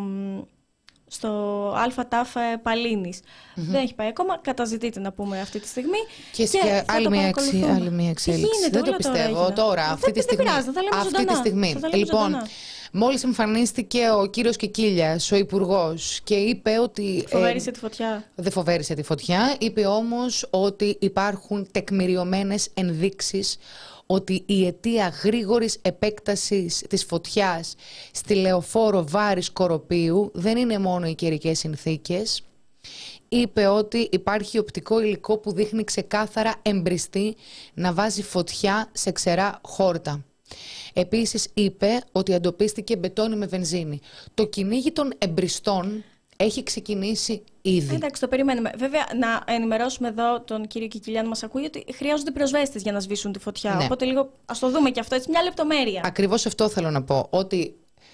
στο ΑΤΑΦ Παλίνης. Mm-hmm. Δεν έχει πάει ακόμα, καταζητείται να πούμε αυτή τη στιγμή. Και, και, και άλλη, μια εξι, άλλη μια εξέλιξη. Γίνεται, δεν το πιστεύω τώρα, τώρα αυτή δεν, τη στιγμή. Δεν πειράζει, θα λέμε αυτή τη στιγμή. Λοιπόν, μόλις εμφανίστηκε ο κύριος Κεκίλιας, ο υπουργός, και είπε ότι... Φοβέρισε ε, τη φωτιά. Δεν φοβέρισε τη φωτιά. Είπε όμως ότι υπάρχουν τεκμηριωμένες ενδείξεις ότι η αιτία γρήγορης επέκτασης της φωτιάς στη λεωφόρο Βάρης Κοροπίου δεν είναι μόνο οι καιρικές συνθήκες. Είπε ότι υπάρχει οπτικό υλικό που δείχνει ξεκάθαρα εμπριστή να βάζει φωτιά σε ξερά χόρτα. Επίσης είπε ότι εντοπίστηκε μπετόνι με βενζίνη. Το κυνήγι των εμπριστών έχει ξεκινήσει ήδη. Εντάξει, το περιμένουμε. Βέβαια, να ενημερώσουμε εδώ τον κύριο Κικιλιά, να μας ακούει, ότι χρειάζονται πυροσβέστες για να σβήσουν τη φωτιά. Ναι. Οπότε λίγο ας το δούμε και αυτό, έτσι, μια λεπτομέρεια. Ακριβώς αυτό θέλω να πω. Ότι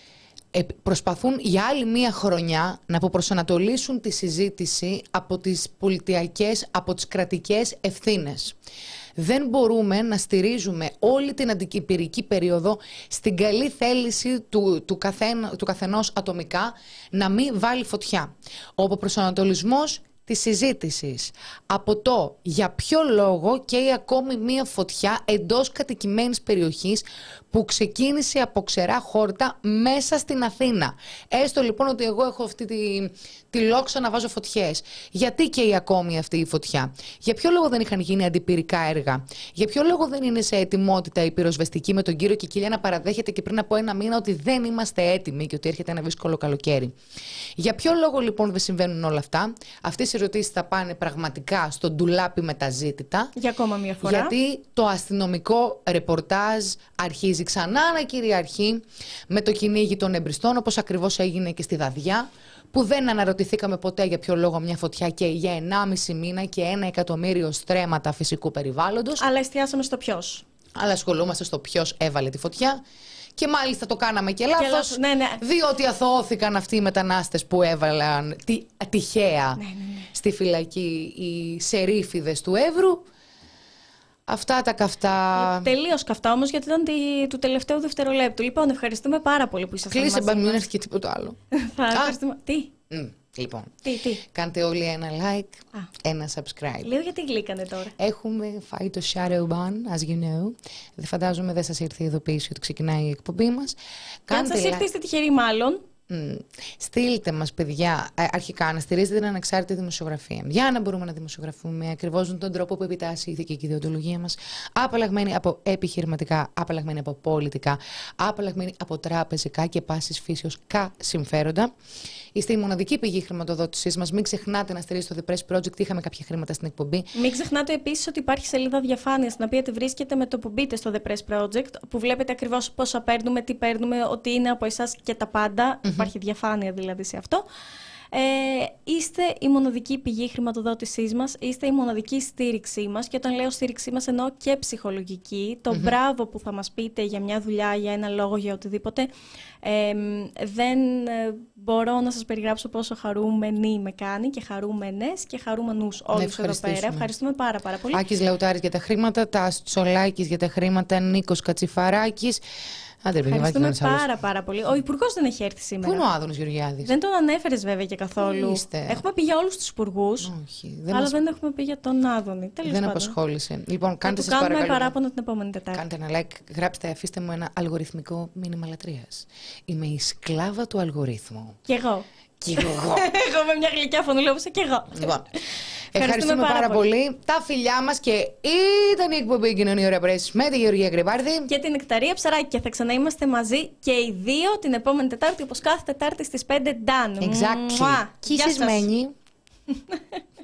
προσπαθούν για άλλη μία χρονιά να αποπροσανατολίσουν τη συζήτηση από τις πολιτιακές, από τις κρατικές ευθύνες. Δεν μπορούμε να στηρίζουμε όλη την αντικυπηρική περίοδο στην καλή θέληση του, του, καθένα, του καθενός ατομικά να μην βάλει φωτιά. Ο αποπροσανατολισμός της συζήτησης από το για ποιο λόγο καίει ακόμη μία φωτιά εντός κατοικημένης περιοχής που ξεκίνησε από ξερά χόρτα μέσα στην Αθήνα. Έστω λοιπόν ότι εγώ έχω αυτή τη, τη λόξα να βάζω φωτιές. Γιατί καίει ακόμη αυτή η φωτιά? Για ποιο λόγο δεν είχαν γίνει αντιπυρικά έργα? Για ποιο λόγο δεν είναι σε ετοιμότητα η πυροσβεστική, με τον κύριο Κικίλια να παραδέχεται και πριν από ένα μήνα ότι δεν είμαστε έτοιμοι και ότι έρχεται ένα δύσκολο καλοκαίρι? Για ποιο λόγο λοιπόν δεν συμβαίνουν όλα αυτά? Αυτές οι ερωτήσεις θα πάνε πραγματικά στο ντουλάπι μεταζήτητα. Για ακόμα μια φορά. Γιατί το αστυνομικό ρεπορτάζ αρχίζει ξανά να κυριαρχεί με το κυνήγι των εμπριστών, όπως ακριβώς έγινε και στη Δαδιά, που δεν αναρωτηθήκαμε ποτέ για ποιο λόγο μια φωτιά και για ενάμιση μήνα και ένα εκατομμύριο στρέμματα φυσικού περιβάλλοντος. Αλλά εστιάσαμε στο ποιος. Αλλά ασχολούμαστε στο ποιος έβαλε τη φωτιά. Και μάλιστα το κάναμε και λάθος, και λάθος ναι, ναι. διότι αθωώθηκαν αυτοί οι μετανάστες που έβαλαν τη, τυχαία ναι, ναι, ναι. στη φυλακή οι σερίφιδες του Εύρου. Αυτά τα καυτά. Τελείως καυτά όμως, γιατί ήταν τη, του τελευταίου δευτερολέπτου. Λοιπόν, ευχαριστούμε πάρα πολύ που ήσασταν μαζί μας. Κλείσε, μην έρθει και τίποτα άλλο. Θα ευχαριστούμε. Τι. Mm, λοιπόν, τι, τι. Κάντε όλοι ένα like, Α. ένα subscribe. Λέω γιατί γλύκανε τώρα. Έχουμε φάει το shadow ban, as you know. Δεν φαντάζομαι δεν σας ήρθε η ειδοποίηση ότι ξεκινάει η εκπομπή μας. Και αν σας ήρθε, είστε τυχεροί μάλλον. Mm. Στείλτε μας, παιδιά, αρχικά να στηρίζετε την ανεξάρτητη δημοσιογραφία. Για να μπορούμε να δημοσιογραφούμε ακριβώς με τον τρόπο που επιτάσσει η ηθική και η ιδιοντολογία μας. Απαλλαγμένοι από επιχειρηματικά, απαλλαγμένοι από πολιτικά, απαλλαγμένοι από τραπεζικά και πάσης φύσεως κα συμφέροντα. Είστε η μοναδική πηγή χρηματοδότησής μας. Μην ξεχνάτε να στηρίζετε το The Press Project. Είχαμε κάποια χρήματα στην εκπομπή. Μην ξεχνάτε επίσης ότι υπάρχει σελίδα διαφάνειας, στην οποία τη βρίσκετε με το που μπείτε στο The Press Project, που βλέπετε ακριβώς πόσα παίρνουμε, τι παίρνουμε, ότι είναι από εσάς και τα πάντα. Mm-hmm. Υπάρχει διαφάνεια δηλαδή σε αυτό. Ε, είστε η μοναδική πηγή χρηματοδότησής μας, είστε η μοναδική στήριξή μας, και όταν λέω στήριξή μας εννοώ και ψυχολογική. Το mm-hmm. μπράβο που θα μας πείτε για μια δουλειά, για ένα λόγο, για οτιδήποτε, ε, δεν ε, μπορώ να σας περιγράψω πόσο χαρούμενοι με κάνει, και χαρούμενες και χαρούμενους όλους εδώ πέρα. Ευχαριστούμε πάρα πάρα πολύ. Άκης Λαουτάρης για τα χρήματα, Τάσος Τσολάκης για τα χρήματα, Νίκος Κατσιφαράκης. Άντε, ευχαριστούμε πάρα πάρα πολύ. Ο Υπουργός δεν έχει έρθει σήμερα. Πού είναι ο Άδωνος Γεωργιάδης? Δεν τον ανέφερες βέβαια και καθόλου. Έχουμε πει για όλους τους υπουργούς, δεν αλλά μας... δεν έχουμε πει για τον Άδωνη. Τέλος δεν πάντων. απασχόλησε. Λοιπόν, κάντε σας παρακαλώ. Κάνουμε παράπονο την επόμενη Τετάρτη. Κάντε ένα like, γράψτε, αφήστε μου ένα αλγοριθμικό μήνυμα λατρείας. Είμαι η σκλάβα του αλγορίθμου. Κι εγώ. Κι εγώ. Εγώ με μια γλυκιά φωνούλα όπως κι εγώ. Λοιπόν, ευχαριστούμε πάρα, πάρα πολύ. πολύ. Τα φιλιά μας, και ήταν η εκπομπή Κοινωνία Ωραία Πρέσβης με τη Γεωργία Γκρυπάρδη και την Νεκταρία Ψαράκη, και θα ξαναείμαστε μαζί και οι δύο την επόμενη Τετάρτη, όπως κάθε Τετάρτη στις πέντε. Done. Exactly. Kisses many.